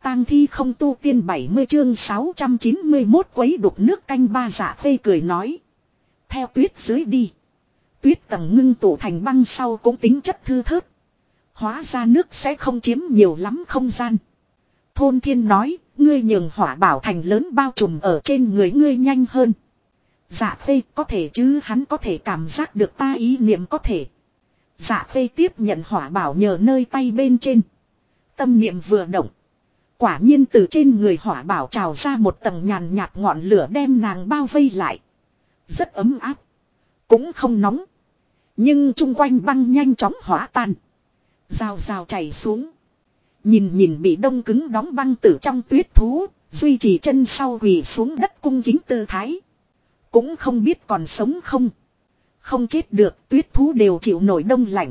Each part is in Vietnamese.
tang thi không tu tiên 70 chương 691 quấy đục nước canh ba. Dạ Khê cười nói. Theo tuyết dưới đi. Tuyết tầng ngưng tụ thành băng sau cũng tính chất thư thớt. Hóa ra nước sẽ không chiếm nhiều lắm không gian. Thôn Thiên nói, ngươi nhường hỏa bảo thành lớn bao trùm ở trên người ngươi nhanh hơn. Dạ Khê có thể chứ, hắn có thể cảm giác được ta ý niệm có thể. Dạ Khê tiếp nhận hỏa bảo nhờ nơi tay bên trên. Tâm niệm vừa động. Quả nhiên từ trên người hỏa bảo trào ra một tầng nhàn nhạt ngọn lửa đem nàng bao vây lại. Rất ấm áp. Cũng không nóng. Nhưng chung quanh băng nhanh chóng hóa tan. Rào rào chảy xuống. Nhìn bị đông cứng đóng băng tử trong tuyết thú. Duy trì chân sau quỳ xuống đất cung kính tư thái. Cũng không biết còn sống không. Không chết được, tuyết thú đều chịu nổi đông lạnh.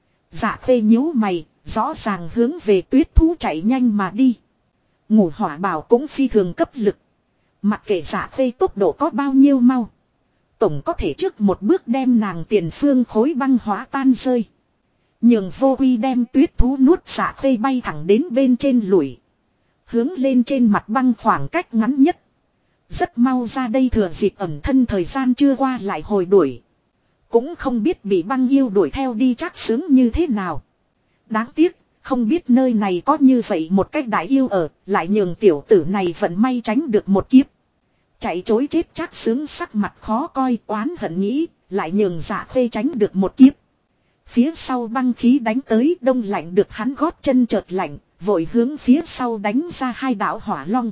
Dạ Khê nhíu mày, rõ ràng hướng về tuyết thú chạy nhanh mà đi. Ngủ hỏa bảo cũng phi thường cấp lực. Mặc kệ Dạ Khê tốc độ có bao nhiêu mau. Tổng có thể trước một bước đem nàng tiền phương khối băng hóa tan rơi. Nhường Vô Quy đem tuyết thú nuốt. Dạ Khê bay thẳng đến bên trên lũi. Hướng lên trên mặt băng khoảng cách ngắn nhất. Rất mau ra đây thừa dịp ẩn thân thời gian chưa qua lại hồi đuổi. Cũng không biết bị băng yêu đuổi theo đi chắc sướng như thế nào. Đáng tiếc, không biết nơi này có như vậy một cách đại yêu ở, lại nhường tiểu tử này vận may tránh được một kiếp. Chạy chối chết chắc sướng sắc mặt khó coi, oán hận nghĩ, lại nhường Dạ Khê tránh được một kiếp. Phía sau băng khí đánh tới, đông lạnh được hắn gót chân chợt lạnh, vội hướng phía sau đánh ra hai đạo hỏa long.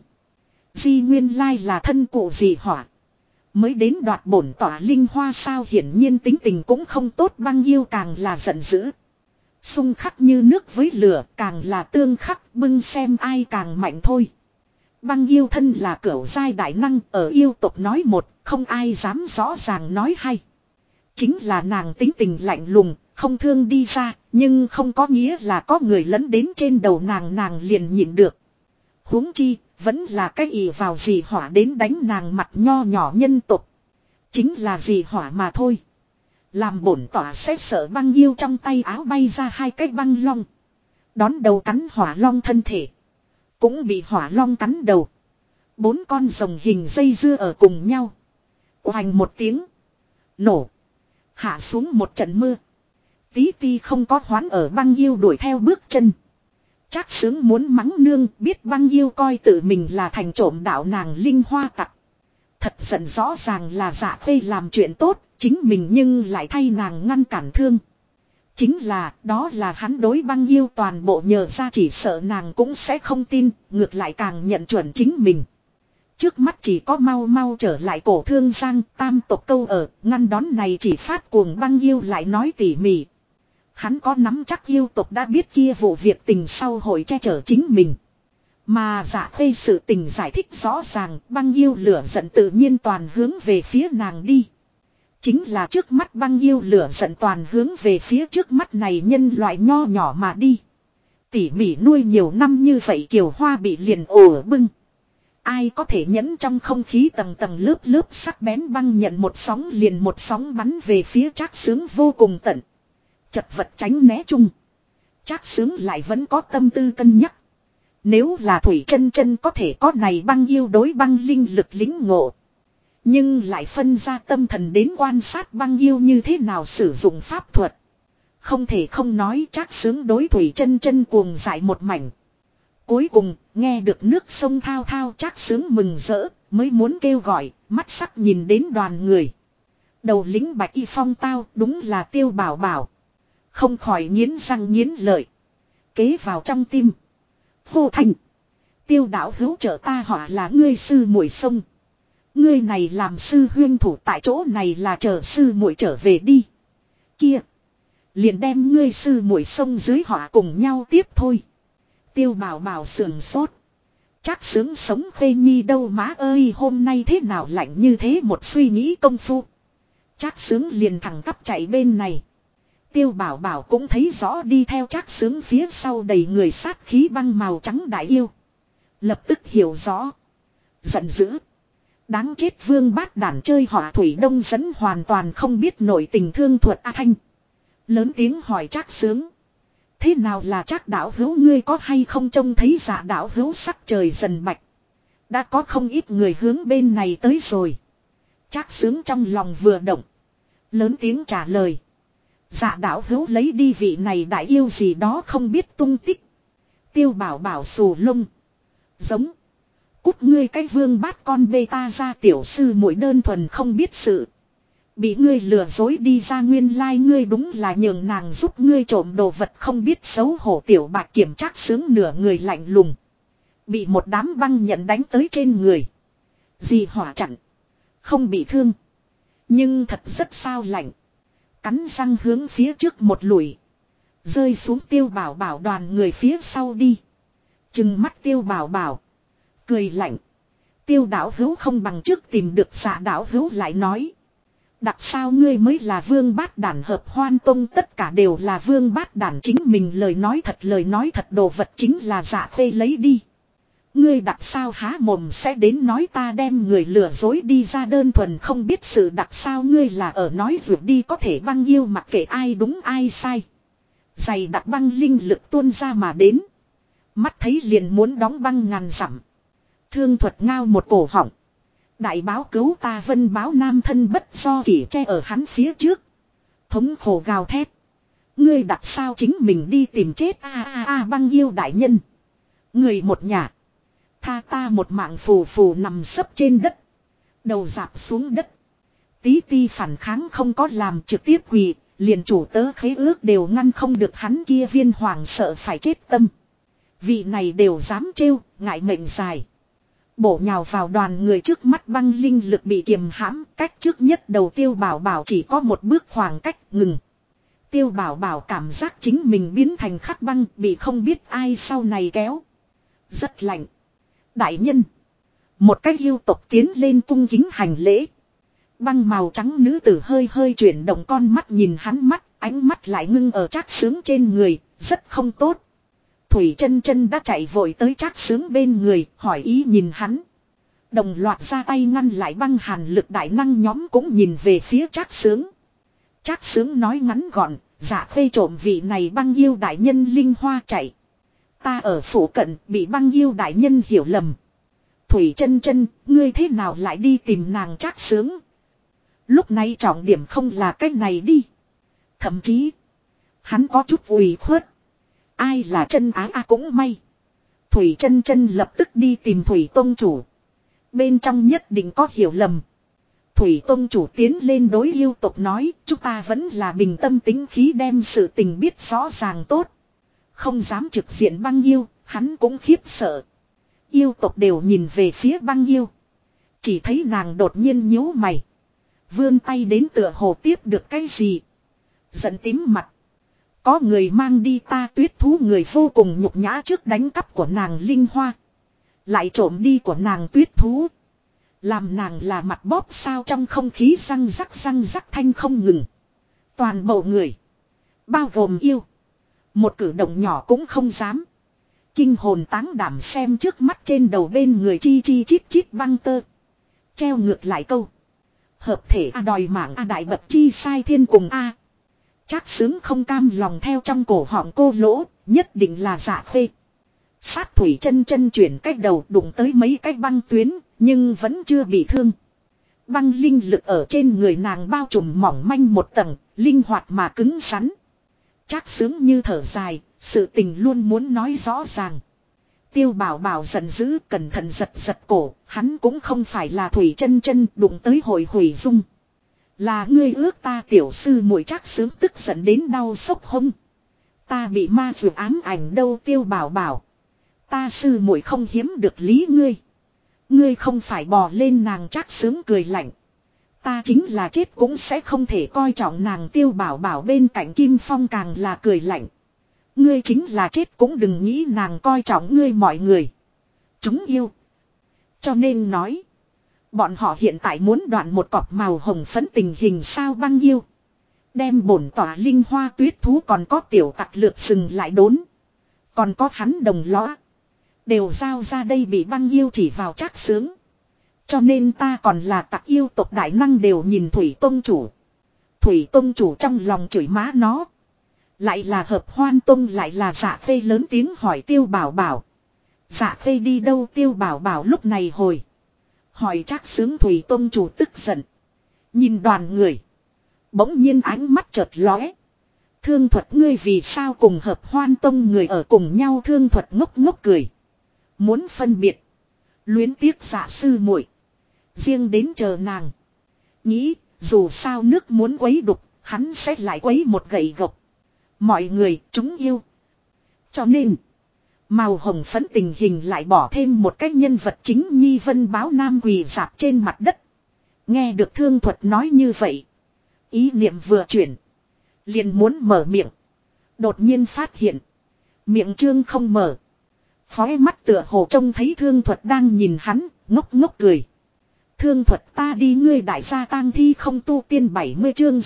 Di nguyên lai là thân cụ dị hỏa. Mới đến đoạt bổn tỏa linh hoa sao, hiển nhiên tính tình cũng không tốt. Băng yêu càng là giận dữ. Xung khắc như nước với lửa, càng là tương khắc, bưng xem ai càng mạnh thôi. Băng yêu thân là cửu giai đại năng, ở yêu tộc nói một, không ai dám rõ ràng nói hay. Chính là nàng tính tình lạnh lùng, không thương đi ra, nhưng không có nghĩa là có người lấn đến trên đầu nàng liền nhịn được. Huống chi, vẫn là cái ỷ vào dị hỏa đến đánh nàng mặt nho nhỏ nhân tục. Chính là dị hỏa mà thôi. Làm bổn tỏa sẽ sợ băng yêu trong tay áo bay ra hai cái băng long. Đón đầu cắn hỏa long thân thể. Cũng bị hỏa long cắn đầu. 4 con rồng hình dây dưa ở cùng nhau. Oành một tiếng. Nổ. Hạ xuống một trận mưa. Tí ti không có hoán ở băng yêu đuổi theo bước chân. Trác Sướng muốn mắng nương, biết băng yêu coi tự mình là thành trộm đạo nàng linh hoa tặc. Thật giận rõ ràng là Dạ Khê làm chuyện tốt, chính mình nhưng lại thay nàng ngăn cản thương. Chính là, đó là hắn đối băng yêu toàn bộ nhờ ra, chỉ sợ nàng cũng sẽ không tin, ngược lại càng nhận chuẩn chính mình. Trước mắt chỉ có mau mau trở lại Cổ Thương Giang, tam tộc câu ở, ngăn đón này chỉ phát cuồng băng yêu lại nói tỉ mỉ. Hắn có nắm chắc yêu tộc đã biết kia vụ việc tình sau hội che chở chính mình. Mà Dạ Khê sự tình giải thích rõ ràng, băng yêu lửa giận tự nhiên toàn hướng về phía nàng đi. Chính là trước mắt băng yêu lửa giận toàn hướng về phía trước mắt này nhân loại nho nhỏ mà đi. Tỉ mỉ nuôi nhiều năm như vậy kiều hoa bị liền ổ bưng. Ai có thể nhẫn trong không khí tầng tầng lớp lớp sắc bén băng nhận một sóng liền một sóng bắn về phía Trác Sướng vô cùng tận. Chật vật tránh né chung. Trác Sướng lại vẫn có tâm tư cân nhắc. Nếu là Thủy Chân Chân có thể có này băng yêu đối băng linh lực lĩnh ngộ. Nhưng lại phân ra tâm thần đến quan sát băng yêu như thế nào sử dụng pháp thuật. Không thể không nói Trác Sướng đối Thủy Chân Chân cuồng dại một mảnh. Cuối cùng, nghe được nước sông thao thao Trác Sướng mừng rỡ, mới muốn kêu gọi, mắt sắc nhìn đến đoàn người. Đầu lính bạch y phong tao đúng là Tiêu Bảo Bảo. Không khỏi nghiến răng nghiến lợi. Kế vào trong tim. Hô thành. Tiêu đạo hữu trợ ta họa là ngươi sư muội sông. Ngươi này làm sư huyên thủ tại chỗ này là chờ sư muội trở về đi. Kia. Liền đem ngươi sư muội sông dưới họa cùng nhau tiếp thôi. Tiêu Bảo Bảo sườn sốt. Trác Sướng sống Khê Nhi đâu má ơi, hôm nay thế nào lạnh như thế, một suy nghĩ công phu. Trác Sướng liền thẳng tắp chạy bên này. Tiêu Bảo Bảo cũng thấy rõ đi theo Trác Sướng phía sau đầy người sát khí băng màu trắng đại yêu. Lập tức hiểu rõ. Giận dữ. Đáng chết vương bát đản chơi họa thủy đông dẫn hoàn toàn không biết nổi tình thương thuật A Thanh. Lớn tiếng hỏi Trác Sướng. Thế nào là Trác đạo hữu, ngươi có hay không trông thấy Dạ đạo hữu? Sắc trời dần bạch. Đã có không ít người hướng bên này tới rồi. Trác Sướng trong lòng vừa động. Lớn tiếng trả lời. Dạ đạo hữu lấy đi vị này đại yêu gì đó không biết tung tích. Tiêu Bảo Bảo xù lông. Giống. Cút ngươi cái vương bát con bê, ta ra tiểu sư muội đơn thuần không biết sự. Bị ngươi lừa dối đi ra, nguyên lai ngươi đúng là nhường nàng giúp ngươi trộm đồ vật, không biết xấu hổ. Tiểu Bạch Kiểm Trác Sướng nửa người lạnh lùng. Bị một đám băng nhận đánh tới trên người. Dị hỏa chặn. Không bị thương. Nhưng thật rất sao lạnh. Cắn răng hướng phía trước một lùi. Rơi xuống Tiêu Bảo Bảo đoàn người phía sau đi. Trừng mắt Tiêu Bảo Bảo. Cười lạnh. Tiêu đạo hữu không bằng trước tìm được Dạ đạo hữu lại nói. Đặc sao ngươi mới là vương bát đản, Hợp Hoan Tông tất cả đều là vương bát đản, chính mình lời nói thật đồ vật chính là Dạ Khê lấy đi. Ngươi đặc sao há mồm sẽ đến nói ta đem người lừa dối đi ra, đơn thuần không biết sự. Đặc sao ngươi là ở nói vượt đi có thể băng yêu, mặc kệ ai đúng ai sai. Dày đặc băng linh lực tuôn ra mà đến. Mắt thấy liền muốn đóng băng ngàn dặm. Thương Thuật ngao một cổ họng. Đại báo cứu ta, Vân Báo nam thân bất do kỷ che ở hắn phía trước. Thống khổ gào thét. Ngươi đặc sao chính mình đi tìm chết a băng yêu đại nhân. Người một nhà. Tha ta một mạng, phù phù nằm sấp trên đất. Đầu dạp xuống đất. Tí ti phản kháng không có làm, trực tiếp quỳ. Liền chủ tớ khế ước đều ngăn không được hắn kia viên hoàng sợ phải chết tâm. Vị này đều dám trêu, ngại mệnh dài. Bổ nhào vào đoàn người trước mắt, băng linh lực bị kiềm hãm, cách trước nhất đầu Tiêu Bảo Bảo chỉ có một bước khoảng cách, ngừng. Tiêu Bảo Bảo cảm giác chính mình biến thành khắc băng, bị không biết ai sau này kéo. Rất lạnh. Đại nhân. Một cách yêu tộc tiến lên cung kính hành lễ. Băng màu trắng nữ tử hơi hơi chuyển động con mắt nhìn hắn mắt, ánh mắt lại ngưng ở Trác Sướng trên người, rất không tốt. Thủy Chân Chân đã chạy vội tới Trác Sướng bên người, hỏi ý nhìn hắn. Đồng loạt ra tay ngăn lại, băng hàn lực đại năng nhóm cũng nhìn về phía Trác Sướng. Trác Sướng nói ngắn gọn, Dạ Khê trộm vị này băng yêu đại nhân linh hoa chạy. Ta ở phủ cận bị băng yêu đại nhân hiểu lầm. Thủy Chân Chân, ngươi thế nào lại đi tìm nàng? Trác Sướng. Lúc này trọng điểm không là cái này đi. Thậm chí, hắn có chút ủy khuất. Ai là chân á cũng may. Thủy Chân Chân lập tức đi tìm Thủy Tông chủ. Bên trong nhất định có hiểu lầm. Thủy Tông chủ tiến lên đối yêu tộc nói, chúng ta vẫn là bình tâm tính khí đem sự tình biết rõ ràng tốt. Không dám trực diện băng yêu, hắn cũng khiếp sợ. Yêu tộc đều nhìn về phía băng yêu. Chỉ thấy nàng đột nhiên nhíu mày. Vươn tay đến tựa hồ tiếp được cái gì. Giận tím mặt. Có người mang đi ta tuyết thú, người vô cùng nhục nhã trước đánh cắp của nàng linh hoa. Lại trộm đi của nàng tuyết thú. Làm nàng là mặt bóp sao, trong không khí răng rắc thanh không ngừng. Toàn bộ người. Bao gồm yêu. Một cử động nhỏ cũng không dám. Kinh hồn táng đảm xem trước mắt trên đầu bên người chi chi chít chít băng tơ. Treo ngược lại câu. Hợp thể đòi mạng đại bậc chi sai thiên cùng Trác Sướng không cam lòng theo trong cổ họng cô lỗ, nhất định là Dạ Khê. Sát Thủy Chân Chân chuyển cách đầu đụng tới mấy cái băng tuyến, nhưng vẫn chưa bị thương. Băng linh lực ở trên người nàng bao trùm mỏng manh một tầng, linh hoạt mà cứng rắn. Trác Sướng như thở dài, sự tình luôn muốn nói rõ ràng. Tiêu Bảo Bảo giận dữ, cẩn thận giật cổ, hắn cũng không phải là Thủy Chân Chân đụng tới hồi hủy dung. Là ngươi ước ta tiểu sư muội. Trác Sướng tức giận đến đau sốc hông. Ta bị ma dược ám ảnh đâu Tiêu Bảo Bảo. Ta sư muội không hiếm được lý ngươi. Ngươi không phải bò lên nàng. Trác Sướng cười lạnh. Ta chính là chết cũng sẽ không thể coi trọng nàng. Tiêu Bảo Bảo bên cạnh Kim Phong càng là cười lạnh. Ngươi chính là chết cũng đừng nghĩ nàng coi trọng ngươi. Mọi người chúng yêu. Cho nên nói. Bọn họ hiện tại muốn đoạn một cọp màu hồng phấn tình hình sao băng yêu. Đem bổn tỏa linh hoa tuyết thú còn có tiểu tặc lược sừng lại đốn. Còn có hắn đồng lõa. Đều giao ra đây. Bị băng yêu chỉ vào Trác Sướng. Cho nên ta còn là tặc yêu tộc đại năng đều nhìn Thủy Tông chủ. Thủy Tông chủ trong lòng chửi má nó. Lại là Hợp Hoan Tông, lại là Dạ Khê lớn tiếng hỏi Tiêu Bảo Bảo. Dạ Khê đi đâu? Tiêu Bảo Bảo lúc này hồi. Hỏi Trác Xướng Thủy Tông chủ tức giận. Nhìn đoàn người. Bỗng nhiên ánh mắt chợt lóe. Thương Thuật, ngươi vì sao cùng Hợp Hoan Tông người ở cùng nhau? Thương Thuật ngốc ngốc cười. Muốn phân biệt. Luyến tiếc Dạ sư muội, riêng đến chờ nàng. Nghĩ dù sao nước muốn quấy đục, hắn sẽ lại quấy một gậy gộc. Mọi người chúng yêu. Cho nên màu hồng phấn tình hình lại bỏ thêm một cái nhân vật chính. Nhi Vân Báo Nam quỳ rạp trên mặt đất. Nghe được Thương Thuật nói như vậy, ý niệm vừa chuyển, liền muốn mở miệng. Đột nhiên phát hiện miệng trương không mở. Khóe mắt tựa hồ trông thấy Thương Thuật đang nhìn hắn, ngốc ngốc cười. Thương Thuật, ta đi, ngươi đại gia tang thi không tu tiên. 70 chương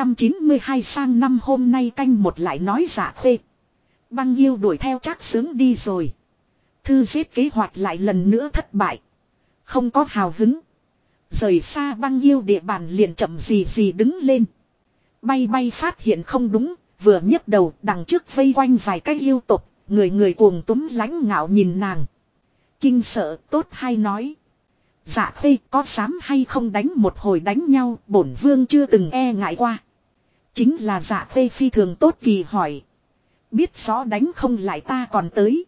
692 sang năm. Hôm nay canh một lại nói Dạ Khê. Băng yêu đuổi theo Trác Xướng đi rồi. Thư giết kế hoạch lại lần nữa thất bại. Không có hào hứng. Rời xa băng yêu địa bàn liền chậm gì đứng lên. Bay bay phát hiện không đúng, vừa nhấc đầu đằng trước vây quanh vài cái yêu tộc. Người người cuồng túm lãnh ngạo nhìn nàng. Kinh sợ tốt hay nói. Dạ Khê, có dám hay không đánh một hồi đánh nhau? Bổn vương chưa từng e ngại qua. Chính là Dạ Khê phi thường tốt kỳ hỏi. Biết rõ đánh không lại ta còn tới.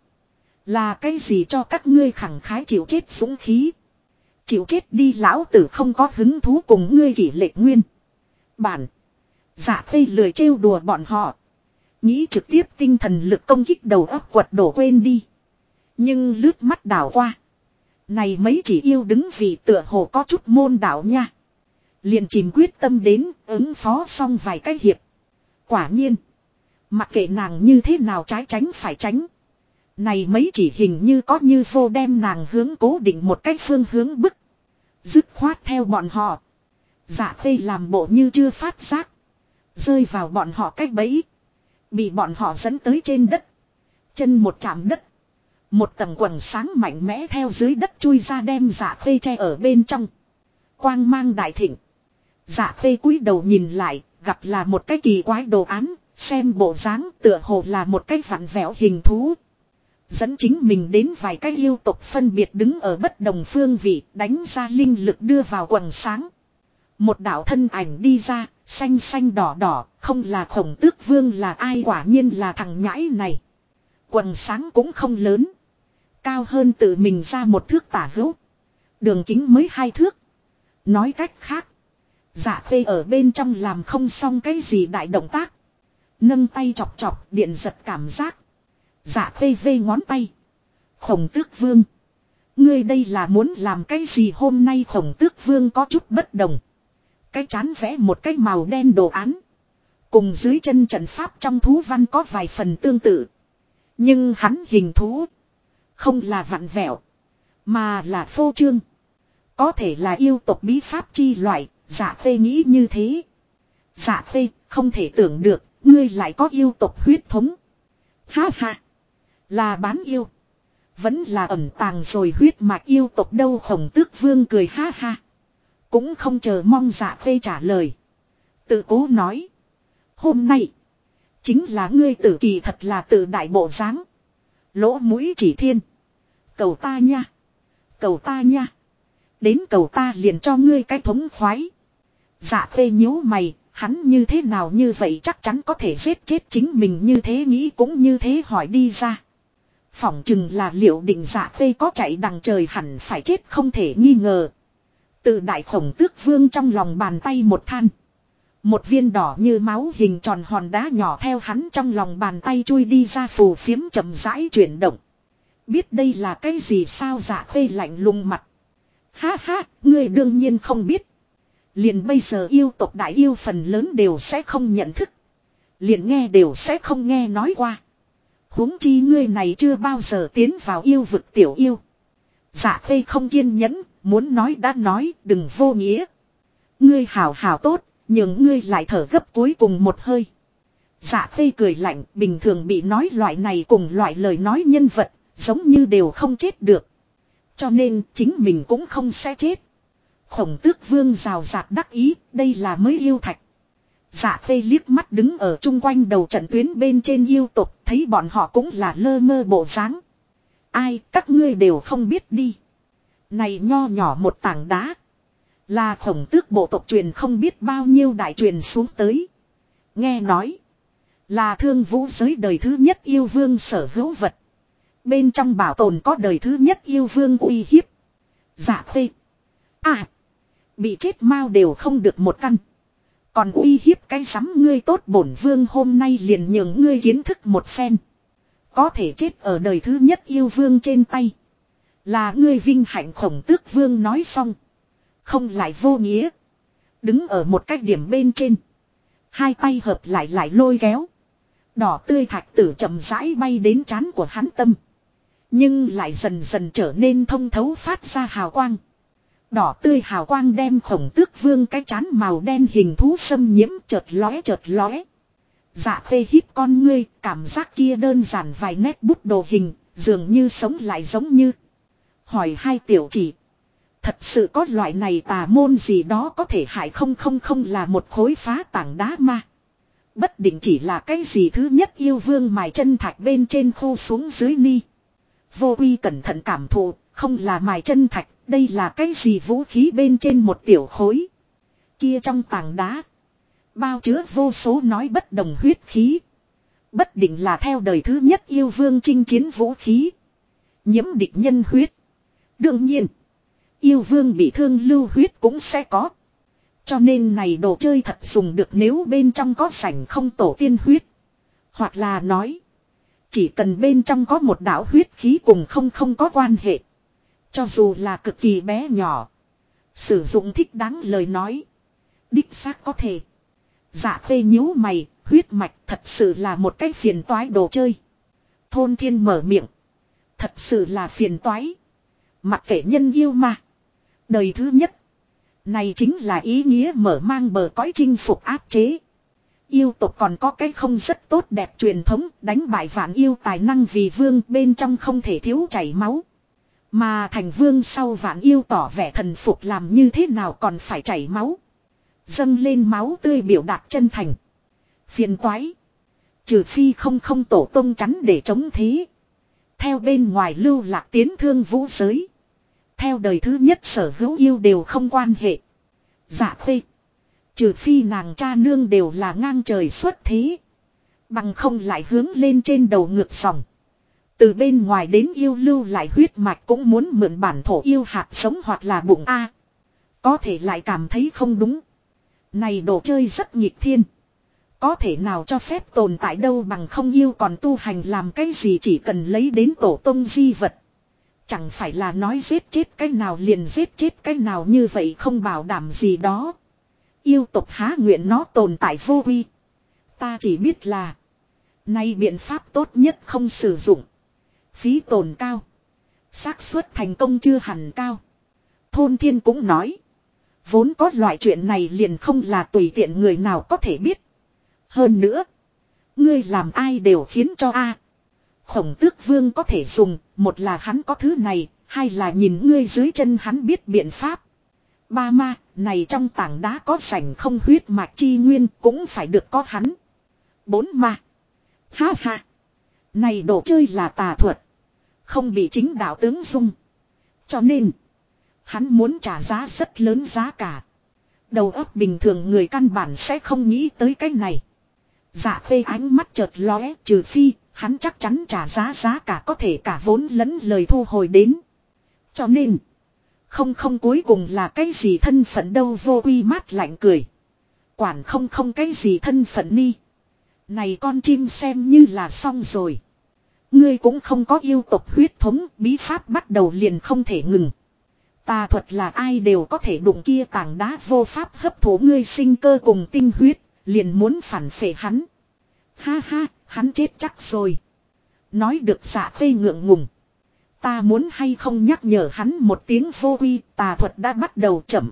Là cái gì cho các ngươi khẳng khái chịu chết dũng khí? Chịu chết đi, lão tử không có hứng thú cùng ngươi kỷ lệ nguyên bản. Dạ Khê lười trêu đùa bọn họ. Nghĩ trực tiếp tinh thần lực công kích đầu óc quật đổ quên đi. Nhưng lướt mắt đảo qua. Này mấy chỉ yêu đứng vì tựa hồ có chút môn đạo nha. Liền chìm quyết tâm đến ứng phó xong vài cái hiệp. Quả nhiên. Mặc kệ nàng như thế nào trái tránh phải tránh. Này mấy chỉ hình như có như vô đem nàng hướng cố định một cách phương hướng bức. Dứt khoát theo bọn họ. Dạ Khê làm bộ như chưa phát giác. Rơi vào bọn họ cách bẫy. Bị bọn họ dẫn tới trên đất. Chân một chạm đất. Một tầng quần sáng mạnh mẽ theo dưới đất chui ra đem Dạ Khê che ở bên trong. Quang mang đại thịnh. Dạ Khê cúi đầu nhìn lại, gặp là một cái kỳ quái đồ án, xem bộ dáng tựa hồ là một cái vặn vẹo hình thú. Dẫn chính mình đến vài cái yêu tộc phân biệt đứng ở bất đồng phương vị, đánh ra linh lực đưa vào quần sáng. Một đạo thân ảnh đi ra, xanh xanh đỏ đỏ, không là Khổng Tước Vương là ai? Quả nhiên là thằng nhãi này. Quần sáng cũng không lớn. Cao hơn tự mình ra một thước tả hữu. Đường kính mới 2 thước. Nói cách khác, Dạ Khê ở bên trong làm không xong cái gì đại động tác. Nâng tay chọc chọc điện giật cảm giác. Dạ Khê vê ngón tay. Khổng Tước Vương, ngươi đây là muốn làm cái gì? Hôm nay Khổng Tước Vương có chút bất đồng. Cái chán vẽ một cái màu đen đồ án. Cùng dưới chân trận pháp trong thú văn có vài phần tương tự. Nhưng hắn hình thú không là vặn vẹo, mà là phô trương. Có thể là yêu tộc bí pháp chi loại. Dạ Khê nghĩ như thế. Dạ Khê, không thể tưởng được ngươi lại có yêu tộc huyết thống. Ha ha. Là bán yêu, vẫn là ẩn tàng rồi huyết mạch yêu tộc đâu? Khổng Tước Vương cười ha ha. Cũng không chờ mong Dạ Khê trả lời. Tự cố nói. Hôm nay chính là ngươi tử kỳ thật là tự đại bộ dáng. Lỗ mũi chỉ thiên. Cầu ta nha. Cầu ta nha. Đến cầu ta liền cho ngươi cái thống khoái. Dạ Khê nhíu mày. Hắn như thế nào như vậy chắc chắn có thể giết chết chính mình, như thế nghĩ cũng như thế hỏi đi ra. Phỏng chừng là liệu định Dạ Khê có chạy đằng trời hẳn phải chết không thể nghi ngờ. Từ đại Khổng Tước Vương trong lòng bàn tay một than. Một viên đỏ như máu hình tròn hòn đá nhỏ theo hắn trong lòng bàn tay chui đi ra, phù phiếm chậm rãi chuyển động. Biết đây là cái gì sao? Dạ Khê lạnh lùng mặt. Ha ha, ngươi đương nhiên không biết. Liền bây giờ yêu tộc đại yêu phần lớn đều sẽ không nhận thức. Liền nghe đều sẽ không nghe nói qua. Huống chi ngươi này chưa bao giờ tiến vào yêu vực tiểu yêu. Dạ Khê không kiên nhẫn, muốn nói đã nói, đừng vô nghĩa. Ngươi hảo hảo tốt, nhưng ngươi lại thở gấp cuối cùng một hơi. Dạ Khê cười lạnh, bình thường bị nói loại này cùng loại lời nói nhân vật, giống như đều không chết được. Cho nên chính mình cũng không sẽ chết. Khổng Tước Vương rào rạt đắc ý, đây là mới yêu thạch. Dạ Phê liếc mắt đứng ở chung quanh đầu trận tuyến bên trên yêu tộc, thấy bọn họ cũng là lơ mơ bộ dáng. Ai, các ngươi đều không biết đi. Này nho nhỏ một tảng đá. Là Khổng Tước bộ tộc truyền không biết bao nhiêu đại truyền xuống tới. Nghe nói. Là Thương Vũ giới đời thứ nhất yêu vương sở hữu vật. Bên trong bảo tồn có đời thứ nhất yêu vương uy hiếp. Dạ Phê. À. Bị chết mau đều không được một căn. Còn uy hiếp cái sắm ngươi tốt bổn vương hôm nay liền nhường ngươi kiến thức một phen. Có thể chết ở đời thứ nhất yêu vương trên tay. Là ngươi vinh hạnh. Khổng Tước vương nói xong. Không lại vô nghĩa. Đứng ở một cái điểm bên trên. Hai tay hợp lại lôi kéo. Đỏ tươi thạch tử chậm rãi bay đến trán của hắn tâm. Nhưng lại dần dần trở nên thông thấu phát ra hào quang. Đỏ tươi hào quang đem Khổng Tước vương cái trán màu đen hình thú xâm nhiễm chợt lóe. Dạ Phê hít con ngươi, cảm giác kia đơn giản vài nét bút đồ hình, dường như sống lại giống như. Hỏi hai tiểu chỉ. Thật sự có loại này tà môn gì đó có thể hại không là một khối phá tảng đá ma. Bất định chỉ là cái gì thứ nhất yêu vương mài chân thạch bên trên khô xuống dưới ni. Vô Uy cẩn thận cảm thụ, không là mài chân thạch, đây là cái gì vũ khí bên trên một tiểu khối. Kia trong tảng đá. Bao chứa vô số nói bất đồng huyết khí. Bất định là theo đời thứ nhất yêu vương chinh chiến vũ khí. Nhiễm địch nhân huyết. Đương nhiên. Yêu vương bị thương lưu huyết cũng sẽ có. Cho nên này đồ chơi thật dùng được nếu bên trong có sảnh không tổ tiên huyết. Hoặc là nói. Chỉ cần bên trong có một đạo huyết khí cùng không có quan hệ. Cho dù là cực kỳ bé nhỏ. Sử dụng thích đáng lời nói. Đích xác có thể. Dạ Phê nhíu mày, huyết mạch thật sự là một cái phiền toái đồ chơi. Thôn Thiên mở miệng. Thật sự là phiền toái. Mặc kệ nhân yêu mà. Đời thứ nhất. Này chính là ý nghĩa mở mang bờ cõi chinh phục áp chế. Yêu tộc còn có cái không rất tốt đẹp truyền thống đánh bại vạn yêu tài năng vì vương bên trong không thể thiếu chảy máu. Mà thành vương sau vạn yêu tỏ vẻ thần phục làm như thế nào còn phải chảy máu. Dâng lên máu tươi biểu đạt chân thành. Phiền toái. Trừ phi không tổ tông chắn để chống thế. Theo bên ngoài lưu lạc tiến Thương Vũ giới. Theo đời thứ nhất sở hữu yêu đều không quan hệ. Dạ Phê. Trừ phi nàng cha nương đều là ngang trời xuất thế. Bằng không lại hướng lên trên đầu ngược dòng. Từ bên ngoài đến yêu lưu lại huyết mạch cũng muốn mượn bản thổ yêu hạt sống hoặc là bụng A. Có thể lại cảm thấy không đúng. Này đồ chơi rất nghịch thiên. Có thể nào cho phép tồn tại đâu bằng không yêu còn tu hành làm cái gì chỉ cần lấy đến tổ tông di vật. Chẳng phải là nói giết chết cái nào liền giết chết cái nào như vậy không bảo đảm gì đó. Yêu tộc há nguyện nó tồn tại vô uy. Ta chỉ biết là. Nay biện pháp tốt nhất không sử dụng. Phí tồn cao. Xác suất thành công chưa hẳn cao. Thôn Thiên cũng nói. Vốn có loại chuyện này liền không là tùy tiện người nào có thể biết. Hơn nữa. Ngươi làm ai đều khiến cho a. Khổng Tước vương có thể dùng. Một là hắn có thứ này. Hai là nhìn ngươi dưới chân hắn biết biện pháp. Ba ma. Này trong tảng đá có sảnh không huyết mạch chi nguyên. Cũng phải được có hắn. Bốn ma. Ha ha. Này đồ chơi là tà thuật. Không bị chính đạo tướng dung. Cho nên. Hắn muốn trả giá rất lớn giá cả. Đầu óc bình thường người căn bản sẽ không nghĩ tới cái này. Dạ Phê ánh mắt chợt lóe trừ phi. Hắn chắc chắn trả giá cả có thể cả vốn lẫn lời thu hồi đến. Cho nên. Không cuối cùng là cái gì thân phận đâu Vô Uy mát lạnh cười. Quản không cái gì thân phận ni. Này con chim xem như là xong rồi. Ngươi cũng không có yêu tộc huyết thống, bí pháp bắt đầu liền không thể ngừng. Tà thuật là ai đều có thể đụng kia tảng đá vô pháp hấp thụ ngươi sinh cơ cùng tinh huyết, liền muốn phản phệ hắn. Ha ha, hắn chết chắc rồi. Nói được Dạ Phê ngượng ngùng. Ta muốn hay không nhắc nhở hắn một tiếng Vô Uy, tà thuật đã bắt đầu chậm.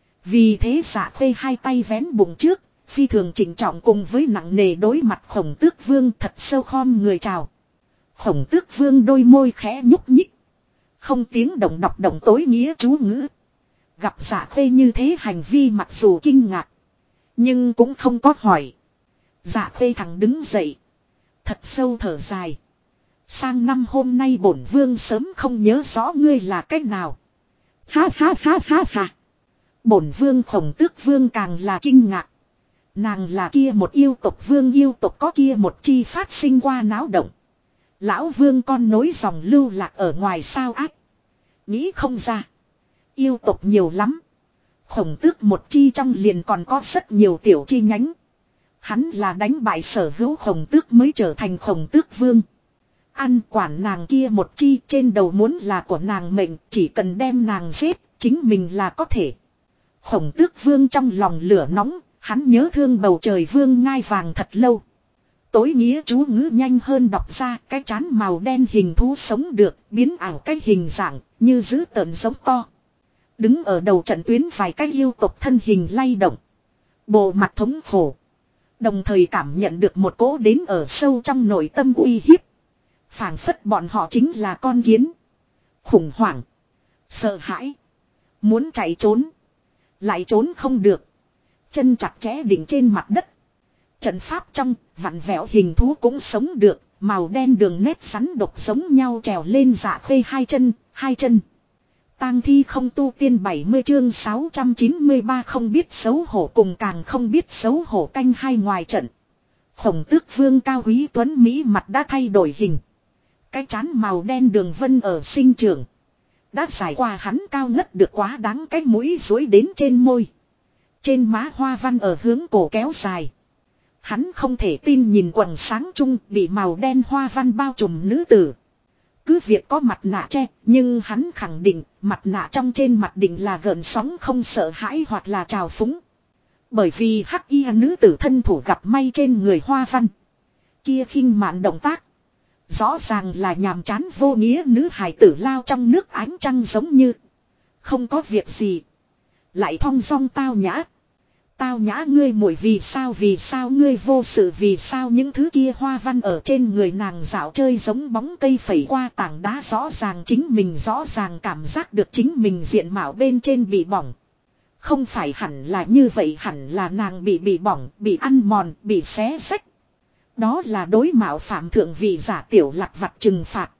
Vì thế Dạ Phê hai tay vén bụng trước, phi thường chỉnh trọng cùng với nặng nề đối mặt Khổng Tước vương thật sâu khom người chào. Khổng Tước vương đôi môi khẽ nhúc nhích. Không tiếng động đọc động tối nghĩa chú ngữ. Gặp Dạ Phê như thế hành vi mặc dù kinh ngạc. Nhưng cũng không có hỏi. Dạ Khê thẳng đứng dậy. Thật sâu thở dài. Sang năm hôm nay bổn vương sớm không nhớ rõ ngươi là cách nào. Ha ha ha ha ha. Bổn vương Khổng Tước vương càng là kinh ngạc. Nàng là kia một yêu tộc vương, yêu tộc có kia một chi phát sinh qua náo động. Lão vương con nối dòng lưu lạc ở ngoài sao ác. Nghĩ không ra. Yêu tộc nhiều lắm. Khổng Tước một chi trong liền còn có rất nhiều tiểu chi nhánh. Hắn là đánh bại sở hữu Khổng Tước mới trở thành Khổng Tước vương. Ăn quản nàng kia một chi, trên đầu muốn là của nàng mệnh, chỉ cần đem nàng giết, chính mình là có thể. Khổng Tước vương trong lòng lửa nóng, hắn nhớ thương bầu trời vương ngai vàng thật lâu. Tối nghĩa chú ngữ nhanh hơn đọc ra, cái trán màu đen hình thú sống được, biến ảo cái hình dạng, như dữ tợn giống to. Đứng ở đầu trận tuyến vài cái yêu tộc thân hình lay động. Bộ mặt thống khổ. Đồng thời cảm nhận được một cỗ đến ở sâu trong nội tâm uy hiếp. Phảng phất bọn họ chính là con kiến. Khủng hoảng. Sợ hãi. Muốn chạy trốn. Lại trốn không được. Chân chặt chẽ đỉnh trên mặt đất. Trận pháp trong, vặn vẹo hình thú cũng sống được. Màu đen đường nét rắn độc giống nhau trèo lên Dạ Khê hai chân. Tang thi không tu tiên 70 chương 693 không biết xấu hổ cùng càng không biết xấu hổ canh hai ngoài trận. Khổng Tước vương cao quý tuấn Mỹ mặt đã thay đổi hình. Cái trán màu đen đường vân ở sinh trưởng. Đã trải qua hắn cao ngất được quá đáng, cái mũi dối đến trên môi. Trên má hoa văn ở hướng cổ kéo dài. Hắn không thể tin nhìn quần sáng chung bị màu đen hoa văn bao trùm nữ tử. Cứ việc có mặt nạ che, nhưng hắn khẳng định mặt nạ trong trên mặt định là gợn sóng không sợ hãi hoặc là trào phúng. Bởi vì hắc y nữ tử thân thủ gặp may trên người hoa văn. Kia khinh mạn động tác. Rõ ràng là nhàm chán vô nghĩa nữ hài tử lao trong nước ánh trăng giống như. Không có việc gì. Lại thong dong tao nhã. Tao nhã ngươi muội vì sao ngươi vô sự vì sao những thứ kia hoa văn ở trên người nàng dạo chơi giống bóng cây phẩy qua tảng đá rõ ràng chính mình rõ ràng cảm giác được chính mình diện mạo bên trên bị bỏng. Không phải hẳn là như vậy, hẳn là nàng bị bỏng, bị ăn mòn, bị xé rách. Đó là đối mạo phạm thượng vị giả tiểu lặt vặt trừng phạt.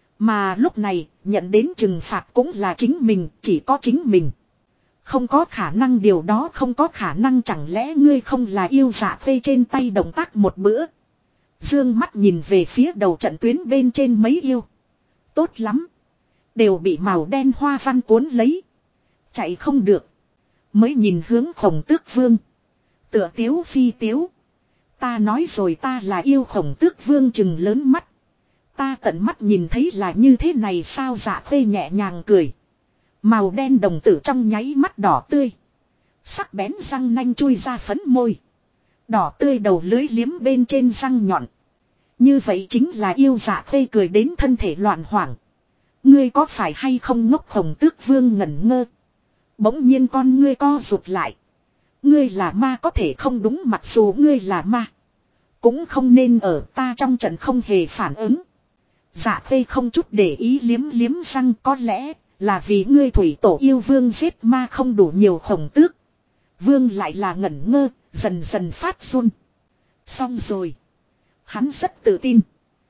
Mà lúc này, nhận đến trừng phạt cũng là chính mình, chỉ có chính mình. Không có khả năng, điều đó không có khả năng, chẳng lẽ ngươi không là yêu Dạ Khê trên tay động tác một bữa. Dương mắt nhìn về phía đầu trận tuyến bên trên mấy yêu. Tốt lắm. Đều bị màu đen hoa văn cuốn lấy. Chạy không được. Mới nhìn hướng Khổng Tước vương. Tựa tiếu phi tiếu. Ta nói rồi, ta là yêu. Khổng Tước vương chừng lớn mắt. Ta tận mắt nhìn thấy là như thế này sao? Dạ Khê nhẹ nhàng cười. Màu đen đồng tử trong nháy mắt đỏ tươi. Sắc bén răng nanh chui ra phấn môi. Đỏ tươi đầu lưới liếm bên trên răng nhọn. Như vậy chính là yêu. Dạ Khê cười đến thân thể loạn hoảng. Ngươi có phải hay không ngốc? Khổng Tước vương ngẩn ngơ. Bỗng nhiên con ngươi co rụt lại. Ngươi là ma có thể không đúng, mặc dù ngươi là ma. Cũng không nên ở ta trong trận không hề phản ứng. Dạ Khê không chút để ý liếm liếm răng, có lẽ là vì ngươi thủy tổ yêu vương giết ma không đủ nhiều. Khổng Tước vương lại là ngẩn ngơ, dần dần phát run. Xong rồi. Hắn rất tự tin.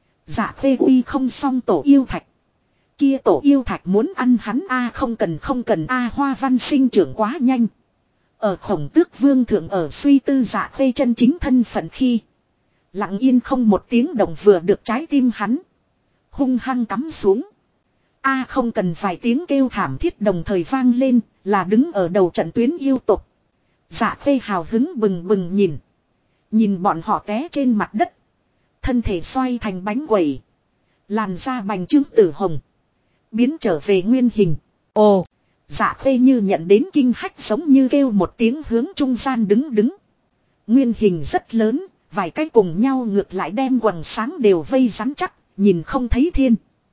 Dạ Khê uy không xong tổ yêu thạch. Kia tổ yêu thạch muốn ăn hắn a, không cần a. Hoa văn sinh trưởng quá nhanh. Ở Khổng Tước vương thượng ở suy tư Dạ Khê chân chính thân phận khi lặng yên không một tiếng động vừa được trái tim hắn hung hăng cắm xuống. A không cần, vài tiếng kêu thảm thiết đồng thời vang lên, là đứng ở đầu trận tuyến yêu tộc. Dạ Khê hào hứng bừng bừng nhìn bọn họ té trên mặt đất, thân thể xoay thành bánh quẩy, làn da bành trướng tử hồng, biến trở về nguyên hình. Ồ, Dạ Khê như nhận đến kinh hách, giống như kêu một tiếng hướng trung gian đứng. Nguyên hình rất lớn, vài cái cùng nhau ngược lại đem quần sáng đều vây rắn chắc, nhìn không thấy thiên.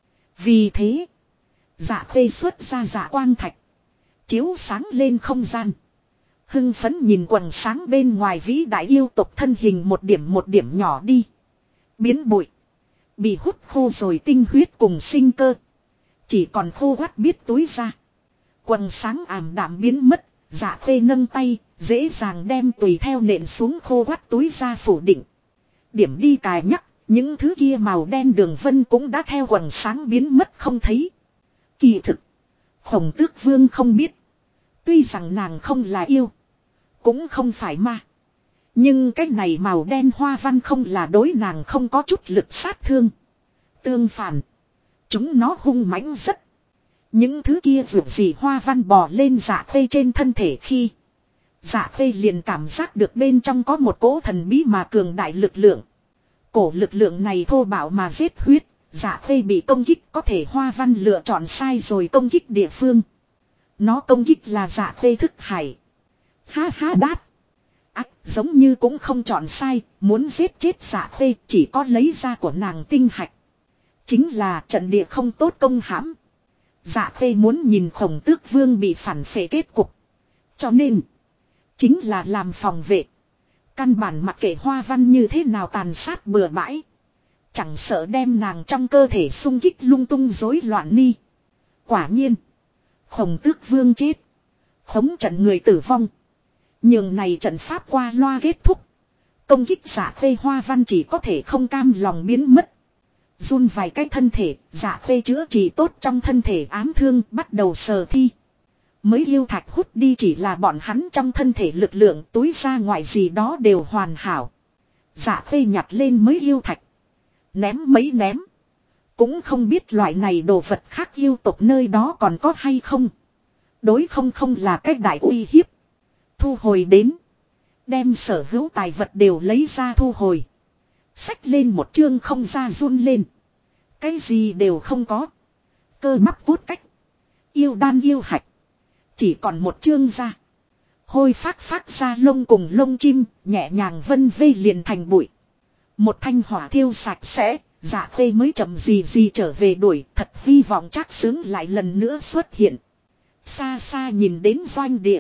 Vì thế, Dạ Khê xuất ra dạ quang thạch, chiếu sáng lên không gian. Hưng phấn nhìn quần sáng bên ngoài vĩ đại yêu tộc thân hình một điểm nhỏ đi. Biến bụi. Bị hút khô rồi tinh huyết cùng sinh cơ. Chỉ còn khô quắt biết túi ra. Quần sáng ảm đạm biến mất, Dạ Khê nâng tay, dễ dàng đem tùy theo nện xuống khô quắt túi ra phủ định. Điểm đi cài nhắc, những thứ kia màu đen đường vân cũng đã theo quần sáng biến mất không thấy. Kỳ thực, Khổng Tước Vương không biết. Tuy rằng nàng không là yêu, cũng không phải ma. Nhưng cái này màu đen hoa văn không là đối nàng không có chút lực sát thương. Tương phản, chúng nó hung mãnh rất. Những thứ kia vượt gì hoa văn bò lên Dạ Khê trên thân thể khi Dạ Khê liền cảm giác được bên trong có một cỗ thần bí mà cường đại lực lượng. Cổ lực lượng này thô bạo mà giết huyết. Dạ Khê bị công kích có thể hoa văn lựa chọn sai rồi công kích địa phương. Nó công kích là Dạ Khê thức hải. Ha ha đát. Ách giống như cũng không chọn sai. Muốn giết chết Dạ Khê chỉ có lấy ra của nàng tinh hạch. Chính là trận địa không tốt công hãm. Dạ Khê muốn nhìn Khổng Tước Vương bị phản phệ kết cục. Cho nên chính là làm phòng vệ. Căn bản mặc kệ hoa văn như thế nào tàn sát bừa bãi. Chẳng sợ đem nàng trong cơ thể xung kích lung tung rối loạn ni. Quả nhiên. Khổng Tước Vương chết. Khống trận người tử vong. Nhường này trận pháp qua loa kết thúc. Công kích Dạ Khê hoa văn chỉ có thể không cam lòng biến mất. Run vài cái thân thể, Dạ Khê chữa trị tốt trong thân thể ám thương bắt đầu sờ thi. Mới yêu thạch hút đi chỉ là bọn hắn trong thân thể lực lượng túi ra ngoài gì đó đều hoàn hảo. Dạ Khê nhặt lên mới yêu thạch. Ném mấy ném. Cũng không biết loại này đồ vật khác yêu tộc nơi đó còn có hay không. Đối không là cách đại uy hiếp. Thu hồi đến. Đem sở hữu tài vật đều lấy ra thu hồi. Xách lên một chương không ra run lên. Cái gì đều không có. Cơ bắp cốt cách. Yêu đan yêu hạch. Chỉ còn một chương ra. Hôi phát ra lông cùng lông chim. Nhẹ nhàng vân vê liền thành bụi. Một thanh hỏa thiêu sạch sẽ. Dạ Khê mới chậm gì trở về đuổi. Thật hy vọng Trác Xướng lại lần nữa xuất hiện. Xa xa nhìn đến doanh địa.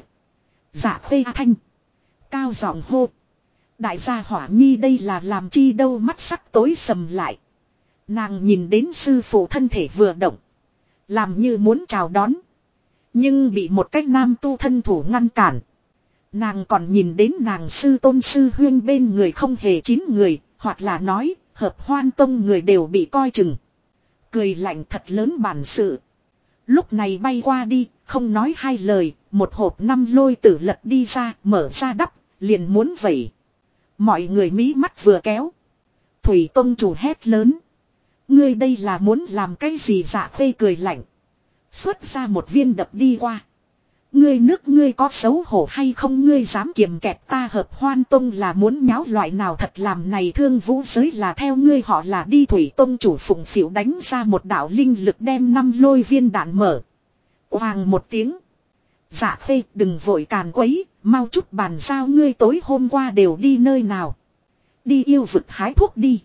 Dạ Khê thanh. Cao giọng hô. Đại gia Hỏa Nhi đây là làm chi đâu, mắt sắc tối sầm lại. Nàng nhìn đến sư phụ thân thể vừa động. Làm như muốn chào đón. Nhưng bị một cái nam tu thân thủ ngăn cản. Nàng còn nhìn đến nàng sư tôn sư huyên bên người không hề 9 người. Hoặc là nói Hợp Hoan Tông người đều bị coi chừng. Cười lạnh thật lớn bản sự. Lúc này bay qua đi, không nói hai lời. Một hộp 5 lôi tử lật đi ra, mở ra đắp, liền muốn vẩy. Mọi người mí mắt vừa kéo. Thủy Tông chủ hét lớn. Ngươi đây là muốn làm cái gì? Dạ Khê cười lạnh. Xuất ra một viên đập đi qua. Ngươi nước ngươi có xấu hổ hay không? Ngươi dám kiềm kẹp ta Hợp Hoan Tông là muốn nháo loại nào? Thật làm này Thương Vũ giới là theo ngươi họ là đi. Thủy Tông chủ phụng phịu đánh ra một đạo linh lực đem 5 lôi viên đạn mở. Oàng một tiếng. Dạ Khê đừng vội càn quấy. Mau chút bàn giao ngươi tối hôm qua đều đi nơi nào. Đi yêu vực hái thuốc đi.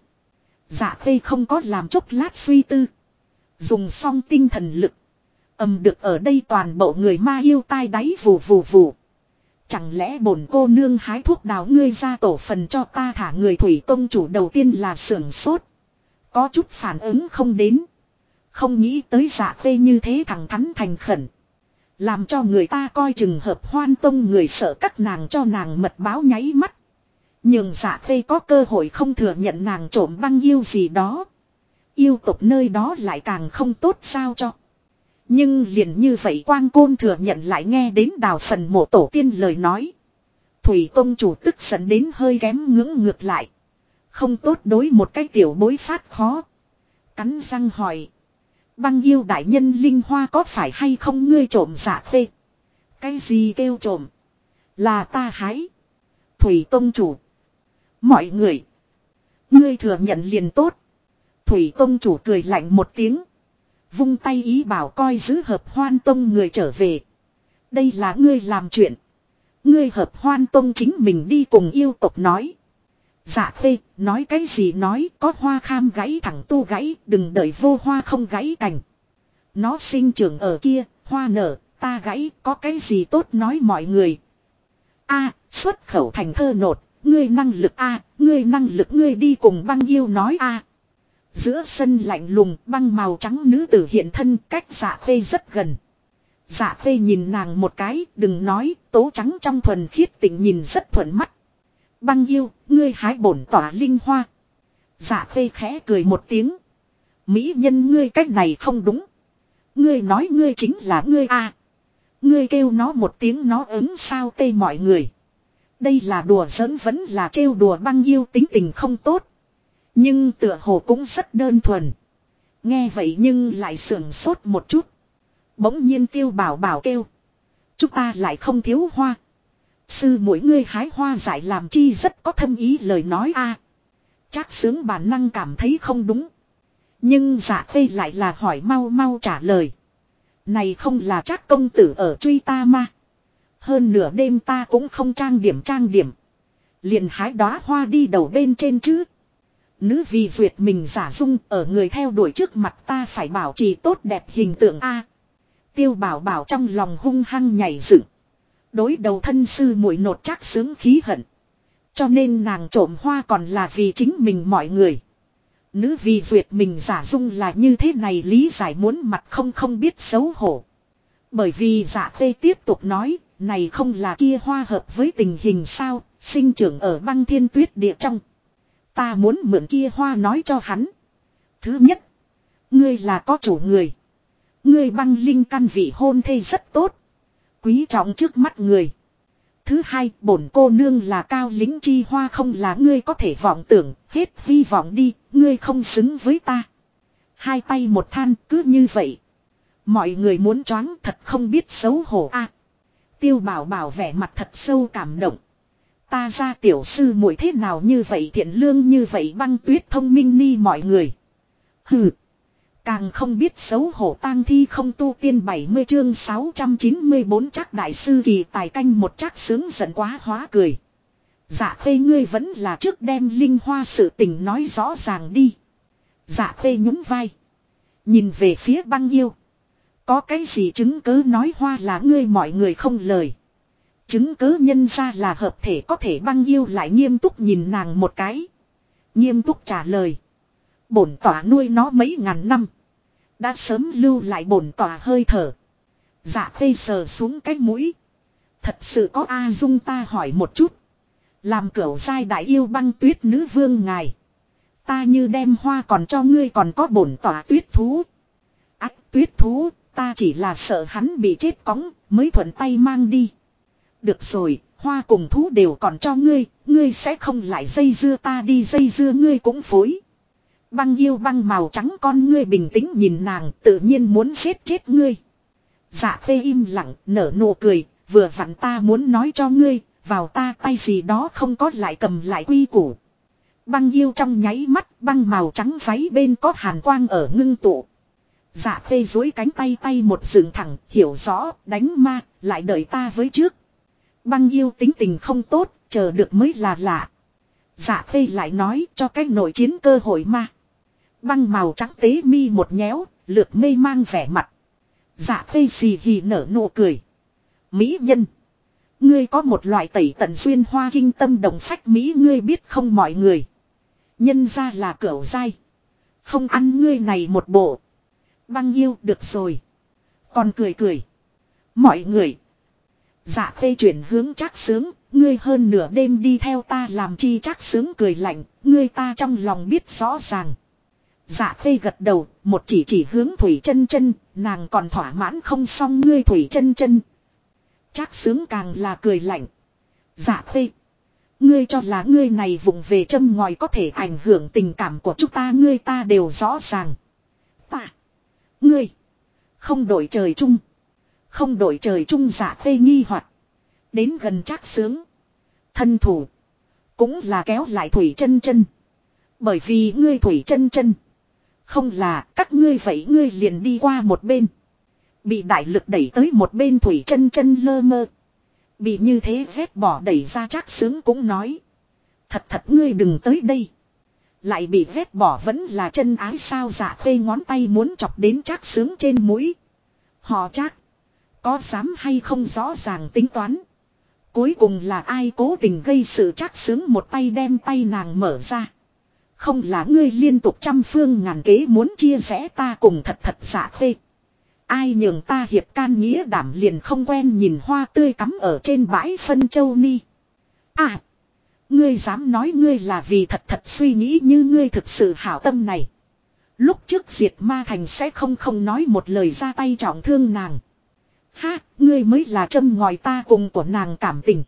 Dạ Khê không có làm chốc lát suy tư. Dùng xong tinh thần lực. Được ở đây toàn bộ người ma yêu tai đáy vù vù vù. Chẳng lẽ bổn cô nương hái thuốc đào ngươi ra tổ phần cho ta thả người? Thủy Tông chủ đầu tiên là sưởng sốt. Có chút phản ứng không đến. Không nghĩ tới Dạ Khê như thế thẳng thắn thành khẩn. Làm cho người ta coi chừng Hợp Hoan Tông người sợ các nàng cho nàng mật báo nháy mắt. Nhưng Dạ Khê có cơ hội không thừa nhận nàng trộm băng yêu gì đó. Yêu tộc nơi đó lại càng không tốt sao cho. Nhưng liền như vậy Quang Côn thừa nhận lại nghe đến Đào Phần Mộ tổ tiên lời nói. Thủy Tông chủ tức giận đến hơi kém ngưỡng ngược lại. Không tốt đối một cái tiểu bối phát khó. Cắn răng hỏi. Băng yêu đại nhân linh hoa có phải hay không ngươi trộm? Dạ Khê. Cái gì kêu trộm? Là ta hái. Thủy Tông chủ. Mọi người. Ngươi thừa nhận liền tốt. Thủy Tông chủ cười lạnh một tiếng. Vung tay ý bảo coi giữ Hợp Hoan Tông người trở về. Đây là ngươi làm chuyện. Ngươi Hợp Hoan Tông chính mình đi cùng yêu tộc nói. Dạ Khê nói cái gì nói, có hoa kham gãy thẳng tu gãy, đừng đợi vô hoa không gãy cành. Nó sinh trưởng ở kia, hoa nở, ta gãy, có cái gì tốt nói mọi người. A xuất khẩu thành thơ nột, ngươi năng lực a, ngươi năng lực ngươi đi cùng băng yêu nói a. Giữa sân lạnh lùng, băng màu trắng nữ tử hiện thân cách Dạ Khê rất gần. Dạ Khê nhìn nàng một cái, đừng nói, tố trắng trong thuần khiết tịnh nhìn rất thuận mắt. Băng yêu, ngươi hái bổn tỏa linh hoa. Dạ Khê khẽ cười một tiếng. Mỹ nhân ngươi cách này không đúng. Ngươi nói ngươi chính là ngươi à. Ngươi kêu nó một tiếng nó ứng sao tê mọi người. Đây là đùa giỡn vẫn là trêu đùa. Băng yêu tính tình không tốt. Nhưng tựa hồ cũng rất đơn thuần. Nghe vậy nhưng lại sưởng sốt một chút. Bỗng nhiên Tiêu Bảo Bảo kêu. Chúng ta lại không thiếu hoa. Sư mỗi ngươi hái hoa giải làm chi rất có thâm ý lời nói a. Trác Xướng bản năng cảm thấy không đúng. Nhưng Dạ Khê lại là hỏi mau mau trả lời. Này không là Trác công tử ở truy ta mà. Hơn nửa đêm ta cũng không trang điểm. Liền hái đóa hoa đi đầu bên trên chứ. Nữ vì duyệt mình giả dung ở người theo đuổi trước mặt ta phải bảo trì tốt đẹp hình tượng a. Tiêu Bảo Bảo trong lòng hung hăng nhảy dựng. Đối đầu thân sư muội nột Trác Xướng khí hận. Cho nên nàng trộm hoa còn là vì chính mình mọi người. Nữ vì duyệt mình giả dung là như thế này lý giải muốn mặt không biết xấu hổ. Bởi vì Dạ Khê tiếp tục nói, này không là kia hoa hợp với tình hình sao, sinh trưởng ở băng thiên tuyết địa trong. Ta muốn mượn kia hoa nói cho hắn. Thứ nhất, ngươi là có chủ người. Ngươi băng linh căn vị hôn thê rất tốt. Quý trọng trước mắt người. Thứ hai, bổn cô nương là cao lính chi hoa không là ngươi có thể vọng tưởng, hết hy vọng đi, ngươi không xứng với ta. Hai tay một than, cứ như vậy. Mọi người muốn choáng thật không biết xấu hổ a. Tiêu Bảo Bảo vẻ mặt thật sâu cảm động. Ta ra tiểu sư muội thế nào như vậy thiện lương như vậy Băng Tuyết thông minh ni mọi người. Hừ. Càng không biết xấu hổ tang thi không tu tiên 70 chương 694 Trác đại sư kỳ tài canh một Trác Xướng giận quá hóa cười. Dạ Khê ngươi vẫn là trước đem linh hoa sự tình nói rõ ràng đi. Dạ Khê nhún vai. Nhìn về phía Băng yêu. Có cái gì chứng cớ nói hoa là ngươi mọi người không lời. Chứng cớ nhân ra là hợp thể có thể Băng yêu lại nghiêm túc nhìn nàng một cái. Nghiêm túc trả lời. Bổn tỏa nuôi nó mấy ngàn năm. Đã sớm lưu lại bổn tỏa hơi thở. Dạ Khê sờ xuống cái mũi. Thật sự có A Dung ta hỏi một chút. Làm cửu giai đại yêu Băng Tuyết nữ vương ngài. Ta như đem hoa còn cho ngươi còn có bổn tỏa tuyết thú. Ách tuyết thú, ta chỉ là sợ hắn bị chết cóng, mới thuận tay mang đi. Được rồi, hoa cùng thú đều còn cho ngươi, ngươi sẽ không lại dây dưa ta đi dây dưa ngươi cũng phối. Băng yêu băng màu trắng con ngươi bình tĩnh nhìn nàng tự nhiên muốn giết chết ngươi. Dạ Khê im lặng nở nụ cười, vừa vặn ta muốn nói cho ngươi, vào ta tay gì đó không có lại cầm lại quy củ. Băng yêu trong nháy mắt băng màu trắng váy bên có hàn quang ở ngưng tụ. Dạ Khê duỗi cánh tay tay một dựng thẳng, hiểu rõ, đánh ma, lại đợi ta với trước. Băng yêu tính tình không tốt, chờ được mới là lạ. Dạ Khê lại nói cho cái nội chiến cơ hội ma. Băng màu trắng tế mi một nhéo, lược mê mang vẻ mặt. Dạ Khê xì hì nở nụ cười. Mỹ nhân. Ngươi có một loại tẩy tận xuyên hoa kinh tâm đồng phách Mỹ ngươi biết không mọi người. Nhân ra là cửu giai. Không ăn ngươi này một bộ. Băng yêu được rồi. Còn cười. Mọi người. Dạ Khê chuyển hướng Trác Xướng. Ngươi hơn nửa đêm đi theo ta làm chi Trác Xướng cười lạnh. Ngươi ta trong lòng biết rõ ràng. Dạ Khê gật đầu. Một chỉ hướng Thủy Chân Chân. Nàng còn thỏa mãn không xong ngươi Thủy Chân Chân. Trác Xướng càng là cười lạnh. Dạ Khê. Ngươi cho là ngươi này vụng về châm ngòi có thể ảnh hưởng tình cảm của chúng ta ngươi ta đều rõ ràng. Ta. Ngươi. Không đổi trời chung. Không đổi trời chung Dạ Khê nghi hoặc. Đến gần Trác Xướng. Thân thủ. Cũng là kéo lại Thủy Chân Chân. Bởi vì ngươi Thủy Chân Chân. Không là các ngươi vậy ngươi liền đi qua một bên. Bị đại lực đẩy tới một bên Thủy Chân Chân lơ mơ. Bị như thế vét bỏ đẩy ra Trác Xướng cũng nói. Thật ngươi đừng tới đây. Lại bị vét bỏ vẫn là chân ái sao Dạ Khê ngón tay muốn chọc đến Trác Xướng trên mũi. Họ Trác. Có dám hay không rõ ràng tính toán. Cuối cùng là ai cố tình gây sự Trác Xướng một tay đem tay nàng mở ra. Không là ngươi liên tục trăm phương ngàn kế muốn chia rẽ ta cùng thật Dạ Khê. Ai nhường ta hiệp can nghĩa đảm liền không quen nhìn hoa tươi cắm ở trên bãi phân châu ni. À. Ngươi dám nói ngươi là vì thật thật suy nghĩ như ngươi thực sự hảo tâm này. Lúc trước diệt ma thành sẽ không nói một lời ra tay trọng thương nàng. Ha, ngươi mới là châm ngòi ta cùng của nàng cảm tình.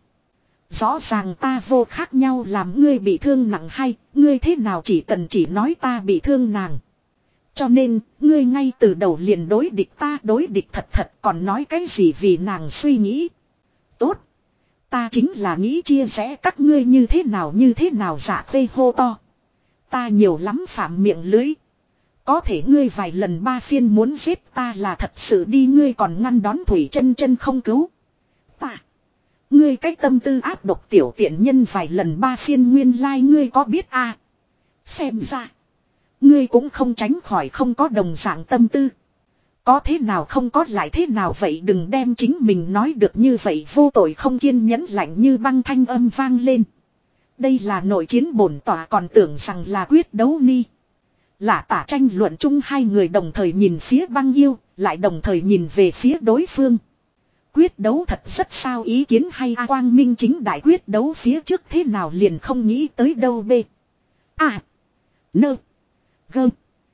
Rõ ràng ta vô khác nhau làm ngươi bị thương nặng hay, ngươi thế nào chỉ nói ta bị thương nàng. Cho nên, ngươi ngay từ đầu liền đối địch ta đối địch thật thật còn nói cái gì vì nàng suy nghĩ. Tốt. Ta chính là nghĩ chia sẻ các ngươi như thế nào dạ phê hô to. Ta nhiều lắm phạm miệng lưới. Có thể ngươi vài lần ba phiên muốn giết ta là thật sự đi ngươi còn ngăn đón Thủy Chân Chân không cứu. Ta. Ngươi cách tâm tư áp độc tiểu tiện nhân vài lần ba phiên nguyên lai ngươi có biết à. Xem ra. Ngươi cũng không tránh khỏi không có đồng dạng tâm tư. Có thế nào không có lại thế nào vậy đừng đem chính mình nói được như vậy vô tội không kiên nhẫn lạnh như băng thanh âm vang lên. Đây là nội chiến bổn tỏa còn tưởng rằng là quyết đấu ni. Lã Tả tranh luận chung hai người đồng thời nhìn phía Băng Yêu, lại đồng thời nhìn về phía đối phương. Quyết đấu thật rất sao ý kiến hay a quang minh chính đại quyết đấu phía trước thế nào liền không nghĩ tới đâu b. À. Nơ. Gơ.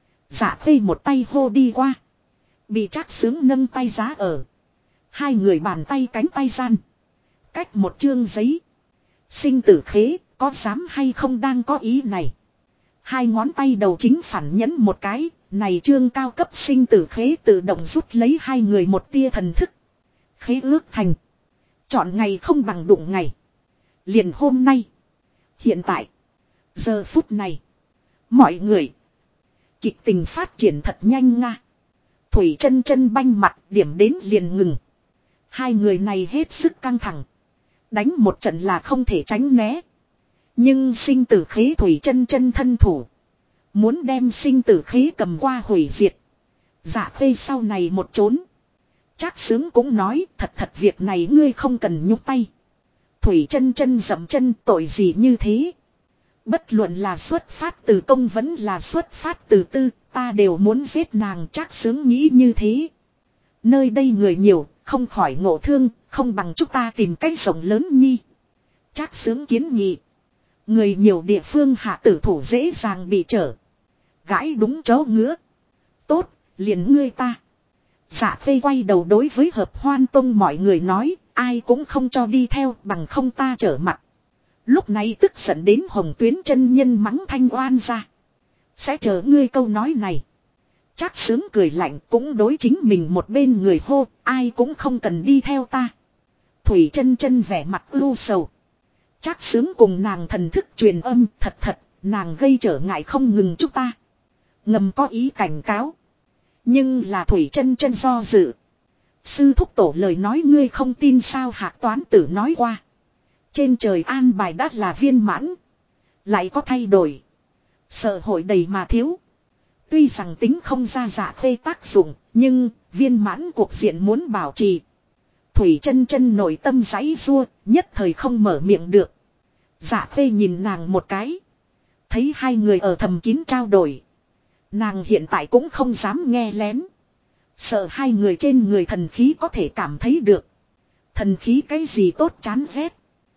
Dạ phê một tay hô đi qua. Bị Trác Xướng nâng tay giá ở. Hai người bàn tay cánh tay gian. Cách một chương giấy. Sinh tử khế, có dám hay không đang có ý này. Hai ngón tay đầu chính phản nhấn một cái, này chương cao cấp sinh tử khế tự động rút lấy hai người một tia thần thức. Khế ước thành. Chọn ngày không bằng đụng ngày. Liền hôm nay. Hiện tại. Giờ phút này. Mọi người. Kịch tình phát triển thật nhanh nga. Thủy Chân Chân banh mặt điểm đến liền ngừng. Hai người này hết sức căng thẳng. Đánh một trận là không thể tránh né. Nhưng sinh tử khế Thủy Chân Chân thân thủ. Muốn đem sinh tử khế cầm qua hủy diệt. Dạ phê sau này một trốn. Trác Xướng cũng nói thật thật việc này ngươi không cần nhúc tay. Thủy Chân Chân dậm chân tội gì như thế. Bất luận là xuất phát từ công vẫn là xuất phát từ tư, ta đều muốn giết nàng. Trác Xướng nghĩ như thế. Nơi đây người nhiều, không khỏi ngộ thương, không bằng chúng ta tìm cách rộng lớn nhi. Trác Xướng kiến nghị. Người nhiều địa phương hạ tử thủ dễ dàng bị trở. Gãi đúng chỗ ngứa. Tốt, liền ngươi ta. Dạ phê quay đầu đối với Hợp Hoan Tông mọi người nói, ai cũng không cho đi theo bằng không ta trở mặt. Lúc này tức giận đến Hồng Tuyến chân nhân mắng Thanh Oan ra. Sẽ chờ ngươi câu nói này. Trác Xướng cười lạnh cũng đối chính mình một bên người hô, ai cũng không cần đi theo ta. Thủy Chân Chân vẻ mặt ưu sầu. Trác Xướng cùng nàng thần thức truyền âm thật thật, nàng gây trở ngại không ngừng chúng ta. Ngầm có ý cảnh cáo. Nhưng là Thủy Chân Chân do dự. Sư thúc tổ lời nói ngươi không tin sao Hạc Toán Tử nói qua. Trên trời an bài đắt là viên mãn. Lại có thay đổi. Sợ hội đầy mà thiếu. Tuy rằng tính không ra dạ phê tác dụng. Nhưng viên mãn cuộc diện muốn bảo trì. Thủy Chân Chân nội tâm giãy giụa, nhất thời không mở miệng được. Dạ phê nhìn nàng một cái. Thấy hai người ở thầm kín trao đổi. Nàng hiện tại cũng không dám nghe lén. Sợ hai người trên người thần khí có thể cảm thấy được. Thần khí cái gì tốt chán ghét.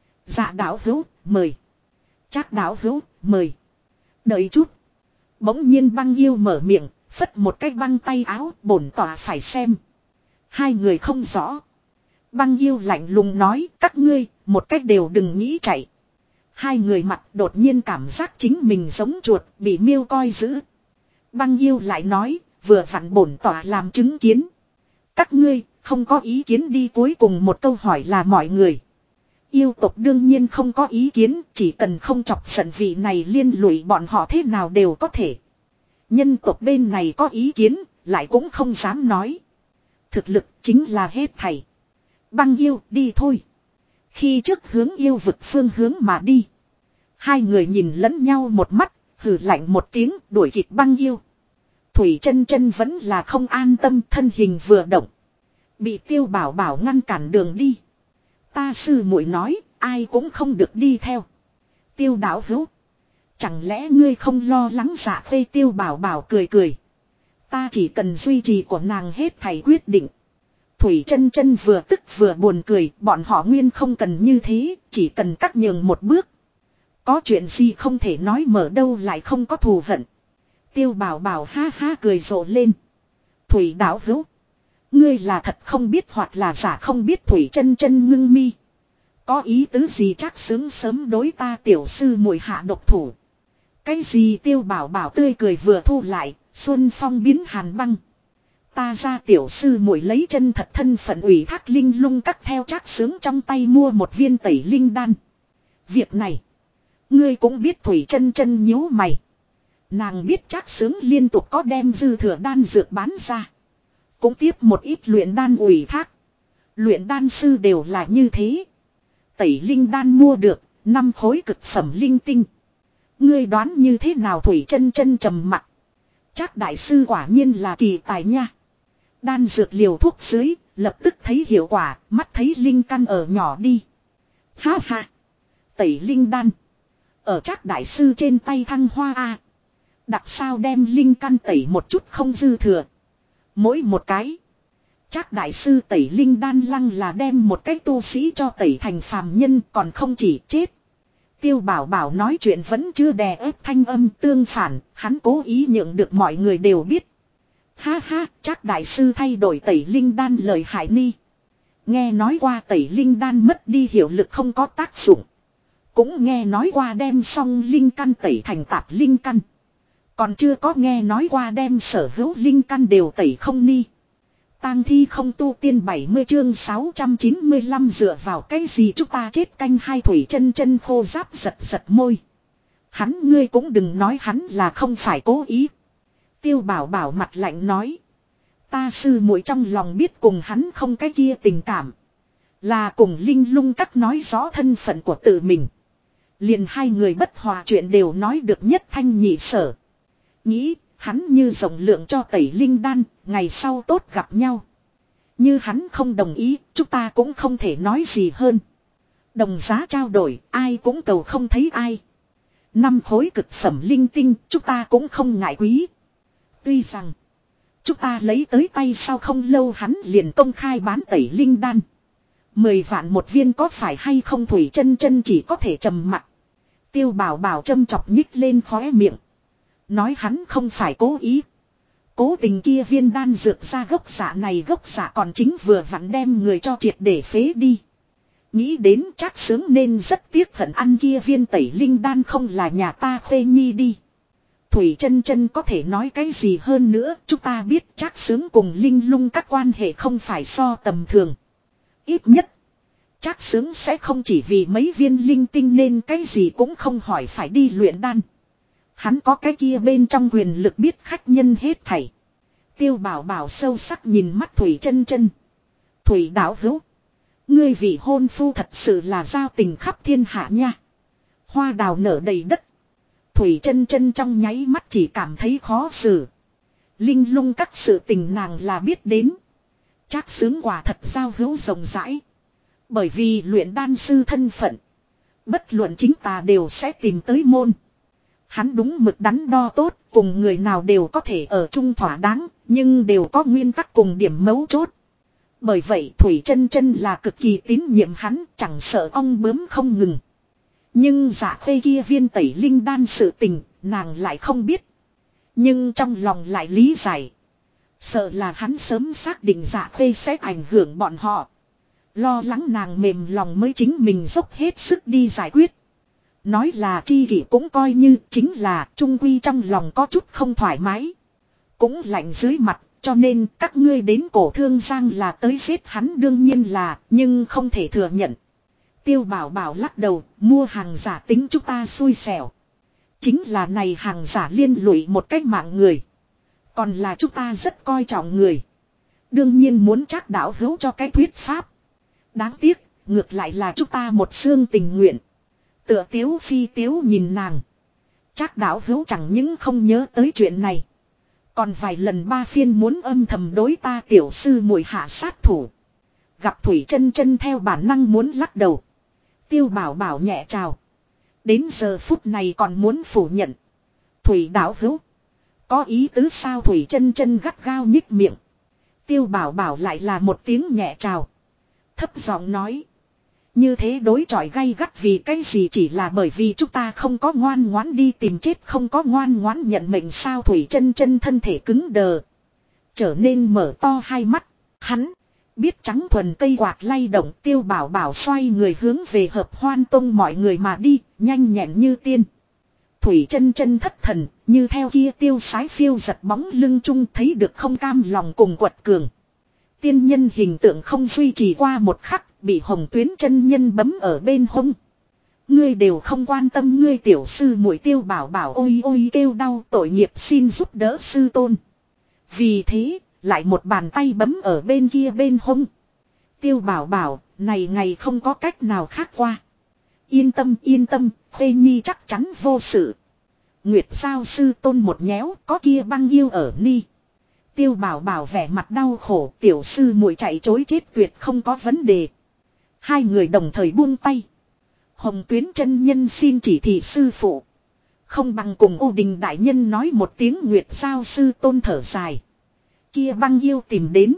Dạ đạo hữu, mời. Trác đạo hữu, mời. Đợi chút. Bỗng nhiên Băng Yêu mở miệng, phất một cái băng tay áo, bổn tỏa phải xem. Hai người không rõ. Băng Yêu lạnh lùng nói, các ngươi, một cách đều đừng nghĩ chạy. Hai người mặt đột nhiên cảm giác chính mình giống chuột, bị miêu coi giữ. Băng Yêu lại nói, vừa vặn bổn tỏa làm chứng kiến. Các ngươi, không có ý kiến đi cuối cùng một câu hỏi là mọi người. Yêu tộc đương nhiên không có ý kiến, chỉ cần không chọc giận vị này liên lụy bọn họ thế nào đều có thể. Nhân tộc bên này có ý kiến, lại cũng không dám nói. Thực lực chính là hết thảy. Băng Yêu đi thôi. Khi trước hướng yêu vực phương hướng mà đi. Hai người nhìn lẫn nhau một mắt, hừ lạnh một tiếng đuổi kịp Băng Yêu. Thủy Chân Chân vẫn là không an tâm thân hình vừa động. Bị Tiêu Bảo Bảo ngăn cản đường đi. Ta sư muội nói, ai cũng không được đi theo. Tiêu đạo hữu. Chẳng lẽ ngươi không lo lắng dạ phê Tiêu Bảo Bảo cười cười. Ta chỉ cần duy trì của nàng hết thảy quyết định. Thủy chân chân vừa tức vừa buồn cười, bọn họ nguyên không cần như thế, chỉ cần cắt nhường một bước. Có chuyện gì không thể nói mở đâu lại không có thù hận. Tiêu Bảo Bảo ha ha cười rộ lên. Thủy đạo hữu, ngươi là thật không biết hoặc là giả không biết. Thủy chân chân ngưng mi. Có ý tứ gì chắc sướng sớm đối ta tiểu sư muội hạ độc thủ. Cái gì? Tiêu Bảo Bảo tươi cười vừa thu lại, xuân phong biến hàn băng. Ta ra tiểu sư muội lấy chân thật thân phận ủy thác linh lung cắt theo chắc sướng trong tay mua một viên tẩy linh đan. Việc này, ngươi cũng biết. Thủy chân chân nhíu mày. Nàng biết chắc sướng liên tục có đem dư thừa đan dược bán ra. Cũng tiếp một ít luyện đan ủy thác. Luyện đan sư đều là như thế. Tẩy linh đan mua được 5 khối cực phẩm linh tinh. Ngươi đoán như thế nào? Thủy chân chân trầm mặt. Chắc đại sư quả nhiên là kỳ tài nha. Đan dược liều thuốc dưới, lập tức thấy hiệu quả, mắt thấy linh căn ở nhỏ đi. Ha ha. Tẩy linh đan. Ở chắc đại sư trên tay thăng hoa a. Đặc sao đem linh căn tẩy một chút không dư thừa. Mỗi một cái. Chắc đại sư tẩy linh đan lăng là đem một cái tu sĩ cho tẩy thành phàm nhân, còn không chỉ chết. Tiêu Bảo Bảo nói chuyện vẫn chưa đè ép thanh âm, tương phản, hắn cố ý nhượng được mọi người đều biết. Ha ha, chắc đại sư thay đổi tẩy linh đan lợi hại ni. Nghe nói qua tẩy linh đan mất đi hiệu lực không có tác dụng. Cũng nghe nói qua đem xong linh căn tẩy thành tạp linh căn. Còn chưa có nghe nói qua đem sở hữu linh căn đều tẩy không ni. Tang thi không tu tiên 70 chương 695 dựa vào cái gì chúng ta chết canh hai. Thủy chân chân khô giáp giật giật môi. Hắn ngươi cũng đừng nói hắn là không phải cố ý. Tiêu Bảo Bảo mặt lạnh nói. Ta sư muội trong lòng biết cùng hắn không cái kia tình cảm. Là cùng linh lung cắt nói rõ thân phận của tự mình. Liền hai người bất hòa chuyện đều nói được nhất thanh nhị sở. Nghĩ hắn như rộng lượng cho tẩy linh đan, ngày sau tốt gặp nhau. Như hắn không đồng ý, chúng ta cũng không thể nói gì hơn. Đồng giá trao đổi, ai cũng cầu không thấy ai. 5 khối cực phẩm linh tinh, chúng ta cũng không ngại quý. Tuy rằng, chúng ta lấy tới tay sau không lâu hắn liền công khai bán tẩy linh đan. 10 vạn một viên có phải hay không? Thủy chân chân chỉ có thể trầm mặt. Tiêu Bảo Bảo châm chọc nhích lên khóe miệng. Nói hắn không phải cố ý. Cố tình kia viên đan dược ra gốc dạ này, gốc dạ còn chính vừa vặn đem người cho triệt để phế đi. Nghĩ đến chắc sướng nên rất tiếc hận ăn kia viên tẩy linh đan không là nhà ta Khê Nhi đi. Thủy chân chân có thể nói cái gì hơn nữa, chúng ta biết chắc sướng cùng linh lung các quan hệ không phải so tầm thường. Ít nhất, chắc sướng sẽ không chỉ vì mấy viên linh tinh nên cái gì cũng không hỏi phải đi luyện đan. Hắn có cái kia bên trong quyền lực biết khách nhân hết thảy. Tiêu Bảo Bảo sâu sắc nhìn mắt Thủy chân chân. Thủy đạo hữu, ngươi vị hôn phu thật sự là giao tình khắp thiên hạ nha. Hoa đào nở đầy đất. Thủy chân chân trong nháy mắt chỉ cảm thấy khó xử. Linh lung các sự tình nàng là biết đến. Chắc sướng quả thật giao hữu rộng rãi. Bởi vì luyện đan sư thân phận, bất luận chính tà đều sẽ tìm tới môn. Hắn đúng mực đắn đo tốt, cùng người nào đều có thể ở chung thỏa đáng, nhưng đều có nguyên tắc cùng điểm mấu chốt. Bởi vậy Thủy chân chân là cực kỳ tín nhiệm hắn, chẳng sợ ong bướm không ngừng. Nhưng giả khê kia viên tẩy linh đan sự tình, nàng lại không biết. Nhưng trong lòng lại lý giải. Sợ là hắn sớm xác định giả khê sẽ ảnh hưởng bọn họ. Lo lắng nàng mềm lòng mới chính mình dốc hết sức đi giải quyết. Nói là chi kỷ cũng coi như chính là trung quy trong lòng có chút không thoải mái. Cũng lạnh dưới mặt, cho nên các ngươi đến cổ thương giang là tới giết hắn đương nhiên là, nhưng không thể thừa nhận. Tiêu Bảo Bảo lắc đầu, mua hàng giả tính chúng ta xui xẻo. Chính là này hàng giả liên lụy một cách mạng người. Còn là chúng ta rất coi trọng người. Đương nhiên muốn chắc đạo hữu cho cái thuyết pháp. Đáng tiếc, ngược lại là chúng ta một xương tình nguyện. Tựa Tiếu Phi Tiếu nhìn nàng. Chắc đạo hữu chẳng những không nhớ tới chuyện này. Còn vài lần ba phiên muốn âm thầm đối ta tiểu sư muội hạ sát thủ. Gặp Thủy chân chân theo bản năng muốn lắc đầu. Tiêu Bảo Bảo nhẹ chào. Đến giờ phút này còn muốn phủ nhận. Thủy đạo hữu, Có ý tứ sao Thủy Chân Chân gắt gao nhích miệng. Tiêu Bảo Bảo lại là một tiếng nhẹ chào. Thấp giọng nói. Như thế đối chọi gay gắt vì cái gì, chỉ là bởi vì chúng ta không có ngoan ngoãn đi tìm chết, không có ngoan ngoãn nhận mệnh sao. Thủy Chân Chân thân thể cứng đờ. Trở nên mở to hai mắt. Hắn biết trắng thuần cây quạt lay động. Tiêu Bảo Bảo xoay người hướng về Hợp Hoan Tông mọi người mà đi, nhanh nhẹn như tiên. Thủy Chân Chân thất thần, như theo kia tiêu sái phiêu giật bóng lưng chung thấy được không cam lòng cùng quật cường. Tiên nhân hình tượng không duy trì qua một khắc, bị Hồng Tuyến chân nhân bấm ở bên hông. Ngươi đều không quan tâm ngươi tiểu sư muội. Tiêu Bảo Bảo ôi ôi kêu đau, tội nghiệp xin giúp đỡ sư tôn. Vì thế, lại một bàn tay bấm ở bên kia bên hông. Tiêu Bảo Bảo, này ngày không có cách nào khác qua. Yên tâm yên tâm, Khê Nhi chắc chắn vô sự. Nguyệt Sao sư tôn một nhéo, có kia băng yêu ở ni. Tiêu Bảo Bảo vẻ mặt đau khổ, tiểu sư muội chạy chối chết tuyệt không có vấn đề. Hai người đồng thời buông tay. Hồng Tuyến chân nhân xin chỉ thị sư phụ. Không bằng cùng Ô Đình đại nhân nói một tiếng. Nguyệt Sao sư tôn thở dài. Kia băng yêu tìm đến.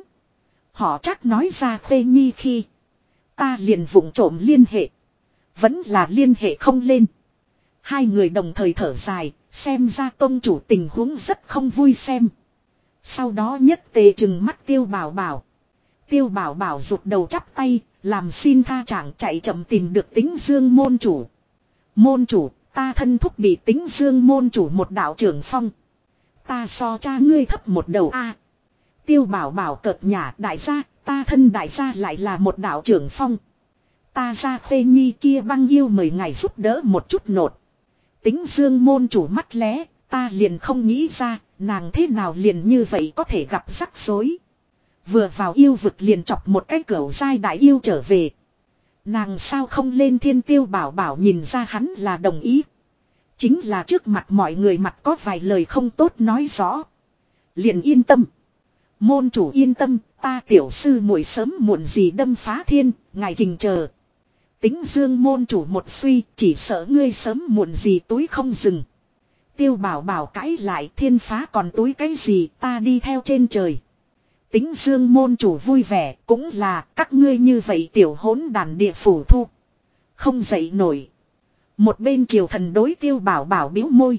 Họ chắc nói ra Khê Nhi khi. Ta liền vụng trộm liên hệ. Vẫn là liên hệ không lên. Hai người đồng thời thở dài. Xem ra tông chủ tình huống rất không vui xem. Sau đó nhất tề trừng mắt Tiêu Bảo Bảo. Tiêu Bảo Bảo rụt đầu chắp tay. Làm xin tha chàng chạy chậm tìm được Tính Dương môn chủ. Môn chủ, ta thân thúc bị Tính Dương môn chủ một đạo trưởng phong. Ta so cha ngươi thấp một đầu a. Tiêu Bảo Bảo cợt nhả, đại gia, ta thân đại gia lại là một đạo trưởng phong. Ta ra Khê Nhi kia băng yêu mời ngài giúp đỡ một chút nột. Tính Dương môn chủ mắt lé, ta liền không nghĩ ra, nàng thế nào liền như vậy có thể gặp rắc rối. Vừa vào yêu vực liền chọc một cái cẩu giai đại yêu trở về. Nàng sao không lên thiên. Tiêu Bảo Bảo nhìn ra hắn là đồng ý. Chính là trước mặt mọi người mặt có vài lời không tốt nói rõ. Liền yên tâm. Môn chủ yên tâm, ta tiểu sư muội sớm muộn gì đâm phá thiên, ngài kình chờ. Tính Dương môn chủ một suy, chỉ sợ ngươi sớm muộn gì túi không dừng. Tiêu Bảo Bảo cãi lại, thiên phá còn túi cái gì, ta đi theo trên trời. Tính Dương môn chủ vui vẻ, cũng là các ngươi như vậy tiểu hỗn đàn địa phủ thu. Không dậy nổi. Một bên triều thần đối Tiêu Bảo Bảo bĩu môi.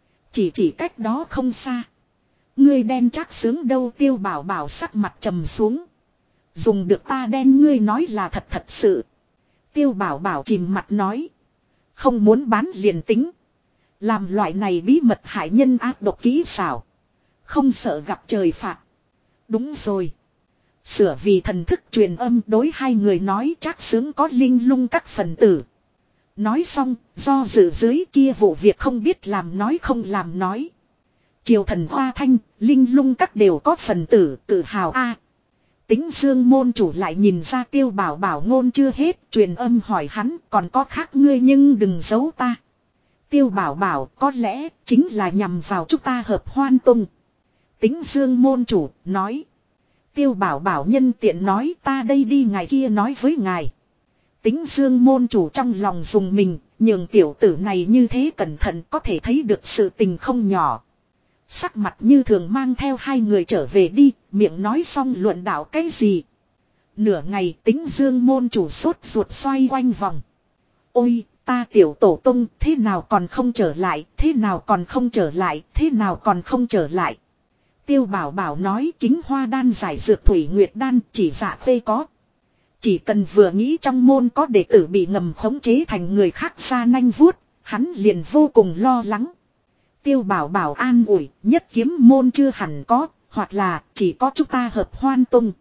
Chỉ cách đó không xa. Ngươi đen chắc sướng đâu. Tiêu Bảo Bảo sắc mặt trầm xuống. Dùng được ta đen ngươi nói là thật thật sự. Tiêu Bảo Bảo chìm mặt nói. Không muốn bán liền tính. Làm loại này bí mật hại nhân ác độc kỹ xảo. Không sợ gặp trời phạt. Đúng rồi. Sửa vì thần thức truyền âm đối hai người nói chắc sướng có linh lung các phần tử. Nói xong, do dự dưới kia vụ việc không biết làm nói không làm nói. Triều thần Hoa Thanh, linh lung các đều có phần tử tự hào a. Tính Dương môn chủ lại nhìn ra Tiêu Bảo Bảo ngôn chưa hết, truyền âm hỏi hắn còn có khác ngươi nhưng đừng giấu ta. Tiêu Bảo Bảo có lẽ chính là nhằm vào chúng ta Hợp Hoan Tông. Tính Dương môn chủ nói. Tiêu Bảo Bảo nhân tiện nói ta đây đi ngày kia nói với ngài. Tính Dương môn chủ trong lòng dùng mình, nhường tiểu tử này như thế cẩn thận có thể thấy được sự tình không nhỏ. Sắc mặt như thường mang theo hai người trở về đi, miệng nói xong luận đạo cái gì. Nửa ngày Tính Dương môn chủ sốt ruột xoay quanh vòng. Ôi, ta tiểu tổ tông thế nào còn không trở lại, thế nào còn không trở lại, thế nào còn không trở lại. Tiêu Bảo Bảo nói Kính Hoa đan giải dược Thủy Nguyệt đan chỉ dạ phê có. Chỉ cần vừa nghĩ trong môn có đệ tử bị ngầm khống chế thành người khác ra nanh vuốt, hắn liền vô cùng lo lắng. Tiêu Bảo Bảo an ủi, nhất kiếm môn chưa hẳn có, hoặc là chỉ có chúng ta Hợp Hoan Tông.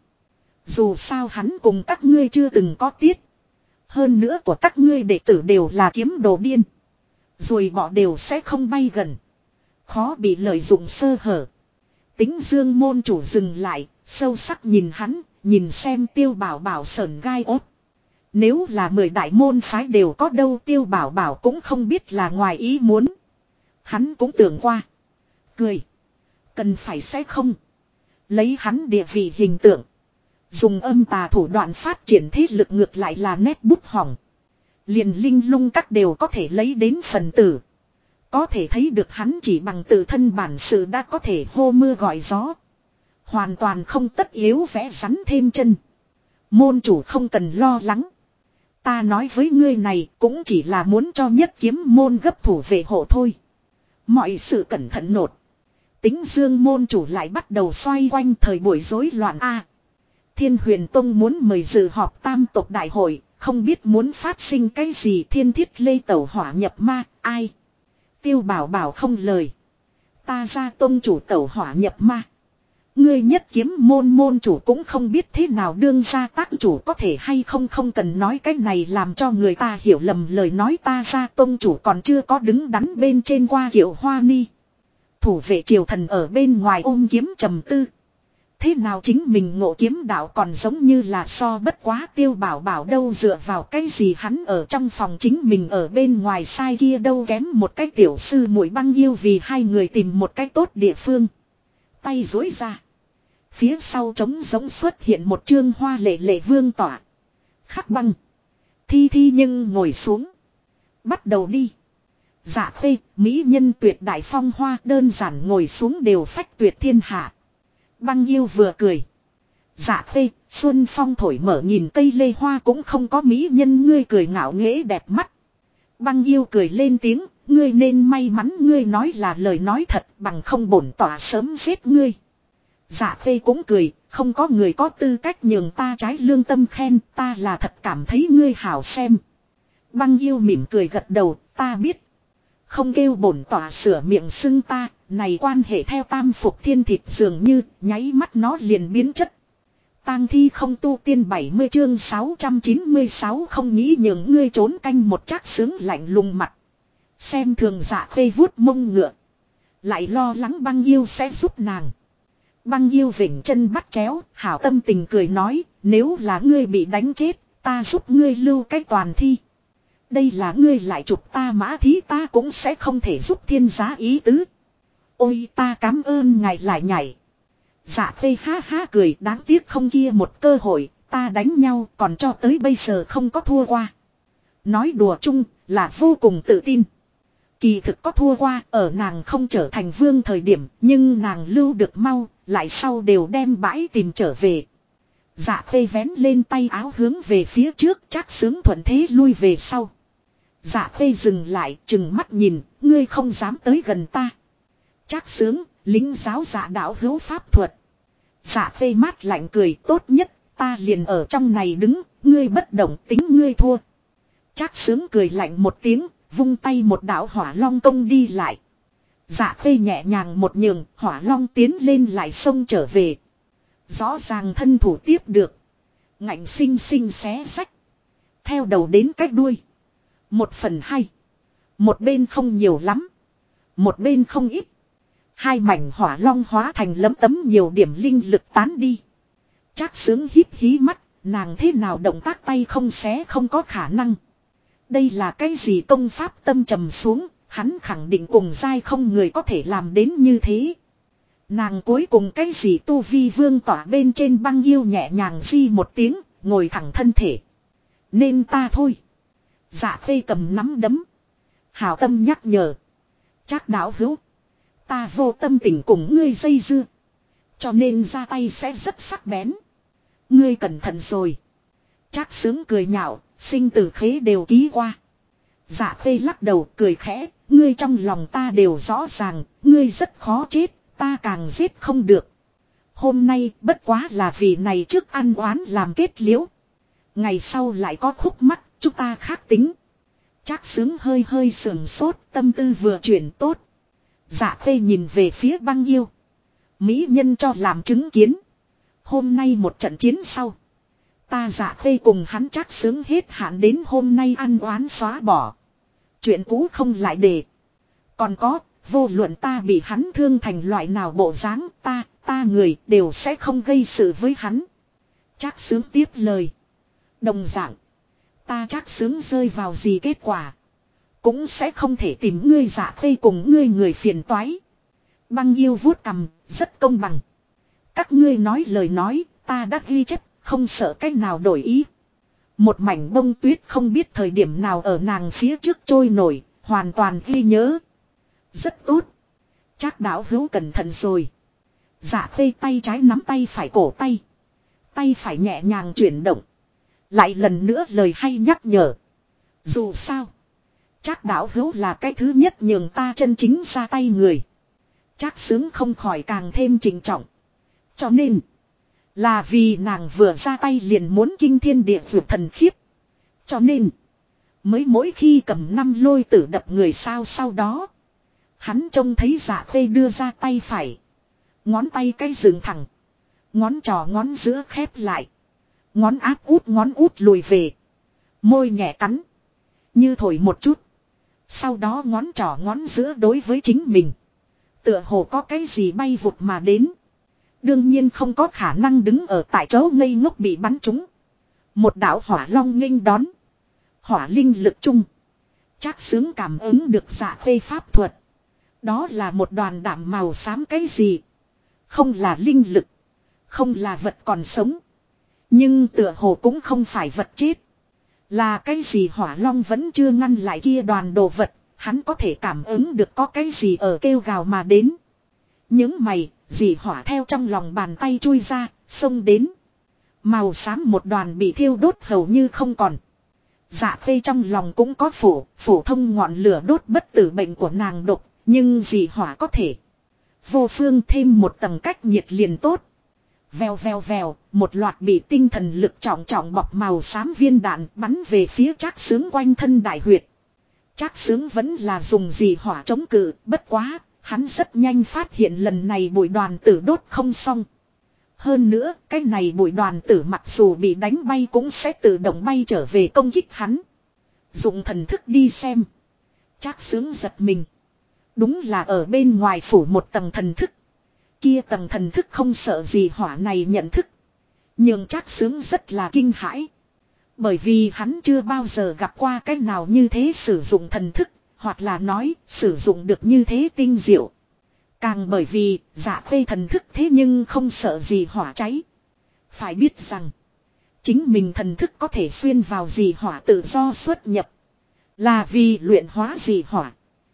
Dù sao hắn cùng các ngươi chưa từng có tiết. Hơn nữa của các ngươi đệ tử đều là kiếm đồ điên. Rồi bỏ đều sẽ không bay gần. Khó bị lợi dụng sơ hở. Tính Dương môn chủ dừng lại, sâu sắc nhìn hắn, nhìn xem Tiêu Bảo Bảo sờn gai ốt. Nếu là 10 đại môn phái đều có đâu Tiêu Bảo Bảo cũng không biết là ngoài ý muốn. Hắn cũng tưởng qua. Cười. Cần phải sẽ không. Lấy hắn địa vị hình tượng. Dùng âm tà thủ đoạn phát triển thế lực ngược lại là nét bút hỏng. Liền linh lung các đều có thể lấy đến phần tử. Có thể thấy được hắn chỉ bằng tự thân bản sự đã có thể hô mưa gọi gió. Hoàn toàn không tất yếu vẽ rắn thêm chân. Môn chủ không cần lo lắng. Ta nói với ngươi này cũng chỉ là muốn cho Nhất Kiếm môn gấp thủ về hộ thôi. Mọi sự cẩn thận nột. Tính Dương môn chủ lại bắt đầu xoay quanh thời buổi rối loạn a. Thiên Huyền Tông muốn mời dự họp tam tộc đại hội, không biết muốn phát sinh cái gì. Thiên Thiết Lê tẩu hỏa nhập ma, ai? Tiêu Bảo Bảo không lời. Ta ra tông chủ tẩu hỏa nhập ma. Ngươi Nhất Kiếm môn môn chủ cũng không biết thế nào đương ra tác chủ có thể hay không, không cần nói cái này làm cho người ta hiểu lầm lời nói. Ta ra tông chủ còn chưa có đứng đắn bên trên qua Kiệu Hoa Ni. Thủ vệ triều thần ở bên ngoài ôm kiếm trầm tư. Thế nào chính mình ngộ kiếm đạo còn giống như là so bất quá Tiêu Bảo Bảo đâu, dựa vào cái gì hắn ở trong phòng chính mình ở bên ngoài sai kia đâu kém một cái tiểu sư muội Băng Yêu vì hai người tìm một cái tốt địa phương. Tay duỗi ra. Phía sau trống giống xuất hiện một chương hoa lệ lệ vương tỏa. Khắc Băng. Thi nhưng ngồi xuống. Bắt đầu đi. Dạ Khê, mỹ nhân tuyệt đại phong hoa đơn giản ngồi xuống đều phách tuyệt thiên hạ. Băng Yêu vừa cười. Dạ Khê, xuân phong thổi mở nhìn cây lê hoa cũng không có mỹ nhân ngươi cười ngạo nghễ đẹp mắt. Băng Yêu cười lên tiếng, ngươi nên may mắn ngươi nói là lời nói thật, bằng không bổn tỏa sớm giết ngươi. Dạ Khê cũng cười, không có người có tư cách nhường ta trái lương tâm khen, ta là thật cảm thấy ngươi hảo xem. Băng Yêu mỉm cười gật đầu, ta biết. Không kêu bổn tỏa sửa miệng xưng ta, này quan hệ theo tam phục thiên thịt dường như, nháy mắt nó liền biến chất. Tang thi không tu tiên 70 chương 696 không nghĩ nhường ngươi trốn canh một Trác Sướng lạnh lùng mặt. Xem thường Dạ Khê vuốt mông ngựa. Lại lo lắng Băng Yêu sẽ giúp nàng. Băng Yêu vểnh chân bắt chéo, hảo tâm tình cười nói, nếu là ngươi bị đánh chết, ta giúp ngươi lưu cái toàn thi. Đây là ngươi lại chụp ta mã thí ta cũng sẽ không thể giúp thiên giá ý tứ. Ôi ta cảm ơn ngài lại nhảy. Dạ Khê ha ha cười, đáng tiếc không kia một cơ hội, ta đánh nhau còn cho tới bây giờ không có thua qua. Nói đùa chung là vô cùng tự tin. Kỳ thực có thua qua ở nàng không trở thành vương thời điểm, nhưng nàng lưu được mau, lại sau đều đem bãi tìm trở về. Dạ Khê vén lên tay áo hướng về phía trước, Trác Sướng thuận thế lui về sau. Dạ Khê dừng lại, chừng mắt nhìn, ngươi không dám tới gần ta. Trác Sướng, lính giáo dạ đạo hữu pháp thuật. Dạ Khê mát lạnh cười, tốt nhất, ta liền ở trong này đứng, ngươi bất động tính ngươi thua. Trác Sướng cười lạnh một tiếng, vung tay một đạo hỏa long công đi lại. Dạ Khê nhẹ nhàng một nhường, hỏa long tiến lên lại xông trở về. Rõ ràng thân thủ tiếp được. Ngạnh xinh xinh xé sách. Theo đầu đến cách đuôi. 1/2. Một bên không nhiều lắm. Một bên không ít. Hai mảnh hỏa long hóa thành lấm tấm nhiều điểm linh lực tán đi. Trác Sướng híp hí mắt. Nàng thế nào động tác tay không xé không có khả năng. Đây là cái gì công pháp tâm trầm xuống. Hắn khẳng định cùng giai không người có thể làm đến như thế. Nàng cuối cùng cái gì tu vi vương tỏa bên trên. Băng Yêu nhẹ nhàng di một tiếng, ngồi thẳng thân thể. Nên ta thôi. Dạ Khê cầm nắm đấm. Hảo tâm nhắc nhở. Trác đạo hữu. Ta vô tâm tình cùng ngươi dây dưa. Cho nên ra tay sẽ rất sắc bén. Ngươi cẩn thận rồi. Trác Sướng cười nhạo, sinh tử khế đều ký qua. Dạ Khê lắc đầu cười khẽ, ngươi trong lòng ta đều rõ ràng, ngươi rất khó chết, ta càng giết không được. Hôm nay bất quá là vì này trước ăn oán làm kết liễu. Ngày sau lại có khúc mắc, chúng ta khác tính. Trác Sướng hơi hơi sườn sốt, tâm tư vừa chuyển tốt. Dạ Khê nhìn về phía Băng Yêu. Mỹ nhân cho làm chứng kiến. Hôm nay một trận chiến sau. Ta Dạ Khê cùng hắn Trác Sướng hết hạn đến hôm nay ăn oán xóa bỏ. Chuyện cũ không lại để. Còn có, vô luận ta bị hắn thương thành loại nào bộ dáng, ta người đều sẽ không gây sự với hắn. Trác Sướng tiếp lời. Đồng dạng. Ta Trác Sướng rơi vào gì kết quả. Cũng sẽ không thể tìm ngươi Dạ Khê cùng ngươi người phiền toái. Băng Yêu vuốt cằm, rất công bằng. Các ngươi nói lời nói, ta đã ghi chép, không sợ cách nào đổi ý. Một mảnh bông tuyết không biết thời điểm nào ở nàng phía trước trôi nổi, hoàn toàn ghi nhớ. Rất tốt. Trác đạo hữu cẩn thận rồi. Dạ Khê tay trái nắm tay phải cổ tay. Tay phải nhẹ nhàng chuyển động. Lại lần nữa lời hay nhắc nhở. Dù sao. Trác đạo hữu là cái thứ nhất nhường ta chân chính ra tay người. Trác Sướng không khỏi càng thêm trịnh trọng. Cho nên. Là vì nàng vừa ra tay liền muốn kinh thiên địa vượt thần khiếp. Cho nên. Mới mỗi khi cầm 5 lôi tử đập người sao sau đó. Hắn trông thấy Dạ Khê đưa ra tay phải. Ngón tay cái dựng thẳng. Ngón trỏ ngón giữa khép lại. Ngón áp út ngón út lùi về. Môi nhẹ cắn. Như thổi một chút. Sau đó ngón trỏ ngón giữa đối với chính mình. Tựa hồ có cái gì bay vụt mà đến. Đương nhiên không có khả năng đứng ở tại chỗ ngây ngốc bị bắn trúng. Một đạo hỏa long nghênh đón. Hỏa linh lực chung. Trác Sướng cảm ứng được Dạ Khê pháp thuật. Đó là một đoàn đạm màu xám cái gì. Không là linh lực. Không là vật còn sống. Nhưng tựa hồ cũng không phải vật chết. Là cái gì hỏa long vẫn chưa ngăn lại kia đoàn đồ vật. Hắn có thể cảm ứng được có cái gì ở kêu gào mà đến. Những mày, dì hỏa theo trong lòng bàn tay chui ra, xông đến. Màu xám một đoàn bị thiêu đốt hầu như không còn. Dạ Khê trong lòng cũng có phổ thông ngọn lửa đốt bất tử bệnh của nàng độc. Nhưng dì hỏa có thể. Vô phương thêm một tầng cách nhiệt liền tốt. Vèo vèo vèo, một loạt bị tinh thần lực trọng trọng bọc màu xám viên đạn bắn về phía Trác Sướng quanh thân đại huyệt. Trác Sướng vẫn là dùng dì hỏa chống cự, bất quá, hắn rất nhanh phát hiện lần này bụi đoàn tử đốt không xong. Hơn nữa, cái này bụi đoàn tử mặc dù bị đánh bay cũng sẽ tự động bay trở về công kích hắn. Dùng thần thức đi xem. Trác Sướng giật mình. Đúng là ở bên ngoài phủ một tầng thần thức. Kia tầng thần thức không sợ gì hỏa này nhận thức. Nhưng Trác Sướng rất là kinh hãi. Bởi vì hắn chưa bao giờ gặp qua cách nào như thế sử dụng thần thức. Hoặc là nói sử dụng được như thế tinh diệu. Càng bởi vì Dạ Khê thần thức thế nhưng không sợ gì hỏa cháy. Phải biết rằng. Chính mình thần thức có thể xuyên vào gì hỏa tự do xuất nhập. Là vì luyện hóa gì hỏa.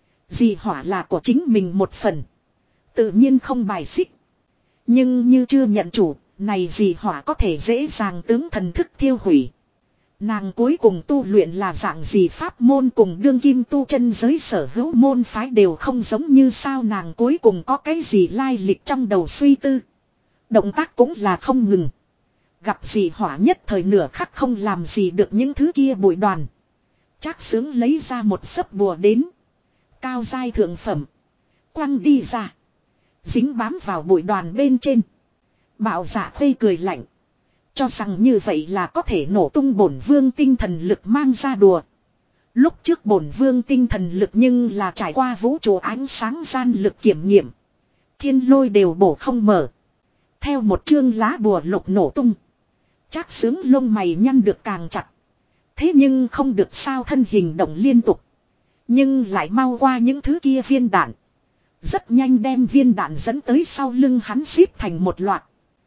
Dị hỏa là của chính mình một phần. Tự nhiên không bài xích. Nhưng như chưa nhận chủ, này dị hỏa có thể dễ dàng tướng thần thức thiêu hủy. Nàng cuối cùng tu luyện là dạng gì pháp môn cùng đương kim tu chân giới sở hữu môn phái đều không giống như sao nàng cuối cùng có cái gì lai lịch trong đầu suy tư. Động tác cũng là không ngừng. Gặp dị hỏa nhất thời nửa khắc không làm gì được những thứ kia bụi đoàn. Trác Sướng lấy ra một sấp bùa đến. Cao giai thượng phẩm. Quăng đi ra. Dính bám vào bụi đoàn bên trên. Bạo Dạ Khê cười lạnh. Cho rằng như vậy là có thể nổ tung bổn vương tinh thần lực mang ra đùa. Lúc trước bổn vương tinh thần lực nhưng là trải qua vũ trụ ánh sáng gian lực kiểm nghiệm. Thiên lôi đều bổ không mở. Theo một chương lá bùa lục nổ tung. Trác Sướng lông mày nhăn được càng chặt. Thế nhưng không được sao thân hình động liên tục. Nhưng lại mau qua những thứ kia viên đạn. Rất nhanh đem viên đạn dẫn tới sau lưng hắn xếp thành một loạt.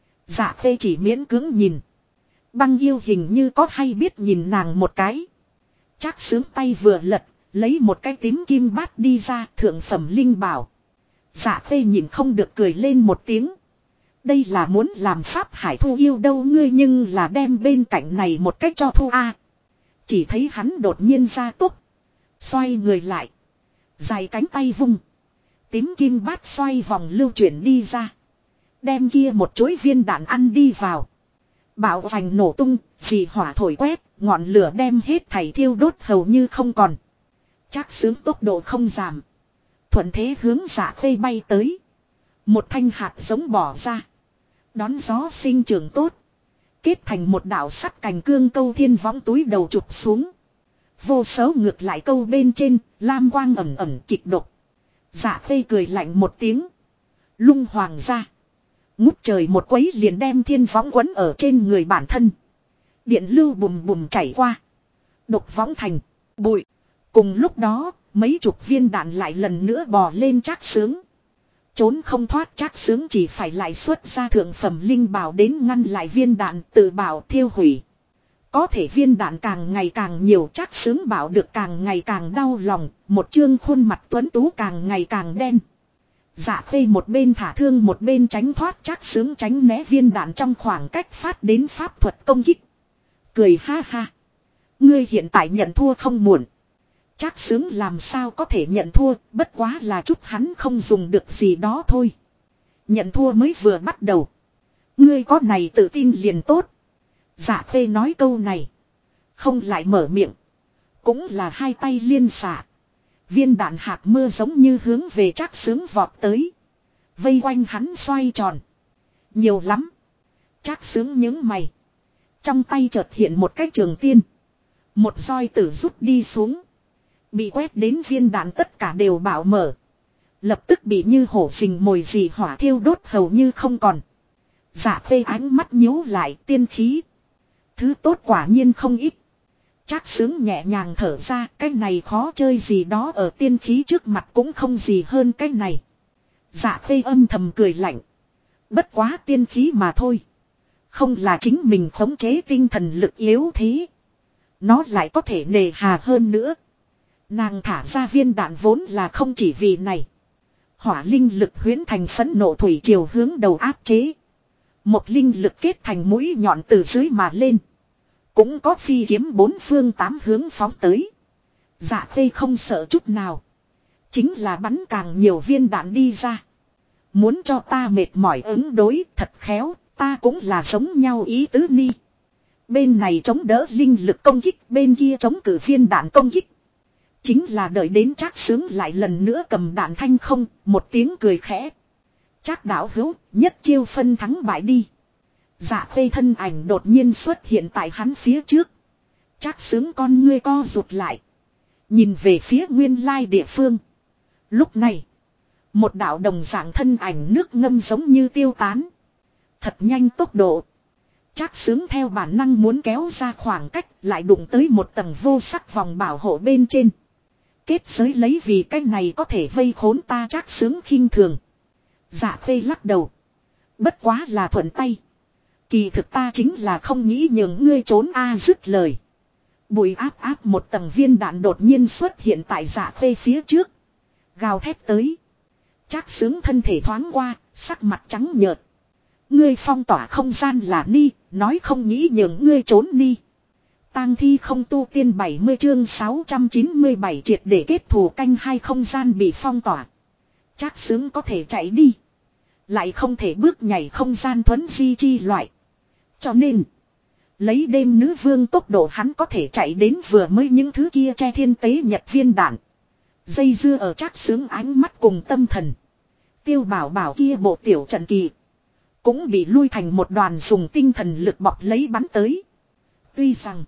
Dạ Khê chỉ miễn cưỡng nhìn. Băng yêu hình như có hay biết nhìn nàng một cái. Trác Sướng tay vừa lật, lấy một cái tím kim bát đi ra thượng phẩm linh bảo. Dạ Khê nhìn không được cười lên một tiếng. Đây là muốn làm pháp hải thu yêu đâu ngươi nhưng là đem bên cạnh này một cách cho thu a. Chỉ thấy hắn đột nhiên ra tốc. Xoay người lại. Dài cánh tay vung. Tím kim bát xoay vòng lưu chuyển đi ra. Đem kia một chuỗi viên đạn ăn đi vào. Bạo vành nổ tung, dì hỏa thổi quét, ngọn lửa đem hết thảy thiêu đốt hầu như không còn. Trác Sướng tốc độ không giảm. Thuận thế hướng Dạ Khê bay tới. Một thanh hạt giống bỏ ra. Đón gió sinh trưởng tốt. Kết thành một đạo sắt cành cương câu thiên võng túi đầu chụp xuống. Vô số ngược lại câu bên trên, lam quang ẩn ẩn kịch độc. Dạ Khê cười lạnh một tiếng. Lung hoàng ra. Ngút trời một quấy liền đem thiên võng quấn ở trên người bản thân. Điện lưu bùm bùm chảy qua. Độc võng thành bụi. Cùng lúc đó, mấy chục viên đạn lại lần nữa bò lên Trác Sướng. Trốn không thoát Trác Sướng chỉ phải lại xuất ra thượng phẩm linh bảo đến ngăn lại viên đạn tự bảo thiêu hủy. Có thể viên đạn càng ngày càng nhiều, Trác Xướng bảo được càng ngày càng đau lòng, một chương khuôn mặt tuấn tú càng ngày càng đen. Dạ Khê một bên thả thương một bên tránh thoát, Trác Xướng tránh né viên đạn trong khoảng cách phát đến pháp thuật công kích. Cười ha ha. Ngươi hiện tại nhận thua không muộn. Trác Xướng làm sao có thể nhận thua, bất quá là chút hắn không dùng được gì đó thôi. Nhận thua mới vừa bắt đầu. Ngươi có này tự tin liền tốt. Dạ Khê nói câu này. Không lại mở miệng. Cũng là hai tay liên xạ. Viên đạn hạt mưa giống như hướng về Trác Xướng vọt tới. Vây quanh hắn xoay tròn. Nhiều lắm. Trác Xướng nhướng mày. Trong tay chợt hiện một cái trường tiên. Một roi tử rút đi xuống. Bị quét đến viên đạn tất cả đều bạo mở. Lập tức bị như hổ rình mồi dị hỏa thiêu đốt hầu như không còn. Dạ Khê ánh mắt nhíu lại, tiên khí. Thứ tốt quả nhiên không ít. Trác Xướng nhẹ nhàng thở ra, cái này khó chơi gì đó ở tiên khí trước mặt cũng không gì hơn cái này. Dạ Khê âm thầm cười lạnh. Bất quá tiên khí mà thôi. Không là chính mình khống chế tinh thần lực yếu thế. Nó lại có thể nề hà hơn nữa. Nàng thả ra viên đạn vốn là không chỉ vì này. Hỏa linh lực huyễn thành phẫn nộ thủy triều hướng đầu áp chế. Một linh lực kết thành mũi nhọn từ dưới mà lên. Cũng có phi kiếm bốn phương tám hướng phóng tới. Dạ Khê không sợ chút nào. Chính là bắn càng nhiều viên đạn đi ra. Muốn cho ta mệt mỏi ứng đối thật khéo, ta cũng là giống nhau ý tứ ni. Bên này chống đỡ linh lực công kích, bên kia chống cử viên đạn công kích. Chính là đợi đến Trác Xướng lại lần nữa cầm đạn thanh không, một tiếng cười khẽ. Trác đạo hữu, nhất chiêu phân thắng bại đi. Dạ Khê thân ảnh đột nhiên xuất hiện tại hắn phía trước. Trác Xướng con ngươi co rụt lại. Nhìn về phía nguyên lai địa phương. Lúc này, một đạo đồng dạng thân ảnh nước ngâm giống như tiêu tán. Thật nhanh tốc độ. Trác Xướng theo bản năng muốn kéo ra khoảng cách, lại đụng tới một tầng vô sắc vòng bảo hộ bên trên. Kết giới lấy vì cái này có thể vây khốn ta, Trác Xướng khinh thường. Dạ Khê lắc đầu. Bất quá là thuận tay. Kỳ thực ta chính là không nghĩ nhường ngươi trốn dứt lời. Bụi áp áp một tầng viên đạn đột nhiên xuất hiện tại Dạ Khê phía trước. Gào thét tới. Trác Xướng thân thể thoáng qua, sắc mặt trắng nhợt. Ngươi phong tỏa không gian là ni, nói không nghĩ nhường ngươi trốn ni. Tang thi không tu tiên 70 chương 697 triệt để kết thù canh hai, không gian bị phong tỏa. Trác Xướng có thể chạy đi. Lại không thể bước nhảy không gian thuấn di chi loại. Cho nên, lấy đêm nữ vương tốc độ hắn có thể chạy đến vừa mới những thứ kia che thiên tế nhật viên đạn. Dây dưa ở Trác Xướng ánh mắt cùng tâm thần. Tiêu Bảo Bảo kia bộ tiểu trận kỳ. Cũng bị lui thành một đoàn dùng tinh thần lực bọc lấy bắn tới. Tuy rằng,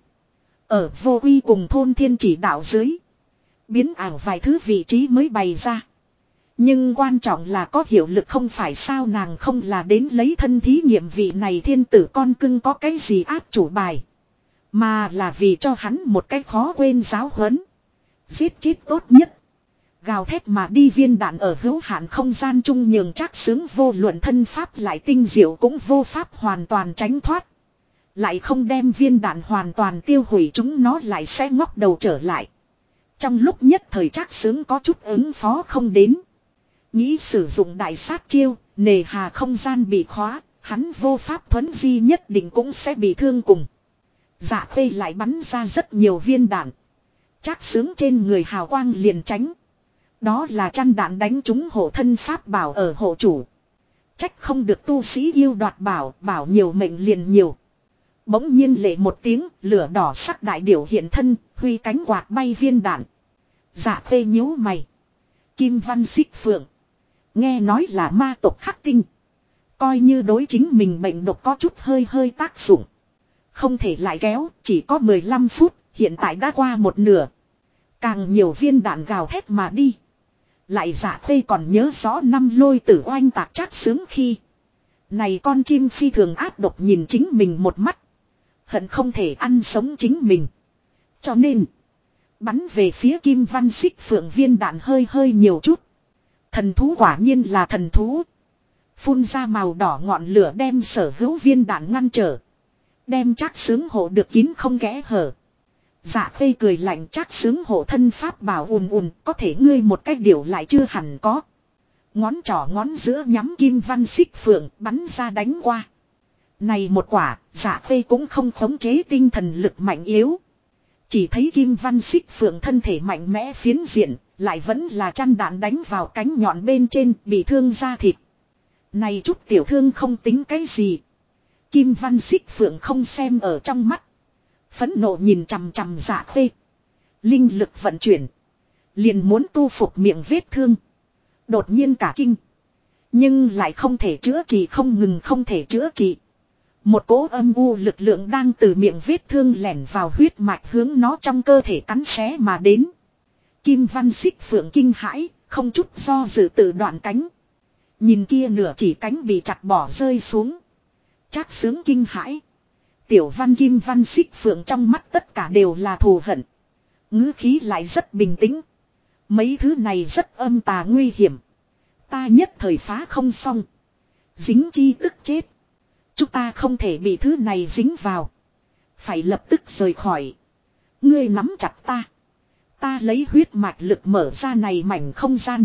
ở Vô Uy cùng thôn thiên chỉ đạo dưới. Biến ảo vài thứ vị trí mới bày ra. Nhưng quan trọng là có hiệu lực không phải sao, nàng không là đến lấy thân thí nghiệm vị này thiên tử con cưng có cái gì áp chủ bài. Mà là vì cho hắn một cái khó quên giáo huấn. Giết chết tốt nhất. Gào thét mà đi viên đạn ở hữu hạn không gian trung nhường Trác Xướng vô luận thân pháp lại tinh diệu cũng vô pháp hoàn toàn tránh thoát. Lại không đem viên đạn hoàn toàn tiêu hủy chúng nó lại sẽ ngóc đầu trở lại. Trong lúc nhất thời Trác Xướng có chút ứng phó không đến. Nghĩ sử dụng đại sát chiêu, nề hà không gian bị khóa, hắn vô pháp thuấn di nhất định cũng sẽ bị thương cùng. Dạ Khê lại bắn ra rất nhiều viên đạn. Trác Xướng trên người hào quang liền tránh. Đó là chăn đạn đánh trúng hộ thân pháp bảo ở hộ chủ. Trách không được tu sĩ yêu đoạt bảo, bảo nhiều mệnh liền nhiều. Bỗng nhiên lệ một tiếng, lửa đỏ sắc đại điểu hiện thân, huy cánh quạt bay viên đạn. Dạ Khê nhíu mày. Kim văn xích phượng. Nghe nói là ma tộc khắc tinh. Coi như đối chính mình bệnh độc có chút hơi hơi tác dụng. Không thể lại kéo, chỉ có 15 phút, hiện tại đã qua một nửa. Càng nhiều viên đạn gào thét mà đi. Lại Dạ Khê còn nhớ rõ năm lôi tử oanh tạc Trác Xướng khi. Này con chim phi thường ác độc nhìn chính mình một mắt. Hận không thể ăn sống chính mình. Cho nên, bắn về phía kim văn xích phượng viên đạn hơi hơi nhiều chút. Thần thú quả nhiên là thần thú. Phun ra màu đỏ ngọn lửa đem sở hữu viên đạn ngăn trở. Đem Trác Xướng hộ được kín không kẽ hở. Dạ Khê cười lạnh, Trác Xướng hộ thân pháp bảo ùn ùn, có thể ngươi một cách điều lại chưa hẳn có. Ngón trỏ ngón giữa nhắm kim văn xích phượng bắn ra đánh qua. Này một quả, Dạ Khê cũng không khống chế tinh thần lực mạnh yếu. Chỉ thấy kim văn xích phượng thân thể mạnh mẽ phiến diện, lại vẫn là chăn đạn đánh vào cánh nhọn bên trên, bị thương da thịt. Này chút tiểu thương không tính cái gì. Kim văn xích phượng không xem ở trong mắt. Phẫn nộ nhìn chằm chằm Dạ Khê. Linh lực vận chuyển. Liền muốn tu phục miệng vết thương. Đột nhiên cả kinh. Nhưng lại không thể chữa trị, không ngừng không thể chữa trị. Một cỗ âm u lực lượng đang từ miệng vết thương lẻn vào huyết mạch hướng nó trong cơ thể cắn xé mà đến. Kim văn xích phượng kinh hãi, không chút do dự tự đoạn cánh. Nhìn kia nửa chỉ cánh bị chặt bỏ rơi xuống. Trác Xướng kinh hãi. Tiểu văn kim văn xích phượng trong mắt tất cả đều là thù hận. Ngữ khí lại rất bình tĩnh. Mấy thứ này rất âm tà nguy hiểm. Ta nhất thời phá không xong. Dính chi tức chết. Chúng ta không thể bị thứ này dính vào. Phải lập tức rời khỏi. Ngươi nắm chặt ta. Ta lấy huyết mạch lực mở ra này mảnh không gian.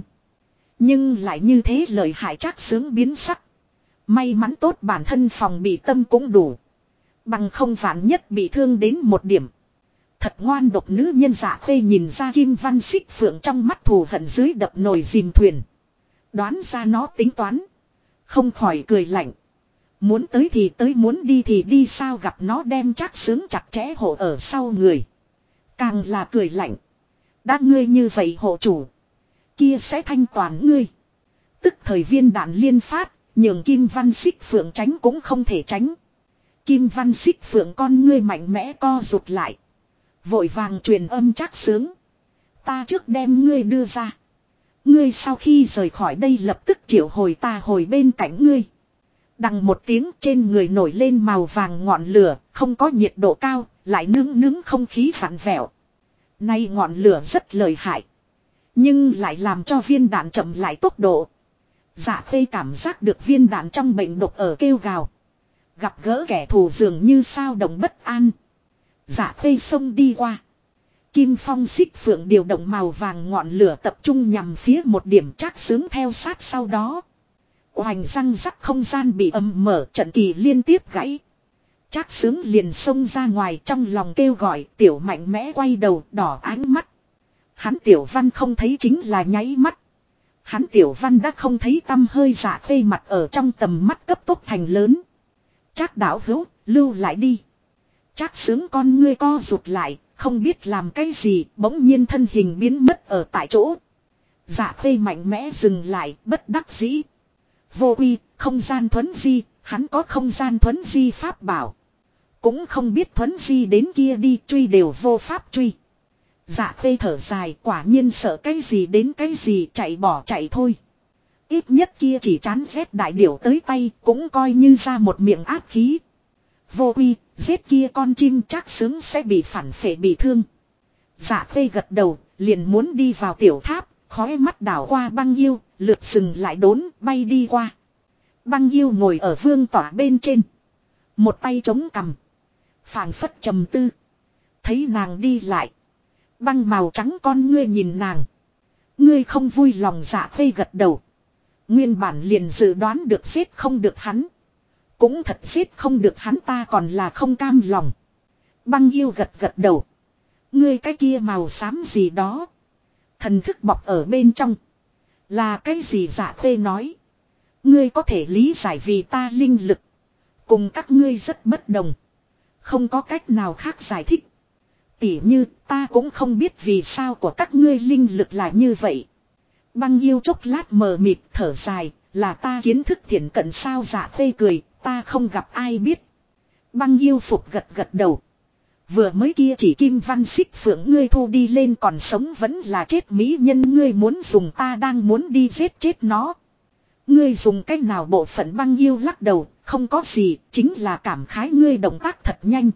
Nhưng lại như thế lợi hại. Trác Xướng biến sắc. May mắn tốt bản thân phòng bị tâm cũng đủ. Bằng không vạn nhất bị thương đến một điểm. Thật ngoan độc nữ nhân. Dạ Khê nhìn ra kim văn xích phượng trong mắt thù hận dưới đập nồi dìm thuyền. Đoán ra nó tính toán. Không khỏi cười lạnh. Muốn tới thì tới, muốn đi thì đi, sao gặp nó đem Trác Xướng chặt chẽ hộ ở sau người. Càng là cười lạnh. Đã ngươi như vậy hộ chủ. Kia sẽ thanh toàn ngươi. Tức thời viên đạn liên phát. Nhường kim văn xích phượng tránh cũng không thể tránh. Kim văn xích phượng con ngươi mạnh mẽ co rụt lại. Vội vàng truyền âm Trác Xướng. Ta trước đem ngươi đưa ra. Ngươi sau khi rời khỏi đây lập tức triệu hồi ta hồi bên cạnh ngươi. Đằng một tiếng, trên người nổi lên màu vàng ngọn lửa, không có nhiệt độ cao, lại nướng không khí vặn vẹo. Nay ngọn lửa rất lợi hại. Nhưng lại làm cho viên đạn chậm lại tốc độ. Dạ Khê cảm giác được viên đạn trong bệnh độc ở kêu gào. Gặp gỡ kẻ thù dường như sao động bất an. Dạ Khê xông đi qua. Kim phong xích phượng điều động màu vàng ngọn lửa tập trung nhằm phía một điểm. Trác Xướng theo sát sau đó. Oành răng rắc, không gian bị ầm mở, trận kỳ liên tiếp gãy. Trác Xướng liền xông ra ngoài, trong lòng kêu gọi, tiểu mạnh mẽ quay đầu đỏ ánh mắt. Hắn tiểu văn không thấy chính là nháy mắt. Hắn tiểu văn đã không thấy tăm hơi. Dạ Khê mặt ở trong tầm mắt cấp tốc thành lớn. Trác đạo hữu, lưu lại đi. Trác Xướng con ngươi co rụt lại, không biết làm cái gì, bỗng nhiên thân hình biến mất ở tại chỗ. Dạ Khê mạnh mẽ dừng lại, bất đắc dĩ. Vô uy, không gian thuấn di, hắn có không gian thuấn di pháp bảo. Cũng không biết thuấn di đến kia đi, truy đều vô pháp truy. Dạ Khê thở dài, quả nhiên sợ cái gì đến cái gì, chạy bỏ chạy thôi. Ít nhất kia chỉ chán ghét đại điểu tới tay, cũng coi như ra một miệng áp khí. Vô uy, giết kia con chim, Trác Xướng sẽ bị phản phệ bị thương. Dạ Khê gật đầu, liền muốn đi vào tiểu tháp, khói mắt đảo qua Băng Yêu, lượt dừng lại đốn, bay đi qua. Băng Yêu ngồi ở vương tỏa bên trên. Một tay chống cằm. Phảng phất trầm tư. Thấy nàng đi lại. Băng màu trắng con ngươi nhìn nàng. Ngươi không vui lòng. Dạ Khê gật đầu. Nguyên bản liền dự đoán được giết không được hắn. Cũng thật giết không được hắn, ta còn là không cam lòng. Băng Yêu gật gật đầu. Ngươi cái kia màu xám gì đó. Thần thức bọc ở bên trong. Là cái gì? Dạ Khê nói. Ngươi có thể lý giải vì ta linh lực. Cùng các ngươi rất bất đồng. Không có cách nào khác giải thích. Tỉ như ta cũng không biết vì sao của các ngươi linh lực là như vậy. Băng Yêu chốc lát mờ mịt thở dài. Là ta kiến thức thiển cận sao? Dạ Khê cười. Ta không gặp ai biết. Băng Yêu phục gật gật đầu. Vừa mới kia chỉ kim văn xích phượng ngươi thu đi lên, còn sống vẫn là chết mỹ nhân ngươi muốn dùng, ta đang muốn đi giết chết nó. Ngươi dùng cách nào bộ phận? Băng Yêu lắc đầu, không có gì, chính là cảm khái ngươi động tác thật nhanh.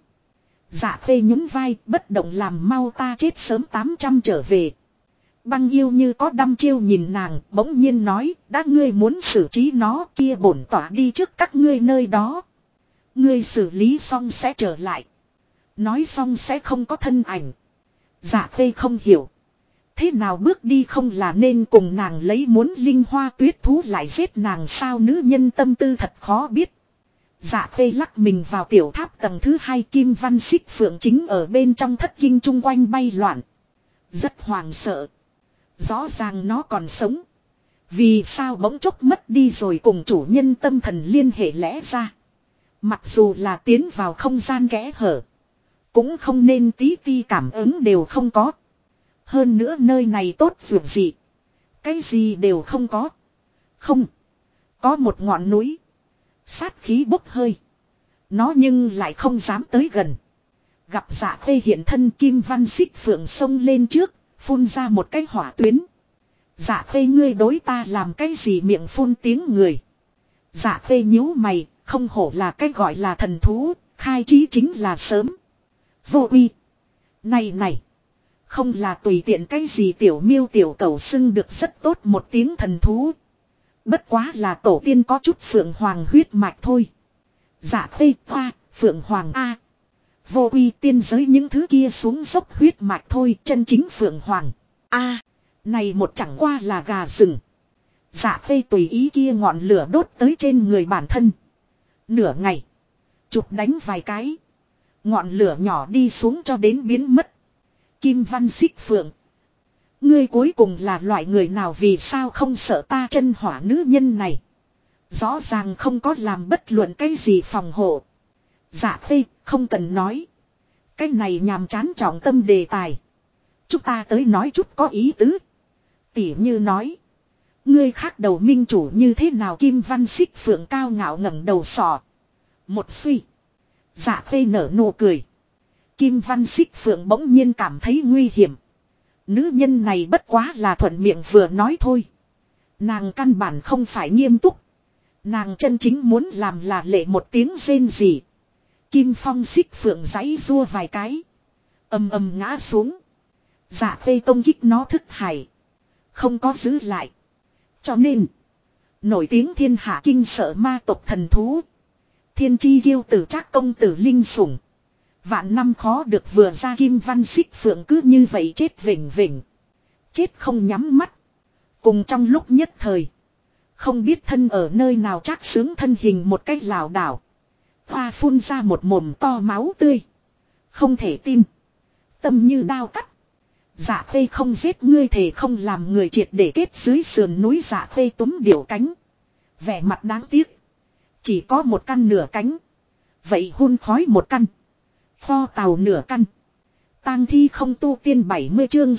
Dạ Khê nhún vai, bất động làm mau, ta chết sớm 800 trở về. Băng Yêu như có đăm chiêu nhìn nàng, bỗng nhiên nói, đã ngươi muốn xử trí nó, kia bổn tỏa đi trước các ngươi nơi đó. Ngươi xử lý xong sẽ trở lại. Nói xong sẽ không có thân ảnh. Dạ khê không hiểu. Thế nào bước đi không là nên cùng nàng lấy muốn linh hoa tuyết thú lại giết nàng sao, nữ nhân tâm tư thật khó biết. Dạ khê lắc mình vào tiểu tháp tầng thứ 2, kim văn xích phượng chính ở bên trong thất kinh chung quanh bay loạn. Rất hoảng sợ. Rõ ràng nó còn sống. Vì sao bỗng chốc mất đi rồi, cùng chủ nhân tâm thần liên hệ lẽ ra. Mặc dù là tiến vào không gian kẽ hở. Cũng không nên tí ti cảm ứng đều không có. Hơn nữa nơi này tốt dường gì. Cái gì đều không có. Không. Có một ngọn núi. Sát khí bốc hơi. Nó nhưng lại không dám tới gần. Gặp Dạ khê hiện thân, kim văn xích phượng xông lên trước. Phun ra một cái hỏa tuyến. Dạ khê ngươi đối ta làm cái gì, miệng phun tiếng người. Dạ khê nhíu mày. Không hổ là cái gọi là thần thú. Khai trí chính là sớm. Vô uy. Này. Không là tùy tiện cái gì tiểu miêu tiểu cẩu xưng được rất tốt một tiếng thần thú. Bất quá là tổ tiên có chút phượng hoàng huyết mạch thôi. Dạ khê hoa, phượng hoàng A. Vô uy tiên giới những thứ kia xuống dốc huyết mạch thôi, chân chính phượng hoàng. A. Này một chẳng qua là gà rừng. Dạ khê tùy ý kia ngọn lửa đốt tới trên người bản thân. Nửa ngày. Chụp đánh vài cái. Ngọn lửa nhỏ đi xuống cho đến biến mất. Kim văn xích phượng. Ngươi cuối cùng là loại người nào, vì sao không sợ ta chân hỏa nữ nhân này. Rõ ràng không có làm bất luận cái gì phòng hộ. Dạ khê không cần nói. Cái này nhàm chán trọng tâm đề tài. Chúng ta tới nói chút có ý tứ. Tỉ như nói. Ngươi khác đầu minh chủ như thế nào, kim văn xích phượng cao ngạo ngẩng đầu sò. Một suy. Dạ khê nở nụ cười. Kim văn xích phượng bỗng nhiên cảm thấy nguy hiểm. Nữ nhân này bất quá là thuận miệng vừa nói thôi. Nàng căn bản không phải nghiêm túc. Nàng chân chính muốn làm là lệ một tiếng rên rỉ. Kim phong xích phượng giãy rua vài cái. Ầm ngã xuống. Dạ khê công kích nó thức hải. Không có giữ lại. Cho nên. Nổi tiếng thiên hạ kinh sợ ma tộc thần thú. Thiên chi kiêu tử trác công tử linh sủng. Vạn năm khó được vừa ra kim văn xích phượng cứ như vậy chết vĩnh vĩnh. Chết không nhắm mắt. Cùng trong lúc nhất thời. Không biết thân ở nơi nào Trác Sướng thân hình một cách lảo đảo. Hoa phun ra một mồm to máu tươi. Không thể tin. Tâm như đao cắt. Dạ khê không giết ngươi, thề không làm người triệt để kết dưới sườn núi. Dạ khê túm điểu cánh. Vẻ mặt đáng tiếc. Chỉ có một căn nửa cánh. Vậy hun khói một căn. Kho tàu nửa căn. Tang thi không tu tiên 70 chương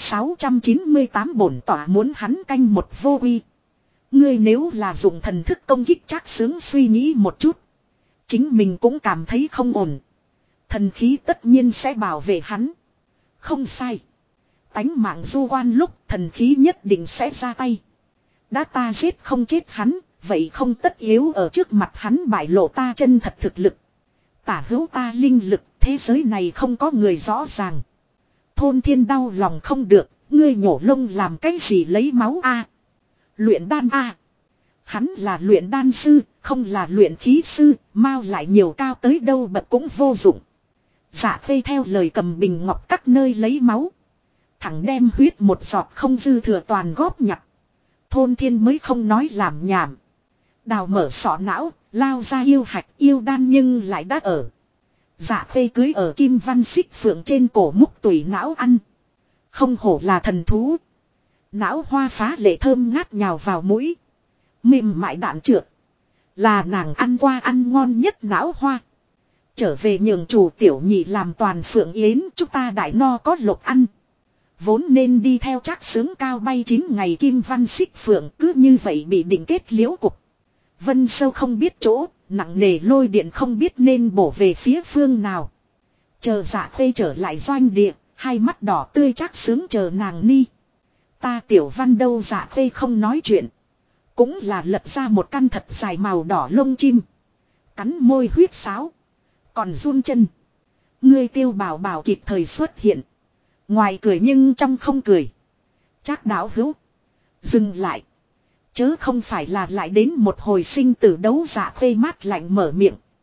698 bổn tỏa muốn hắn canh một vô uy. Ngươi nếu là dùng thần thức công kích Trác Sướng, suy nghĩ một chút. Chính mình cũng cảm thấy không ổn. Thần khí tất nhiên sẽ bảo vệ hắn. Không sai. Tánh mạng du quan lúc thần khí nhất định sẽ ra tay. Đã ta giết không chết hắn, vậy không tất yếu ở trước mặt hắn bại lộ ta chân thật thực lực. Tả hữu ta linh lực, thế giới này không có người rõ ràng. Thôn thiên đau lòng không được, ngươi nhổ lông làm cái gì lấy máu a? Luyện đan a? Hắn là luyện đan sư, không là luyện khí sư, mau lại nhiều cao tới đâu bật cũng vô dụng. Dạ khê theo lời cầm bình ngọc các nơi lấy máu. Thẳng đem huyết một giọt không dư thừa toàn góp nhặt. Thôn thiên mới không nói làm nhảm. Đào mở sọ não, lao ra yêu hạch yêu đan nhưng lại đã ở. Dạ khê cưới ở kim văn xích phượng trên cổ múc tùy não ăn. Không hổ là thần thú. Não hoa phá lệ thơm ngát nhào vào mũi. Mềm mại đạn trượt. Là nàng ăn qua ăn ngon nhất não hoa. Trở về nhường chủ tiểu nhị làm toàn phượng yến, chúng ta đại no có lộc ăn. Vốn nên đi theo Trác Sướng cao bay 9 ngày kim văn xích phượng, cứ như vậy bị định kết liễu cục. Vân sâu không biết chỗ, nặng nề lôi điện không biết nên bổ về phía phương nào. Chờ Dạ khê trở lại doanh địa, hai mắt đỏ tươi Trác Sướng chờ nàng ni. Ta tiểu văn đâu, Dạ khê không nói chuyện. Cũng là lật ra một căn thật dài màu đỏ lông chim. Cắn môi huyết sáo. Còn run chân. Ngươi Tiêu Bảo Bảo kịp thời xuất hiện. Ngoài cười nhưng trong không cười. Trác đạo hữu. Dừng lại. Chớ không phải là lại đến một hồi sinh tử đấu. Dạ khê mát lạnh mở miệng.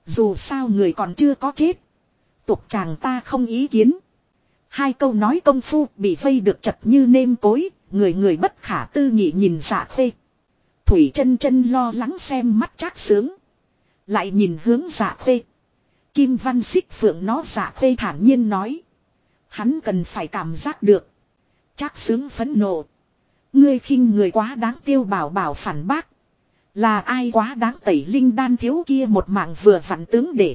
Dù sao người còn chưa có chết. Tục chàng ta không ý kiến. Hai câu nói công phu bị vây được chật như nêm cối. Người người bất khả tư nghị nhìn Dạ Khê. Thủy chân chân lo lắng xem mắt Trác Sướng. Lại nhìn hướng Dạ Khê. Kim Văn Xích Phượng nó Dạ Khê thản nhiên nói. Hắn cần phải cảm giác được. Trác Sướng phẫn nộ. Ngươi khinh người quá đáng. Tiêu Bảo Bảo phản bác. Là ai quá đáng? Tẩy linh đan thiếu kia một mạng vừa vặn tướng để.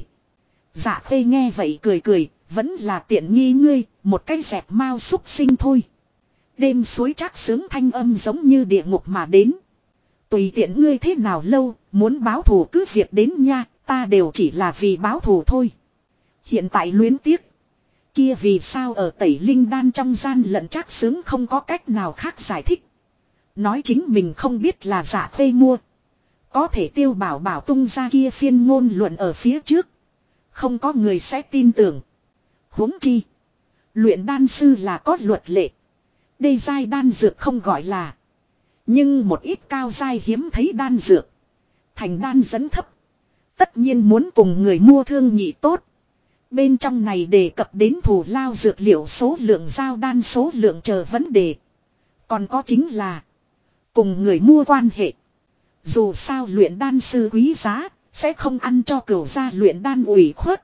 Dạ Khê nghe vậy cười cười. Vẫn là tiện nghi ngươi. Một cái dẹp mau xúc sinh thôi. Đêm suối Trác Sướng thanh âm giống như địa ngục mà đến. Tùy tiện ngươi thế nào lâu. Muốn báo thù cứ việc đến nha. Ta đều chỉ là vì báo thù thôi. Hiện tại luyến tiếc. Kia vì sao ở tẩy linh đan trong gian lận Trác Sướng không có cách nào khác giải thích. Nói chính mình không biết là Dạ Khê mua. Có thể Tiêu Bảo Bảo tung ra kia phiên ngôn luận ở phía trước. Không có người sẽ tin tưởng. Huống chi. Luyện đan sư là có luật lệ. Đây giai đan dược không gọi là. Nhưng một ít cao giai hiếm thấy đan dược. Thành đan dẫn thấp. Tất nhiên muốn cùng người mua thương nghị tốt. Bên trong này đề cập đến thù lao dược liệu số lượng giao đan số lượng chờ vấn đề. Còn có chính là. Cùng người mua quan hệ. Dù sao luyện đan sư quý giá. Sẽ không ăn cho cửu gia luyện đan ủy khuất.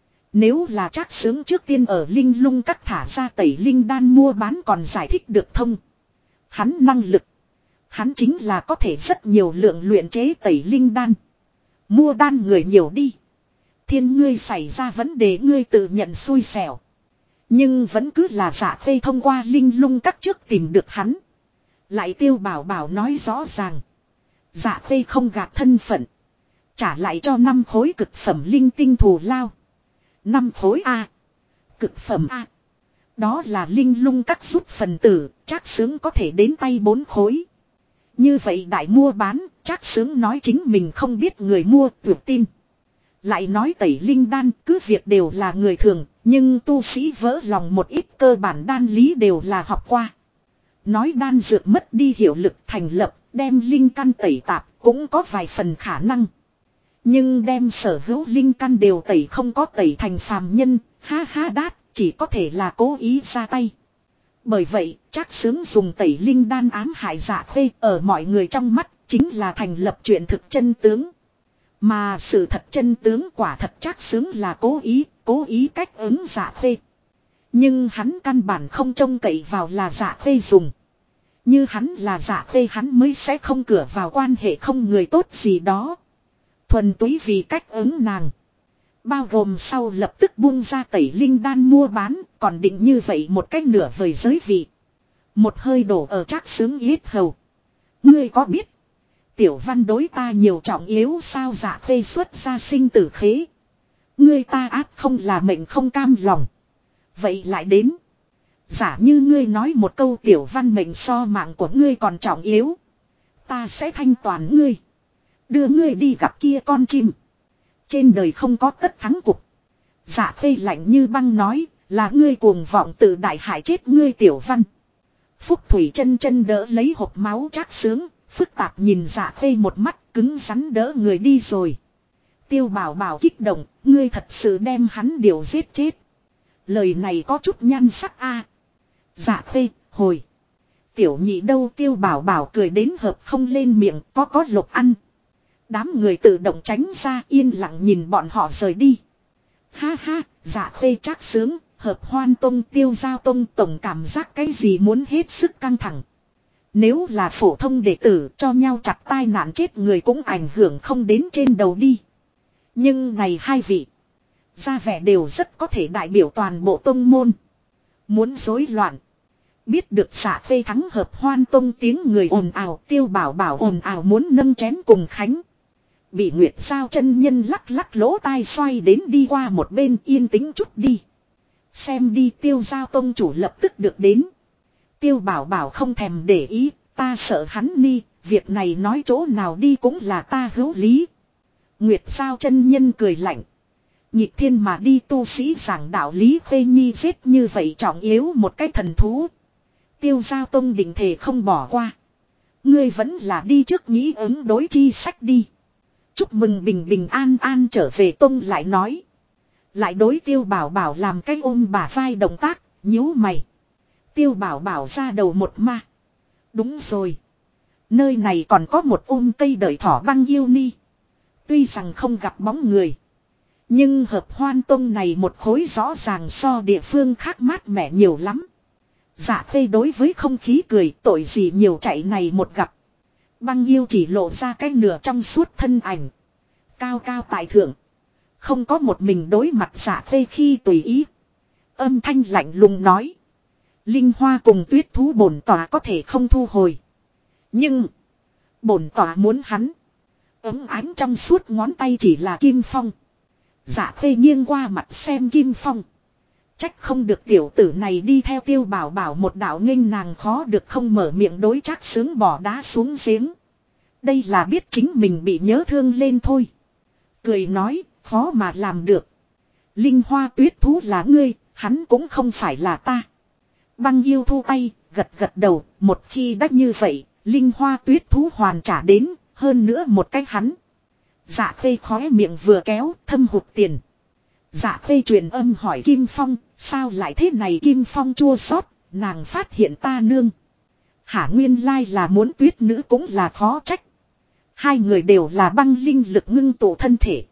Nếu là Trác Sướng trước tiên ở linh lung các thả ra tẩy linh đan mua bán còn giải thích được thông. Hắn năng lực. Hắn chính là có thể rất nhiều lượng luyện chế tẩy linh đan. Mua đan người nhiều đi. Thiên ngươi xảy ra vấn đề ngươi tự nhận xui xẻo. Nhưng vẫn cứ là Dạ Khê thông qua linh lung các trước tìm được hắn. Lại Tiêu Bảo Bảo nói rõ ràng. Dạ Khê không gạt thân phận. Trả lại cho 5 khối cực phẩm linh tinh thù lao. 5 khối A. Cực phẩm A. Đó là linh lung các rút phần tử. Trác Sướng có thể đến tay 4 khối. Như vậy đại mua bán. Trác Sướng nói chính mình không biết người mua tuyệt tin. Lại nói tẩy linh đan cứ việc đều là người thường. Nhưng tu sĩ vỡ lòng một ít cơ bản đan lý đều là học qua. Nói đan dược mất đi hiệu lực thành lập. Đem linh căn tẩy tạp cũng có vài phần khả năng. Nhưng đem sở hữu linh căn đều tẩy không có tẩy thành phàm nhân. Ha ha đát chỉ có thể là cố ý ra tay. Bởi vậy Trác Sướng dùng tẩy linh đan ám hại Dạ Khê ở mọi người trong mắt chính là thành lập chuyện thực chân tướng. Mà sự thật chân tướng quả thật Trác Sướng là cố ý cách ứng Dạ Khê. Nhưng hắn căn bản không trông cậy vào là Dạ Khê dùng. Như hắn là Dạ Khê hắn mới sẽ không cửa vào quan hệ không người tốt gì đó. Thuần túy vì cách ứng nàng. Bao gồm sau lập tức buông ra tẩy linh đan mua bán. Còn định như vậy một cách nửa vời giới vị. Một hơi đổ ở Trác Sướng yết hầu. Ngươi có biết. Tiểu Văn đối ta nhiều trọng yếu sao? Dạ Khê xuất ra sinh tử khế. Ngươi ta ác không là mệnh không cam lòng. Vậy lại đến. Giả như ngươi nói một câu Tiểu Văn mệnh so mạng của ngươi còn trọng yếu. Ta sẽ thanh toán ngươi. Đưa ngươi đi gặp kia con chim. Trên đời không có tất thắng cục. Dạ Khê lạnh như băng nói. Là ngươi cuồng vọng tự đại hại chết ngươi Tiểu Văn. Phúc Thủy chân chân đỡ lấy hộp máu Trác Sướng. Phức tạp nhìn Dạ Khê một mắt cứng rắn đỡ người đi rồi. Tiêu Bảo Bảo kích động. Ngươi thật sự đem hắn điều giết chết. Lời này có chút nhan sắc a. Dạ Khê hồi. Tiểu nhị đâu? Tiêu Bảo Bảo cười đến hợp không lên miệng có lộc ăn. Đám người tự động tránh ra yên lặng nhìn bọn họ rời đi. Ha ha, Dạ Khê Trác Sướng, Hợp Hoan Tông Tiêu Giao Tông tổng cảm giác cái gì muốn hết sức căng thẳng. Nếu là phổ thông đệ tử cho nhau chặt tai nạn chết người cũng ảnh hưởng không đến trên đầu đi. Nhưng này hai vị. Ra vẻ đều rất có thể đại biểu toàn bộ tông môn. Muốn rối loạn. Biết được Dạ Khê thắng Hợp Hoan Tông tiếng người ồn ào. Tiêu Bảo Bảo ồn ào muốn nâng chén cùng Khánh. Bị Nguyệt Giao chân nhân lắc lắc lỗ tai xoay đến đi qua một bên yên tĩnh chút đi. Xem đi Tiêu Giao Tông chủ lập tức được đến. Tiêu Bảo Bảo không thèm để ý. Ta sợ hắn ni. Việc này nói chỗ nào đi cũng là ta hữu lý. Nguyệt Giao chân nhân cười lạnh. Nhịp thiên mà đi tu sĩ giảng đạo lý Khê Nhi giết như vậy trọng yếu một cái thần thú. Tiêu Giao Tông định thể không bỏ qua. Ngươi vẫn là đi trước nghĩ ứng đối chi sách đi. Chúc mừng bình bình an an trở về tông lại nói. Lại đối Tiêu Bảo Bảo làm cái ôm bả vai động tác, nhíu mày. Tiêu Bảo Bảo ra đầu một ma. Đúng rồi. Nơi này còn có một ôm cây đợi thỏ băng yêu ni. Tuy rằng không gặp bóng người. Nhưng hợp hoan tông này một khối rõ ràng so địa phương khác mát mẻ nhiều lắm. Dạ Khê đối với không khí cười, tội gì nhiều chạy này một gặp. Băng yêu chỉ lộ ra cái nửa trong suốt thân ảnh. Cao cao tại thượng. Không có một mình đối mặt Dạ Khê khi tùy ý. Âm thanh lạnh lùng nói. Linh hoa cùng tuyết thú bổn tỏa có thể không thu hồi. Nhưng bổn tỏa muốn hắn. Ấm ánh trong suốt ngón tay chỉ là Kim Phong. Dạ Khê nghiêng qua mặt xem Kim Phong. Trách không được tiểu tử này đi theo Tiêu Bảo Bảo một đạo nghênh nàng khó được không mở miệng đối Trác Sướng bỏ đá xuống giếng. Đây là biết chính mình bị nhớ thương lên thôi. Cười nói, khó mà làm được. Linh hoa tuyết thú là ngươi, hắn cũng không phải là ta. Băng yêu thu tay, gật gật đầu, một khi đã như vậy, linh hoa tuyết thú hoàn trả đến, hơn nữa một cách hắn. Dạ Khê khóe miệng vừa kéo, thâm hụt tiền. Dạ Khê truyền âm hỏi Kim Phong, sao lại thế này Kim Phong chua xót, nàng phát hiện ta nương. Hả nguyên lai là muốn tuyết nữ cũng là khó trách. Hai người đều là băng linh lực ngưng tụ thân thể.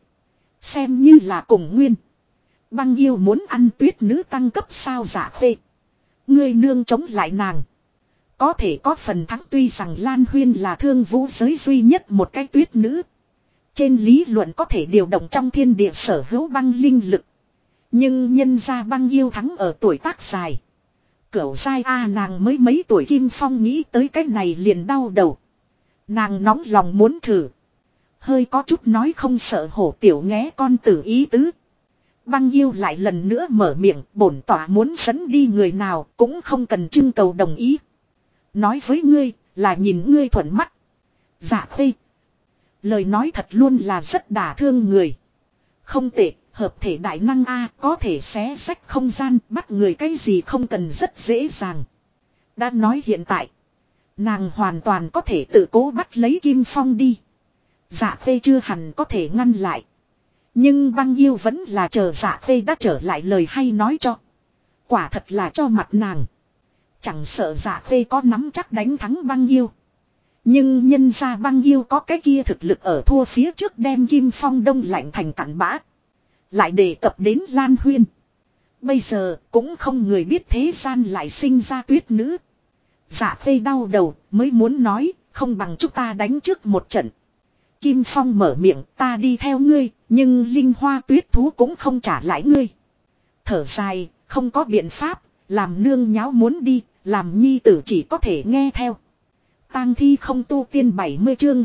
Xem như là cùng nguyên. Băng yêu muốn ăn tuyết nữ tăng cấp sao Dạ Khê. Ngươi nương chống lại nàng. Có thể có phần thắng tuy rằng Lan Huyên là thương vũ giới duy nhất một cái tuyết nữ. Trên lý luận có thể điều động trong thiên địa sở hữu băng linh lực. Nhưng nhân ra băng yêu thắng ở tuổi tác dài. Cửu giai A nàng mới mấy tuổi Kim Phong nghĩ tới cái này liền đau đầu. Nàng nóng lòng muốn thử. Hơi có chút nói không sợ hổ tiểu nghé con tử ý tứ. Băng yêu lại lần nữa mở miệng, bổn tỏa muốn dẫn đi người nào cũng không cần trưng cầu đồng ý. Nói với ngươi là nhìn ngươi thuận mắt. Dạ Khê. Lời nói thật luôn là rất đả thương người. Không tệ, hợp thể đại năng A có thể xé xách không gian, bắt người cái gì không cần rất dễ dàng. Đã nói hiện tại, nàng hoàn toàn có thể tự cố bắt lấy Kim Phong đi. Dạ Khê chưa hẳn có thể ngăn lại. Nhưng băng yêu vẫn là chờ Dạ Khê đã trở lại lời hay nói cho. Quả thật là cho mặt nàng. Chẳng sợ Dạ Khê có nắm chắc đánh thắng băng yêu. Nhưng nhân ra băng yêu có cái kia thực lực ở thua phía trước đem Kim Phong đông lạnh thành cặn bã. Lại đề cập đến Lan Huyên. Bây giờ cũng không người biết thế gian lại sinh ra tuyết nữ. Dạ Khê đau đầu mới muốn nói không bằng chúng ta đánh trước một trận. Kim Phong mở miệng ta đi theo ngươi nhưng linh hoa tuyết thú cũng không trả lại ngươi. Thở dài không có biện pháp làm nương nháo muốn đi làm nhi tử chỉ có thể nghe theo. Tang thi không tu tiên 70 chương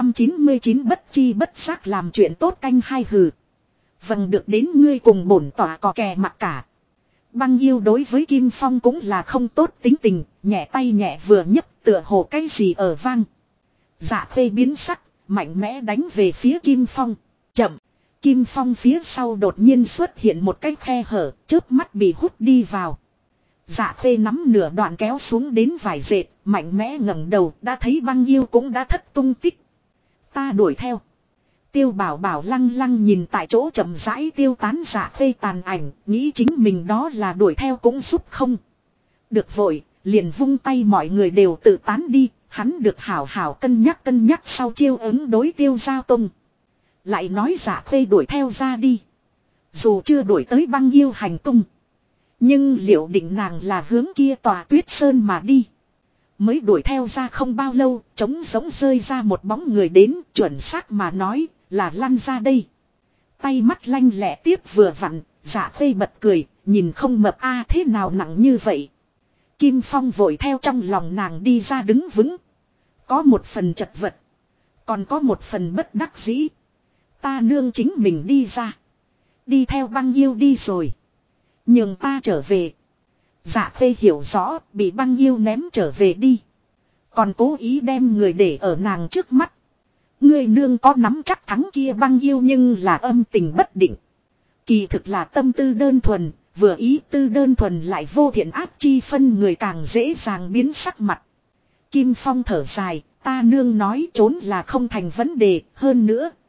699 bất chi bất giác làm chuyện tốt canh hai hừ. Vâng được đến ngươi cùng bổn tỏa có kè mặc cả. Băng yêu đối với Kim Phong cũng là không tốt tính tình, nhẹ tay nhẹ vừa nhấc tựa hồ cái gì ở vang. Dạ Khê biến sắc, mạnh mẽ đánh về phía Kim Phong. Chậm, Kim Phong phía sau đột nhiên xuất hiện một cái khe hở, chớp mắt bị hút đi vào. Dạ Khê nắm nửa đoạn kéo xuống đến vài dệt, mạnh mẽ ngẩng đầu, đã thấy băng yêu cũng đã thất tung tích. Ta đuổi theo. Tiêu Bảo Bảo lăng lăng nhìn tại chỗ chậm rãi tiêu tán Dạ Khê tàn ảnh, nghĩ chính mình đó là đuổi theo cũng giúp không. Được vội, liền vung tay mọi người đều tự tán đi, hắn được hảo hảo cân nhắc sau chiêu ứng đối Tiêu Giao Tông. Lại nói Dạ Khê đuổi theo ra đi. Dù chưa đuổi tới băng yêu hành tung. Nhưng liệu định nàng là hướng kia tòa tuyết sơn mà đi. Mới đuổi theo ra không bao lâu, trống giống rơi ra một bóng người đến, chuẩn xác mà nói, là lăn ra đây. Tay mắt lanh lẹ tiếp vừa vặn, Dạ Khê bật cười, nhìn không mập a thế nào nặng như vậy. Kim Phong vội theo trong lòng nàng đi ra đứng vững. Có một phần chật vật, còn có một phần bất đắc dĩ. Ta nương chính mình đi ra. Đi theo băng yêu đi rồi. Nhường ta trở về. Dạ Khê hiểu rõ bị băng yêu ném trở về đi. Còn cố ý đem người để ở nàng trước mắt. Người nương có nắm chắc thắng kia băng yêu nhưng là âm tình bất định. Kỳ thực là tâm tư đơn thuần, vừa ý tư đơn thuần lại vô thiện áp chi phân người càng dễ dàng biến sắc mặt. Kim Phong thở dài, ta nương nói trốn là không thành vấn đề, hơn nữa,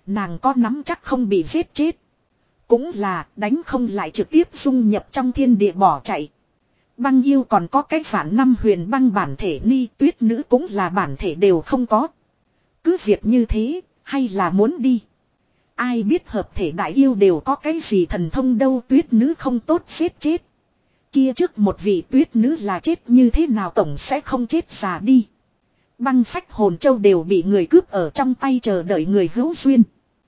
Nàng có nắm chắc không bị giết chết. Cũng là đánh không lại trực tiếp dung nhập trong thiên địa bỏ chạy. Băng yêu còn có cái phản năm huyền băng bản thể ni tuyết nữ cũng là bản thể đều không có. Cứ việc như thế, hay là muốn đi. Ai biết hợp thể đại yêu đều có cái gì thần thông đâu tuyết nữ không tốt giết chết. Kia trước một vị tuyết nữ là chết như thế nào tổng sẽ không chết già đi. Băng phách hồn châu đều bị người cướp ở trong tay chờ đợi người hữu duyên.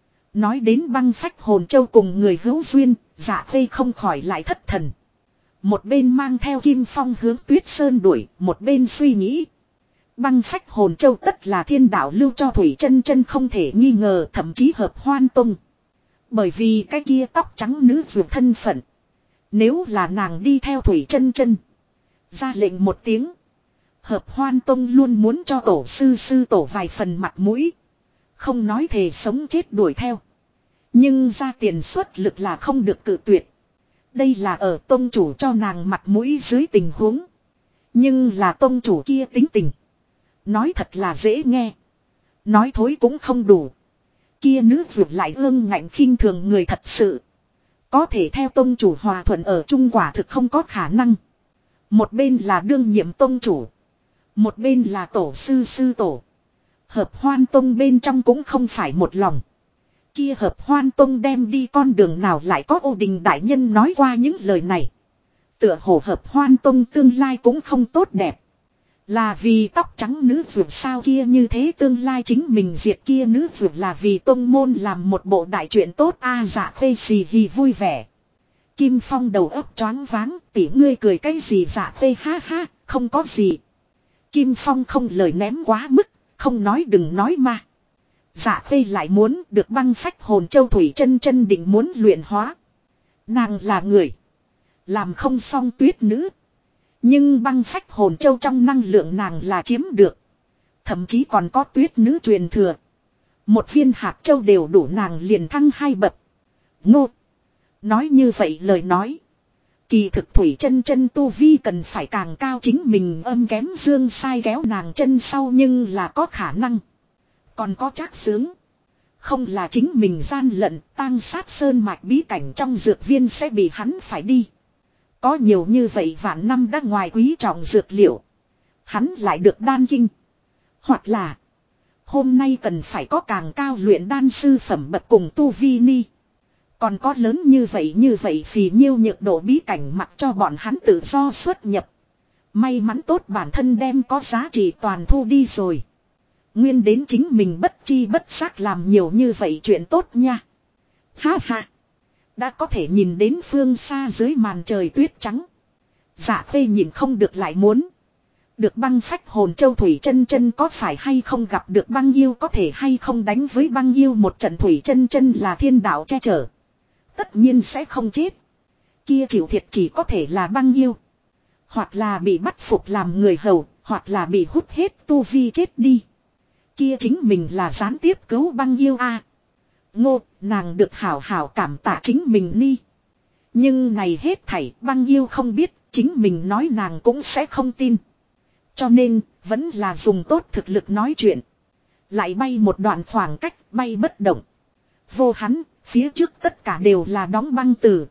Nói đến băng phách hồn châu cùng người hữu duyên, Dạ Khê không khỏi lại thất thần. Một bên mang theo Kim Phong hướng Tuyết Sơn đuổi, một bên suy nghĩ. Băng phách hồn châu tất là thiên đạo lưu cho Thủy Chân Chân không thể nghi ngờ, thậm chí hợp hoan tông. Bởi vì cái kia tóc trắng nữ vượt thân phận. Nếu là nàng đi theo Thủy Chân Chân, ra lệnh một tiếng, hợp hoan tông luôn muốn cho tổ sư sư tổ vài phần mặt mũi. Không nói thề sống chết đuổi theo. Nhưng ra tiền xuất lực là không được cự tuyệt. Đây là ở tông chủ cho nàng mặt mũi dưới tình huống. Nhưng là tông chủ kia tính tình. Nói thật là dễ nghe. Nói thối cũng không đủ. Kia nữ vượt lại ương ngạnh khinh thường người thật sự. Có thể theo tông chủ hòa thuận ở chung quả thực không có khả năng. Một bên là đương nhiệm tông chủ. Một bên là tổ sư sư tổ. Hợp hoan tông bên trong cũng không phải một lòng. Kia hợp hoan tông đem đi con đường nào lại có Ô Đình đại nhân nói qua những lời này. Tựa hồ hợp hoan tông tương lai cũng không tốt đẹp. Là vì tóc trắng nữ vượt sao kia như thế tương lai chính mình diệt kia nữ vượt là vì tông môn làm một bộ đại chuyện tốt a Dạ Khê xì hì vui vẻ. Kim Phong đầu óc choáng váng, tỉ ngươi cười cái gì Dạ Khê ha ha, không có gì. Kim Phong không lời ném quá mức, không nói đừng nói mà. Dạ Khê lại muốn được băng phách hồn châu Thủy Chân Chân định muốn luyện hóa. Nàng là người, làm không xong tuyết nữ. Nhưng băng phách hồn châu trong năng lượng nàng là chiếm được. Thậm chí còn có tuyết nữ truyền thừa. Một viên hạt châu đều đủ nàng liền thăng 2 bậc. Ngô. Nói như vậy lời nói. Kỳ thực Thủy Chân Chân tu vi cần phải càng cao chính mình âm kém dương sai kéo nàng chân sau nhưng là có khả năng. Còn có Trác Sướng. Không là chính mình gian lận tang sát sơn mạch bí cảnh trong dược viên sẽ bị hắn phải đi. Có nhiều như vậy vạn năm đã ngoài quý trọng dược liệu. Hắn lại được đan kinh. Hoặc là. Hôm nay cần phải có càng cao luyện đan sư phẩm bậc cùng tu vi ni. Còn có lớn như vậy phì nhiêu nhược độ bí cảnh mặc cho bọn hắn tự do xuất nhập. May mắn tốt bản thân đem có giá trị toàn thu đi rồi. Nguyên đến chính mình bất chi bất giác làm nhiều như vậy chuyện tốt nha. Ha ha. Đã có thể nhìn đến phương xa dưới màn trời tuyết trắng. Dạ Khê nhìn không được lại muốn. Được băng phách hồn châu Thủy Chân Chân có phải hay không gặp được băng yêu có thể hay không đánh với băng yêu một trận Thủy Chân Chân là thiên đạo che chở. Tất nhiên sẽ không chết. Kia chịu thiệt chỉ có thể là băng yêu. Hoặc là bị bắt phục làm người hầu, hoặc là bị hút hết tu vi chết đi. Kia chính mình là gián tiếp cứu băng yêu a. Ngô, nàng được hảo hảo cảm tạ chính mình ni. Nhưng này hết thảy băng yêu không biết, chính mình nói nàng cũng sẽ không tin. Cho nên, vẫn là dùng tốt thực lực nói chuyện. Lại bay một đoạn khoảng cách, bay bất động. Vô hắn, phía trước tất cả đều là đóng băng từ.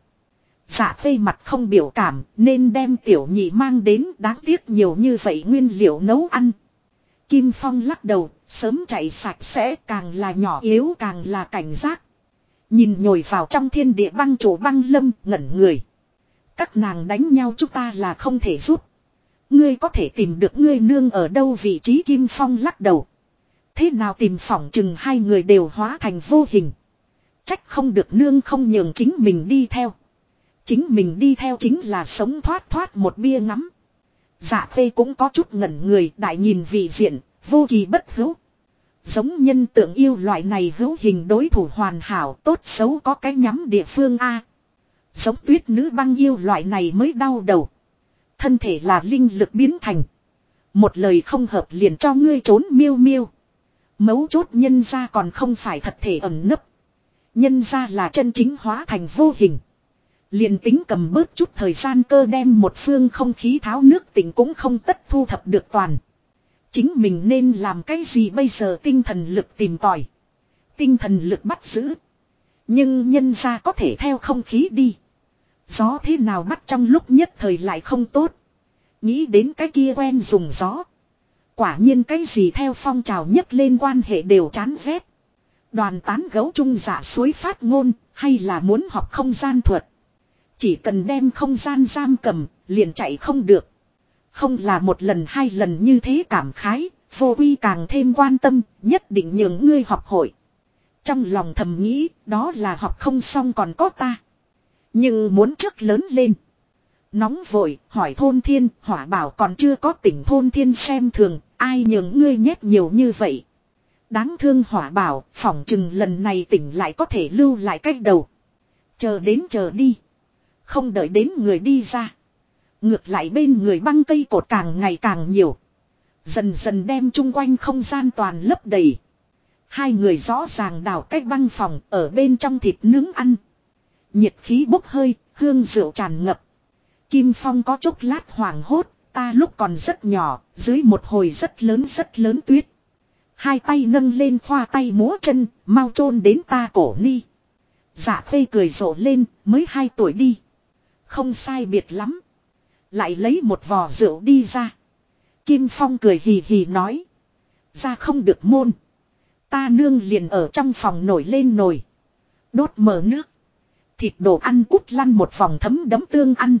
Dạ Khê mặt không biểu cảm, nên đem tiểu nhị mang đến đáng tiếc nhiều như vậy nguyên liệu nấu ăn. Kim Phong lắc đầu, sớm chạy sạch sẽ càng là nhỏ yếu càng là cảnh giác. Nhìn nhồi vào trong thiên địa băng chủ băng lâm ngẩn người. Các nàng đánh nhau chúng ta là không thể giúp. Ngươi có thể tìm được ngươi nương ở đâu vị trí Kim Phong lắc đầu. Thế nào tìm phỏng chừng hai người đều hóa thành vô hình. Trách không được nương không nhường chính mình đi theo. Chính mình đi theo chính là sống thoát thoát một bia ngắm. Dạ Khê cũng có chút ngẩn người đại nhìn vị diện, vô kỳ bất hữu. Giống nhân tượng yêu loại này hữu hình đối thủ hoàn hảo tốt xấu có cái nhắm địa phương A. Giống tuyết nữ băng yêu loại này mới đau đầu. Thân thể là linh lực biến thành. Một lời không hợp liền cho ngươi trốn miêu miêu. Mấu chốt nhân ra còn không phải thật thể ẩn nấp. Nhân ra là chân chính hóa thành vô hình. Liền tính cầm bớt chút thời gian cơ đem một phương không khí tháo nước tỉnh cũng không tất thu thập được toàn. Chính mình nên làm cái gì bây giờ tinh thần lực tìm tòi. tinh thần lực bắt giữ. Nhưng nhân ra có thể theo không khí đi. Gió thế nào bắt trong lúc nhất thời lại không tốt. Nghĩ đến cái kia quen dùng gió. Quả nhiên cái gì theo phong trào nhất lên quan hệ đều chán ghét. Đoàn tán gấu trung dạ suối phát ngôn, hay là muốn học không gian thuật. Chỉ cần đem không gian giam cầm, liền chạy không được. Không là một lần hai lần như thế cảm khái, vô quy càng thêm quan tâm, nhất định nhường ngươi học hội. Trong lòng thầm nghĩ, đó là học không xong còn có ta. Nhưng muốn trước lớn lên. Nóng vội, hỏi thôn thiên, hỏa bảo còn chưa có tỉnh thôn thiên xem thường, ai nhường ngươi nhét nhiều như vậy. Đáng thương hỏa bảo, phỏng chừng lần này tỉnh lại có thể lưu lại cách đầu. Chờ đi. Không đợi đến người đi ra. Ngược lại bên người băng cây cột càng ngày càng nhiều. Dần dần đem chung quanh không gian toàn lấp đầy. Hai người rõ ràng đào cách băng phòng ở bên trong thịt nướng ăn. Nhiệt khí bốc hơi, hương rượu tràn ngập. Kim Phong có chốc lát hoảng hốt, ta lúc còn rất nhỏ, dưới một hồi rất lớn tuyết. Hai tay nâng lên khoa tay múa chân, mau chôn đến ta cổ ni. Dạ Phê cười rộ lên, mới 2 tuổi đi. Không sai biệt lắm. Lại lấy một vò rượu đi ra. Kim Phong cười hì hì nói. Ra không được môn. Ta nương liền ở trong phòng nổi lên nồi. Đốt mở nước. Thịt đồ ăn cút lăn một vòng thấm đấm tương ăn.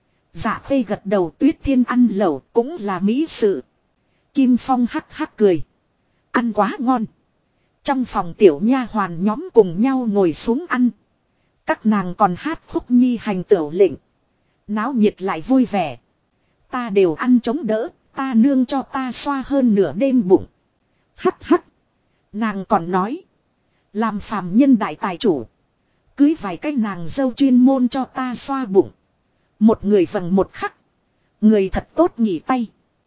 Dạ Phê gật đầu Tuyết Thiên ăn lẩu cũng là mỹ sự. Kim Phong hắc hắc cười. Ăn quá ngon. Trong phòng tiểu nha hoàn nhóm cùng nhau ngồi xuống ăn. Các nàng còn hát khúc nhi hành tửu lệnh. Náo nhiệt lại vui vẻ. Ta đều ăn chống đỡ. Ta nương cho ta xoa hơn nửa đêm bụng. Hắc hắc. Nàng còn nói. Làm phàm nhân đại tài chủ. Cưới vài cái nàng dâu chuyên môn cho ta xoa bụng. Một người vầng một khắc. Người thật tốt nghỉ tay.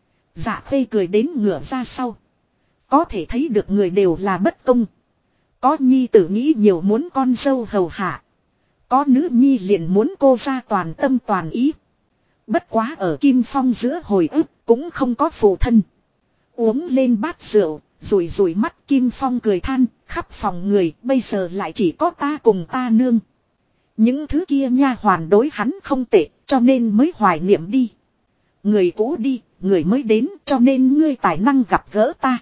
Dạ Phê cười đến ngửa ra sau. Có thể thấy được người đều là bất công. Có nhi tử nghĩ nhiều muốn con dâu hầu hạ. Có nữ nhi liền muốn cô ra toàn tâm toàn ý. Bất quá ở Kim Phong giữa hồi ức cũng không có phụ thân. Uống lên bát rượu, rủi mắt Kim Phong cười than, khắp phòng người bây giờ lại chỉ có ta cùng ta nương. Những thứ kia nha hoàn đối hắn không tệ, cho nên mới hoài niệm đi. Người cũ đi, người mới đến, cho nên ngươi tài năng gặp gỡ ta.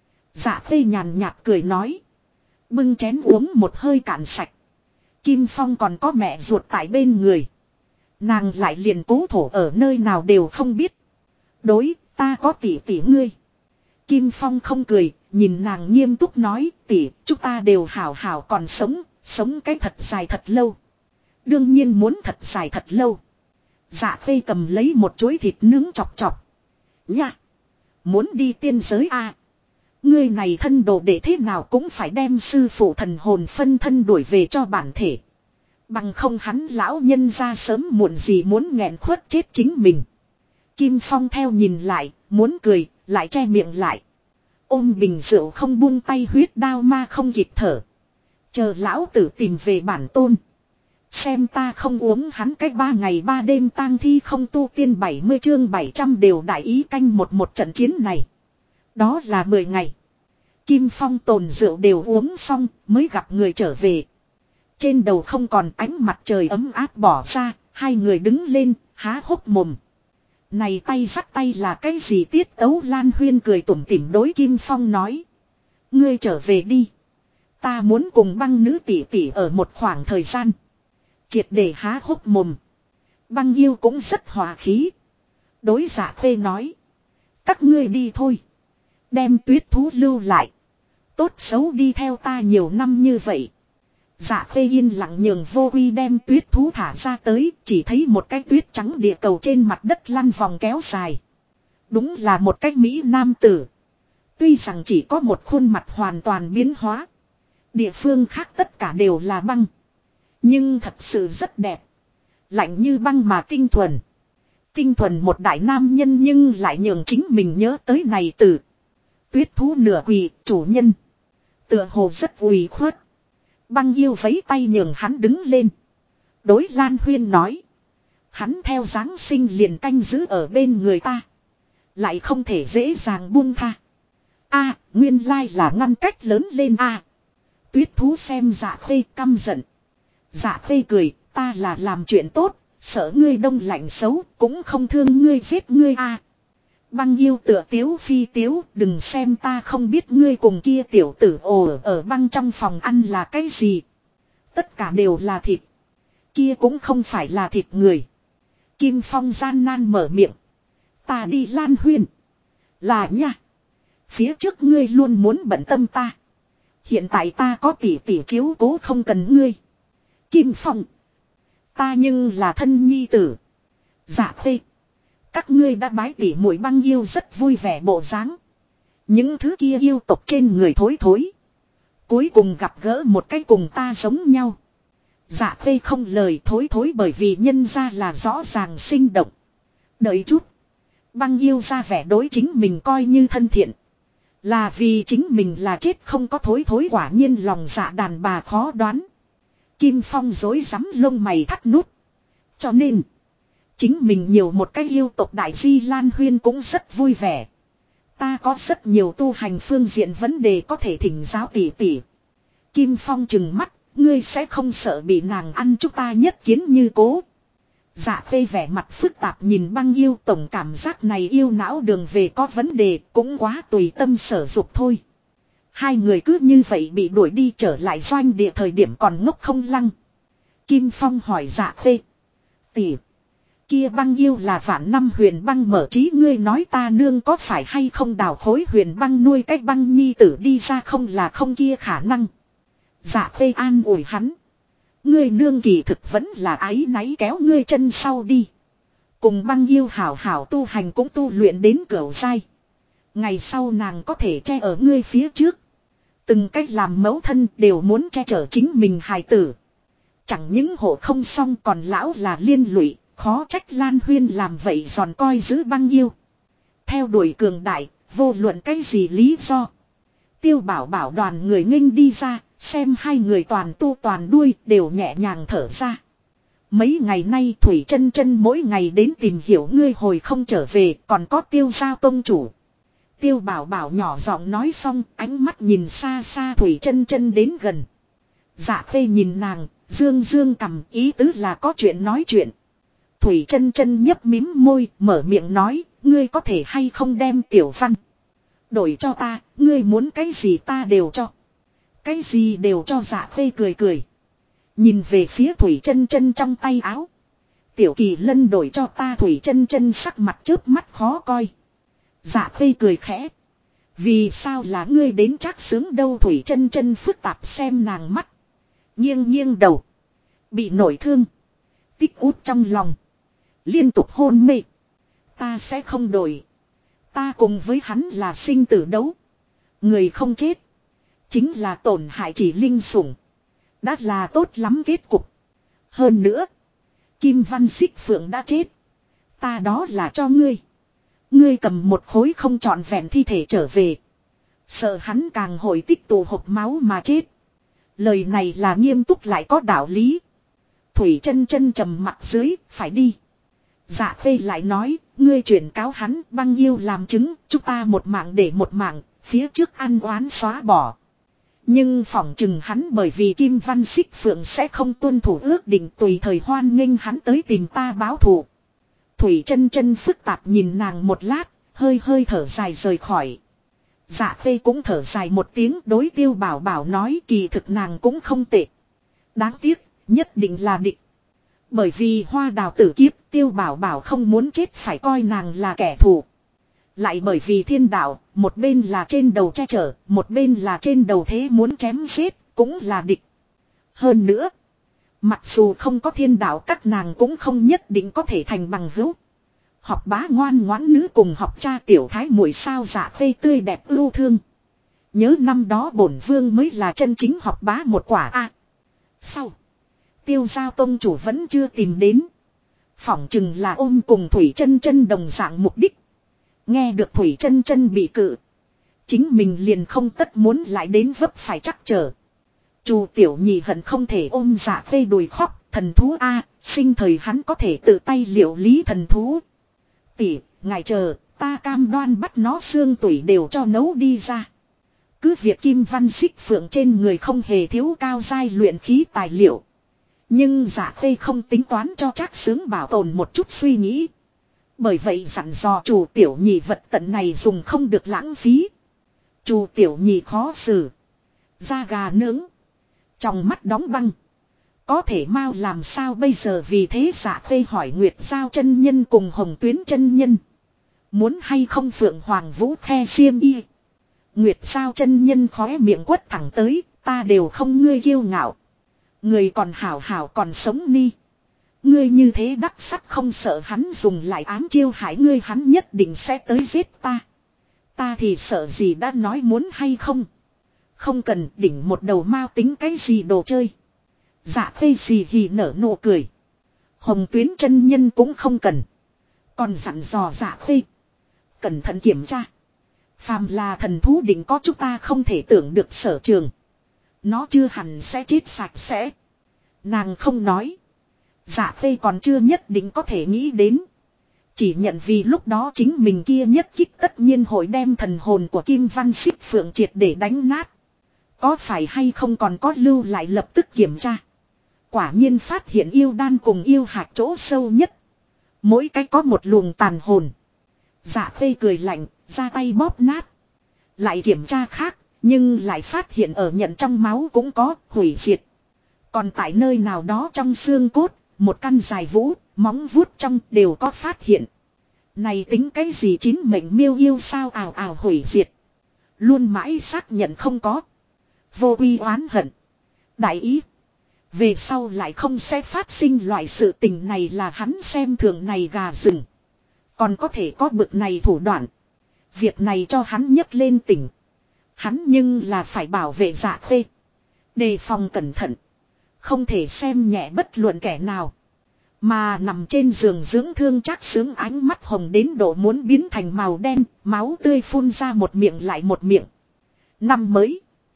Dạ Phê nhàn nhạt cười nói. Bưng chén uống một hơi cạn sạch. Kim Phong còn có mẹ ruột tại bên người. Nàng lại liền cố thổ ở nơi nào đều không biết. Đối, ta có tỷ tỷ ngươi. Kim Phong không cười, nhìn nàng nghiêm túc nói, tỷ, chúng ta đều hảo hảo còn sống cái thật dài thật lâu. Đương nhiên muốn thật dài thật lâu. Dạ Phê cầm lấy một chuối thịt nướng chọc chọc. Nha! Muốn đi tiên giới à? Ngươi này thân đồ để thế nào cũng phải đem sư phụ thần hồn phân thân đuổi về cho bản thể. Bằng không hắn lão nhân ra sớm muộn gì muốn nghẹn khuất chết chính mình. Kim Phong theo nhìn lại, muốn cười, lại che miệng lại. Ôm bình rượu không buông tay huyết đao ma không kịp thở. Chờ lão tử tìm về bản tôn. Xem ta không uống hắn cách 3 ngày 3 đêm tang thi không tu tiên 70 chương 700 đều đại ý canh một trận chiến này. Đó là 10 ngày. Kim Phong tồn rượu đều uống xong mới gặp người trở về. Trên đầu không còn ánh mặt trời ấm áp bỏ ra, hai người đứng lên, há hốc mồm. Này tay dắt tay là cái gì Tiết Tấu Lan Huyên cười tủm tỉm đối Kim Phong nói. Ngươi trở về đi. Ta muốn cùng băng nữ tỷ tỷ ở một khoảng thời gian. Triệt để há hốc mồm. Băng yêu cũng rất hòa khí. Đối Dạ Phê nói. Các ngươi đi thôi. Đem Tuyết thú lưu lại. Tốt xấu đi theo ta nhiều năm như vậy. Dạ Phê yên lặng nhường Vô Quy đem Tuyết thú thả ra tới. Chỉ thấy một cái tuyết trắng địa cầu trên mặt đất lăn vòng kéo dài. Đúng là một cái Mỹ nam tử. Tuy rằng chỉ có một khuôn mặt hoàn toàn biến hóa. Địa phương khác tất cả đều là băng. Nhưng thật sự rất đẹp. Lạnh như băng mà tinh thuần. Tinh thuần một đại nam nhân nhưng lại nhường chính mình nhớ tới này từ. Tuyết thú nửa quỳ, chủ nhân. Tựa hồ rất ủy khuất. Băng yêu vẫy tay nhường hắn đứng lên. Đối Lan Huyên nói. Hắn theo Giáng sinh liền canh giữ ở bên người ta. Lại không thể dễ dàng buông tha. A, nguyên lai là ngăn cách lớn lên a. Tuyết thú xem Dạ Khê căm giận. Dạ Khê cười, ta là làm chuyện tốt, sợ ngươi đông lạnh xấu, cũng không thương ngươi giết ngươi a. Băng yêu tựa tiếu phi tiếu, đừng xem ta không biết ngươi cùng kia tiểu tử ồ ở băng trong phòng ăn là cái gì. Tất cả đều là thịt. Kia cũng không phải là thịt người. Kim Phong gian nan mở miệng. Ta đi Lan Huyên. Là nha. Phía trước ngươi luôn muốn bận tâm ta. Hiện tại ta có tỷ tỷ chiếu cố không cần ngươi. Kim Phong. Ta nhưng là thân nhi tử. Dạ Khê. Các ngươi đã bái tỷ muội băng yêu rất vui vẻ bộ dáng. Những thứ kia yêu tộc trên người thối thối. Cuối cùng gặp gỡ một cái cùng ta giống nhau. Dạ Khê không lời thối thối bởi vì nhân ra là rõ ràng sinh động. Đợi chút. Băng yêu ra vẻ đối chính mình coi như thân thiện. Là vì chính mình là chết không có thối thối quả nhiên lòng dạ đàn bà khó đoán. Kim Phong dối rắm lông mày thắt nút. Cho nên. Chính mình nhiều một cái yêu tộc đại di Lan Huyên cũng rất vui vẻ. Ta có rất nhiều tu hành phương diện vấn đề có thể thỉnh giáo tỷ tỷ. Kim Phong trừng mắt. Ngươi sẽ không sợ bị nàng ăn chúng ta nhất kiến như cố. Dạ Khê vẻ mặt phức tạp nhìn băng yêu tổng cảm giác này yêu não đường về có vấn đề cũng quá tùy tâm sở dục thôi. Hai người cứ như vậy bị đuổi đi trở lại doanh địa thời điểm còn ngốc không lăng. Kim Phong hỏi Dạ Khê. Tỷ. Kia băng yêu là vạn năm huyền băng mở trí ngươi nói ta nương có phải hay không đào khối huyền băng nuôi cách băng nhi tử đi ra không là không kia khả năng. Dạ Khê an ủi hắn. Ngươi nương kỳ thực vẫn là áy náy kéo ngươi chân sau đi. Cùng băng yêu hảo hảo tu hành cũng tu luyện đến cửu giai. Ngày sau nàng có thể che ở ngươi phía trước. Từng cách làm mẫu thân đều muốn che chở chính mình hài tử. Chẳng những hộ không xong còn lão là liên lụy, khó trách Lan Huyên làm vậy giòn coi giữ băng yêu. Theo đuổi cường đại, vô luận cái gì lý do. Tiêu Bảo Bảo đoàn người nghênh đi ra, xem hai người toàn tu toàn đuôi đều nhẹ nhàng thở ra. Mấy ngày nay Thủy Chân Chân mỗi ngày đến tìm hiểu ngươi hồi không trở về, còn có Tiêu Giao tông chủ. Tiêu Bảo Bảo nhỏ giọng nói xong, ánh mắt nhìn xa xa Thủy Chân Chân đến gần. Dạ Khê nhìn nàng, dương dương cầm ý tứ là có chuyện nói chuyện. Thủy Chân Chân nhấp mím môi, mở miệng nói, ngươi có thể hay không đem Tiểu Văn đổi cho ta, ngươi muốn cái gì ta đều cho. Cái gì đều cho. Dạ Khê cười cười. Nhìn về phía Thủy Chân Chân trong tay áo. Tiểu Kỳ Lân đổi cho ta. Thủy Chân Chân sắc mặt chớp mắt khó coi. Dạ Khê cười khẽ. Vì sao là ngươi đến trác sướng đâu. Thủy Chân Chân phức tạp xem nàng mắt. Nghiêng nghiêng đầu. Bị nổi thương. Tích út trong lòng. Liên tục hôn mê. Ta sẽ không đổi. Ta cùng với hắn là sinh tử đấu. Người không chết. Chính là tổn hại chỉ linh sủng. Đã là tốt lắm kết cục. Hơn nữa. Kim Văn Xích Phượng đã chết. Ta đó là cho ngươi. Ngươi cầm một khối không trọn vẹn thi thể trở về. Sợ hắn càng hội tích tụ hộp máu mà chết. Lời này là nghiêm túc lại có đạo lý. Thủy Chân Chân trầm mặt dưới, phải đi. Dạ Khê lại nói, ngươi chuyển cáo hắn băng yêu làm chứng, chúng ta một mạng để một mạng, phía trước ăn oán xóa bỏ. Nhưng phỏng chừng hắn bởi vì Kim Văn Xích Phượng sẽ không tuân thủ ước định tùy thời hoan nghênh hắn tới tìm ta báo thù. Thủy Chân Chân phức tạp nhìn nàng một lát, hơi hơi thở dài rời khỏi. Dạ Khê cũng thở dài một tiếng đối Tiêu Bảo Bảo nói kỳ thực nàng cũng không tệ. Đáng tiếc, nhất định là địch. Bởi vì Hoa Đào tử kiếp Tiêu Bảo Bảo không muốn chết phải coi nàng là kẻ thù. Lại bởi vì thiên đạo, một bên là trên đầu che chở, một bên là trên đầu thế muốn chém giết, cũng là địch. Hơn nữa, mặc dù không có thiên đạo các nàng cũng không nhất định có thể thành bằng hữu. Học bá ngoan ngoãn nữ cùng học cha tiểu thái muội sao. Dạ Khê tươi đẹp ưu thương. Nhớ năm đó bổn vương mới là chân chính học bá một quả a. Sau, Tiêu Giao tông chủ vẫn chưa tìm đến. Phỏng chừng là ôm cùng Thủy Chân Chân đồng dạng mục đích. Nghe được Thủy Chân Chân bị cự, chính mình liền không tất muốn lại đến vấp phải trắc trở. Chu tiểu nhị hận không thể ôm Dạ Khê đùi khóc, thần thú a, sinh thời hắn có thể tự tay liệu lý thần thú. Tỷ, ngài chờ, ta cam đoan bắt nó xương tủy đều cho nấu đi ra. Cứ việc Kim Văn Xích Phượng trên người không hề thiếu cao giai luyện khí tài liệu. Nhưng Dạ Khê không tính toán cho Trác Xướng bảo tồn một chút suy nghĩ. Bởi vậy dặn dò chủ tiểu nhị vật tận này dùng không được lãng phí. Chủ tiểu nhị khó xử. Da gà nướng. Trong mắt đóng băng. Có thể mau làm sao bây giờ, vì thế Dạ Khê hỏi Nguyệt Giao chân nhân cùng Hồng Tuyến chân nhân. Muốn hay không Phượng Hoàng Vũ the xiêm y. Nguyệt Giao chân nhân khóe miệng quất thẳng tới, ta đều không ngươi kiêu ngạo. Người còn hảo hảo còn sống ni. Ngươi như thế đắc sắt không sợ hắn dùng lại ám chiêu hại ngươi, hắn nhất định sẽ tới giết ta. Ta thì sợ gì, đã nói muốn hay không. Không cần, đỉnh một đầu mao tính cái gì đồ chơi. Dạ Khê xì hì nở nụ cười. Hồng Tuyến chân nhân cũng không cần. Còn dặn dò Dạ Khê. Cẩn thận kiểm tra. Phàm là thần thú định có chúng ta không thể tưởng được sở trường. Nó chưa hẳn sẽ chết sạch sẽ. Nàng không nói. Dạ Khê còn chưa nhất định có thể nghĩ đến. Chỉ nhận vì lúc đó chính mình kia nhất kích tất nhiên hội đem thần hồn của Kim Văn Xích Phượng triệt để đánh nát. Có phải hay không còn có lưu lại lập tức kiểm tra. Quả nhiên phát hiện yêu đan cùng yêu hạt chỗ sâu nhất. Mỗi cái có một luồng tàn hồn. Dạ Khê cười lạnh, ra tay bóp nát. Lại kiểm tra khác, nhưng lại phát hiện ở nhận trong máu cũng có hủy diệt. Còn tại nơi nào đó trong xương cốt, một căn dài vũ, móng vuốt trong đều có phát hiện. Này tính cái gì, chín mệnh miêu yêu sao, ào ào hủy diệt. Luôn mãi xác nhận không có. Vô uy oán hận. Đại ý. Về sau lại không sẽ phát sinh loại sự tình này, là hắn xem thường này gà rừng. Còn có thể có bực này thủ đoạn. Việc này cho hắn nhấc lên tỉnh. Hắn nhưng là phải bảo vệ Dạ Khê. Đề phòng cẩn thận. Không thể xem nhẹ bất luận kẻ nào. Mà nằm trên giường dưỡng thương Trác Xướng ánh mắt hồng đến độ muốn biến thành màu đen. Máu tươi phun ra một miệng lại một miệng. Năm mới.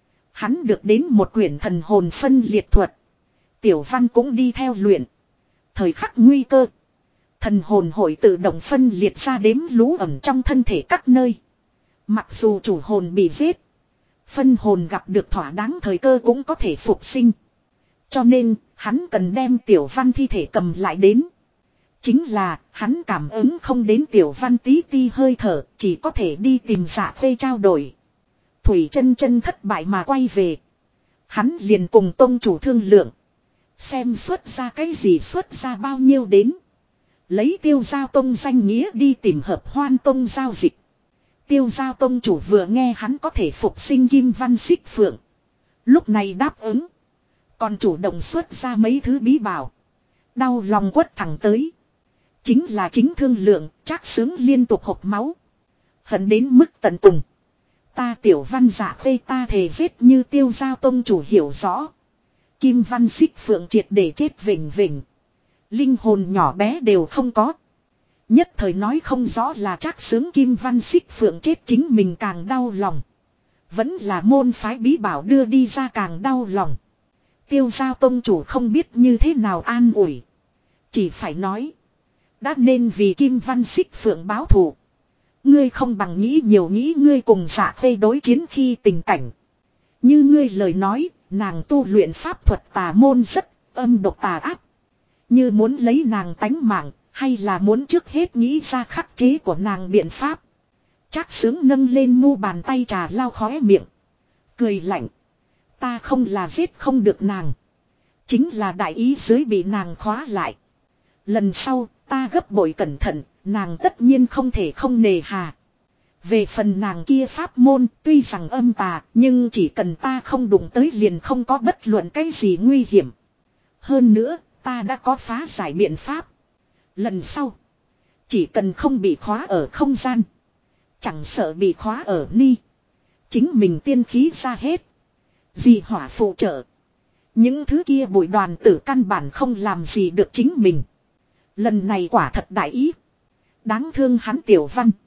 Hắn được đến một quyển thần hồn phân liệt thuật. Tiểu Văn cũng đi theo luyện. Thời khắc nguy cơ. Thần hồn hội tự động phân liệt ra đếm lú ẩn trong thân thể các nơi. Mặc dù chủ hồn bị giết. Phân hồn gặp được thỏa đáng thời cơ cũng có thể phục sinh. Cho nên, hắn cần đem Tiểu Văn thi thể cầm lại đến. Chính là, hắn cảm ứng không đến Tiểu Văn tí ti hơi thở, chỉ có thể đi tìm Dạ Khê trao đổi. Thủy chân chân thất bại mà quay về. Hắn liền cùng tông chủ thương lượng. Xem xuất ra cái gì, xuất ra bao nhiêu đến. Lấy Tiêu Giao Tông danh nghĩa đi tìm Hợp Hoan Tông giao dịch. Tiêu Giao Tông chủ vừa nghe hắn có thể phục sinh Kim Văn Xích Phượng. Lúc này đáp ứng. Còn chủ động xuất ra mấy thứ bí bảo. Đau lòng quất thẳng tới. Chính là chính thương lượng, Trác Xướng liên tục hộc máu. Hận đến mức tận cùng. Ta Tiểu Văn Dạ Khê ta thề giết như Tiêu Giao Tông chủ hiểu rõ. Kim Văn Xích Phượng triệt để chết vĩnh vĩnh. Linh hồn nhỏ bé đều không có. Nhất thời nói không rõ là Trác Xướng Kim Văn Xích Phượng chết chính mình càng đau lòng. Vẫn là môn phái bí bảo đưa đi ra càng đau lòng. Tiêu Giao Tông chủ không biết như thế nào an ủi. Chỉ phải nói. Đã nên vì Kim Văn Xích Phượng báo thù. Ngươi không bằng nghĩ nhiều, nghĩ ngươi cùng Dạ Khê đối chiến khi tình cảnh. Như ngươi lời nói, nàng tu luyện pháp thuật tà môn rất âm độc tà ác. Như muốn lấy nàng tánh mạng, hay là muốn trước hết nghĩ ra khắc chế của nàng biện pháp. Trác Xướng nâng lên mu bàn tay trà lau khóe miệng. Cười lạnh. Ta không là giết không được nàng. Chính là đại ý dưới bị nàng khóa lại. Lần sau, ta gấp bội cẩn thận, nàng tất nhiên không thể không nề hà. Về phần nàng kia pháp môn, tuy rằng âm tà, nhưng chỉ cần ta không đụng tới liền không có bất luận cái gì nguy hiểm. Hơn nữa, ta đã có phá giải biện pháp. Lần sau, chỉ cần không bị khóa ở không gian. Chẳng sợ bị khóa ở ni. Chính mình tiên khí ra hết. Dị hỏa phụ trợ. Những thứ kia bụi đoàn tử căn bản không làm gì được chính mình. Lần này quả thật đại ý. Đáng thương hắn Tiểu Văn.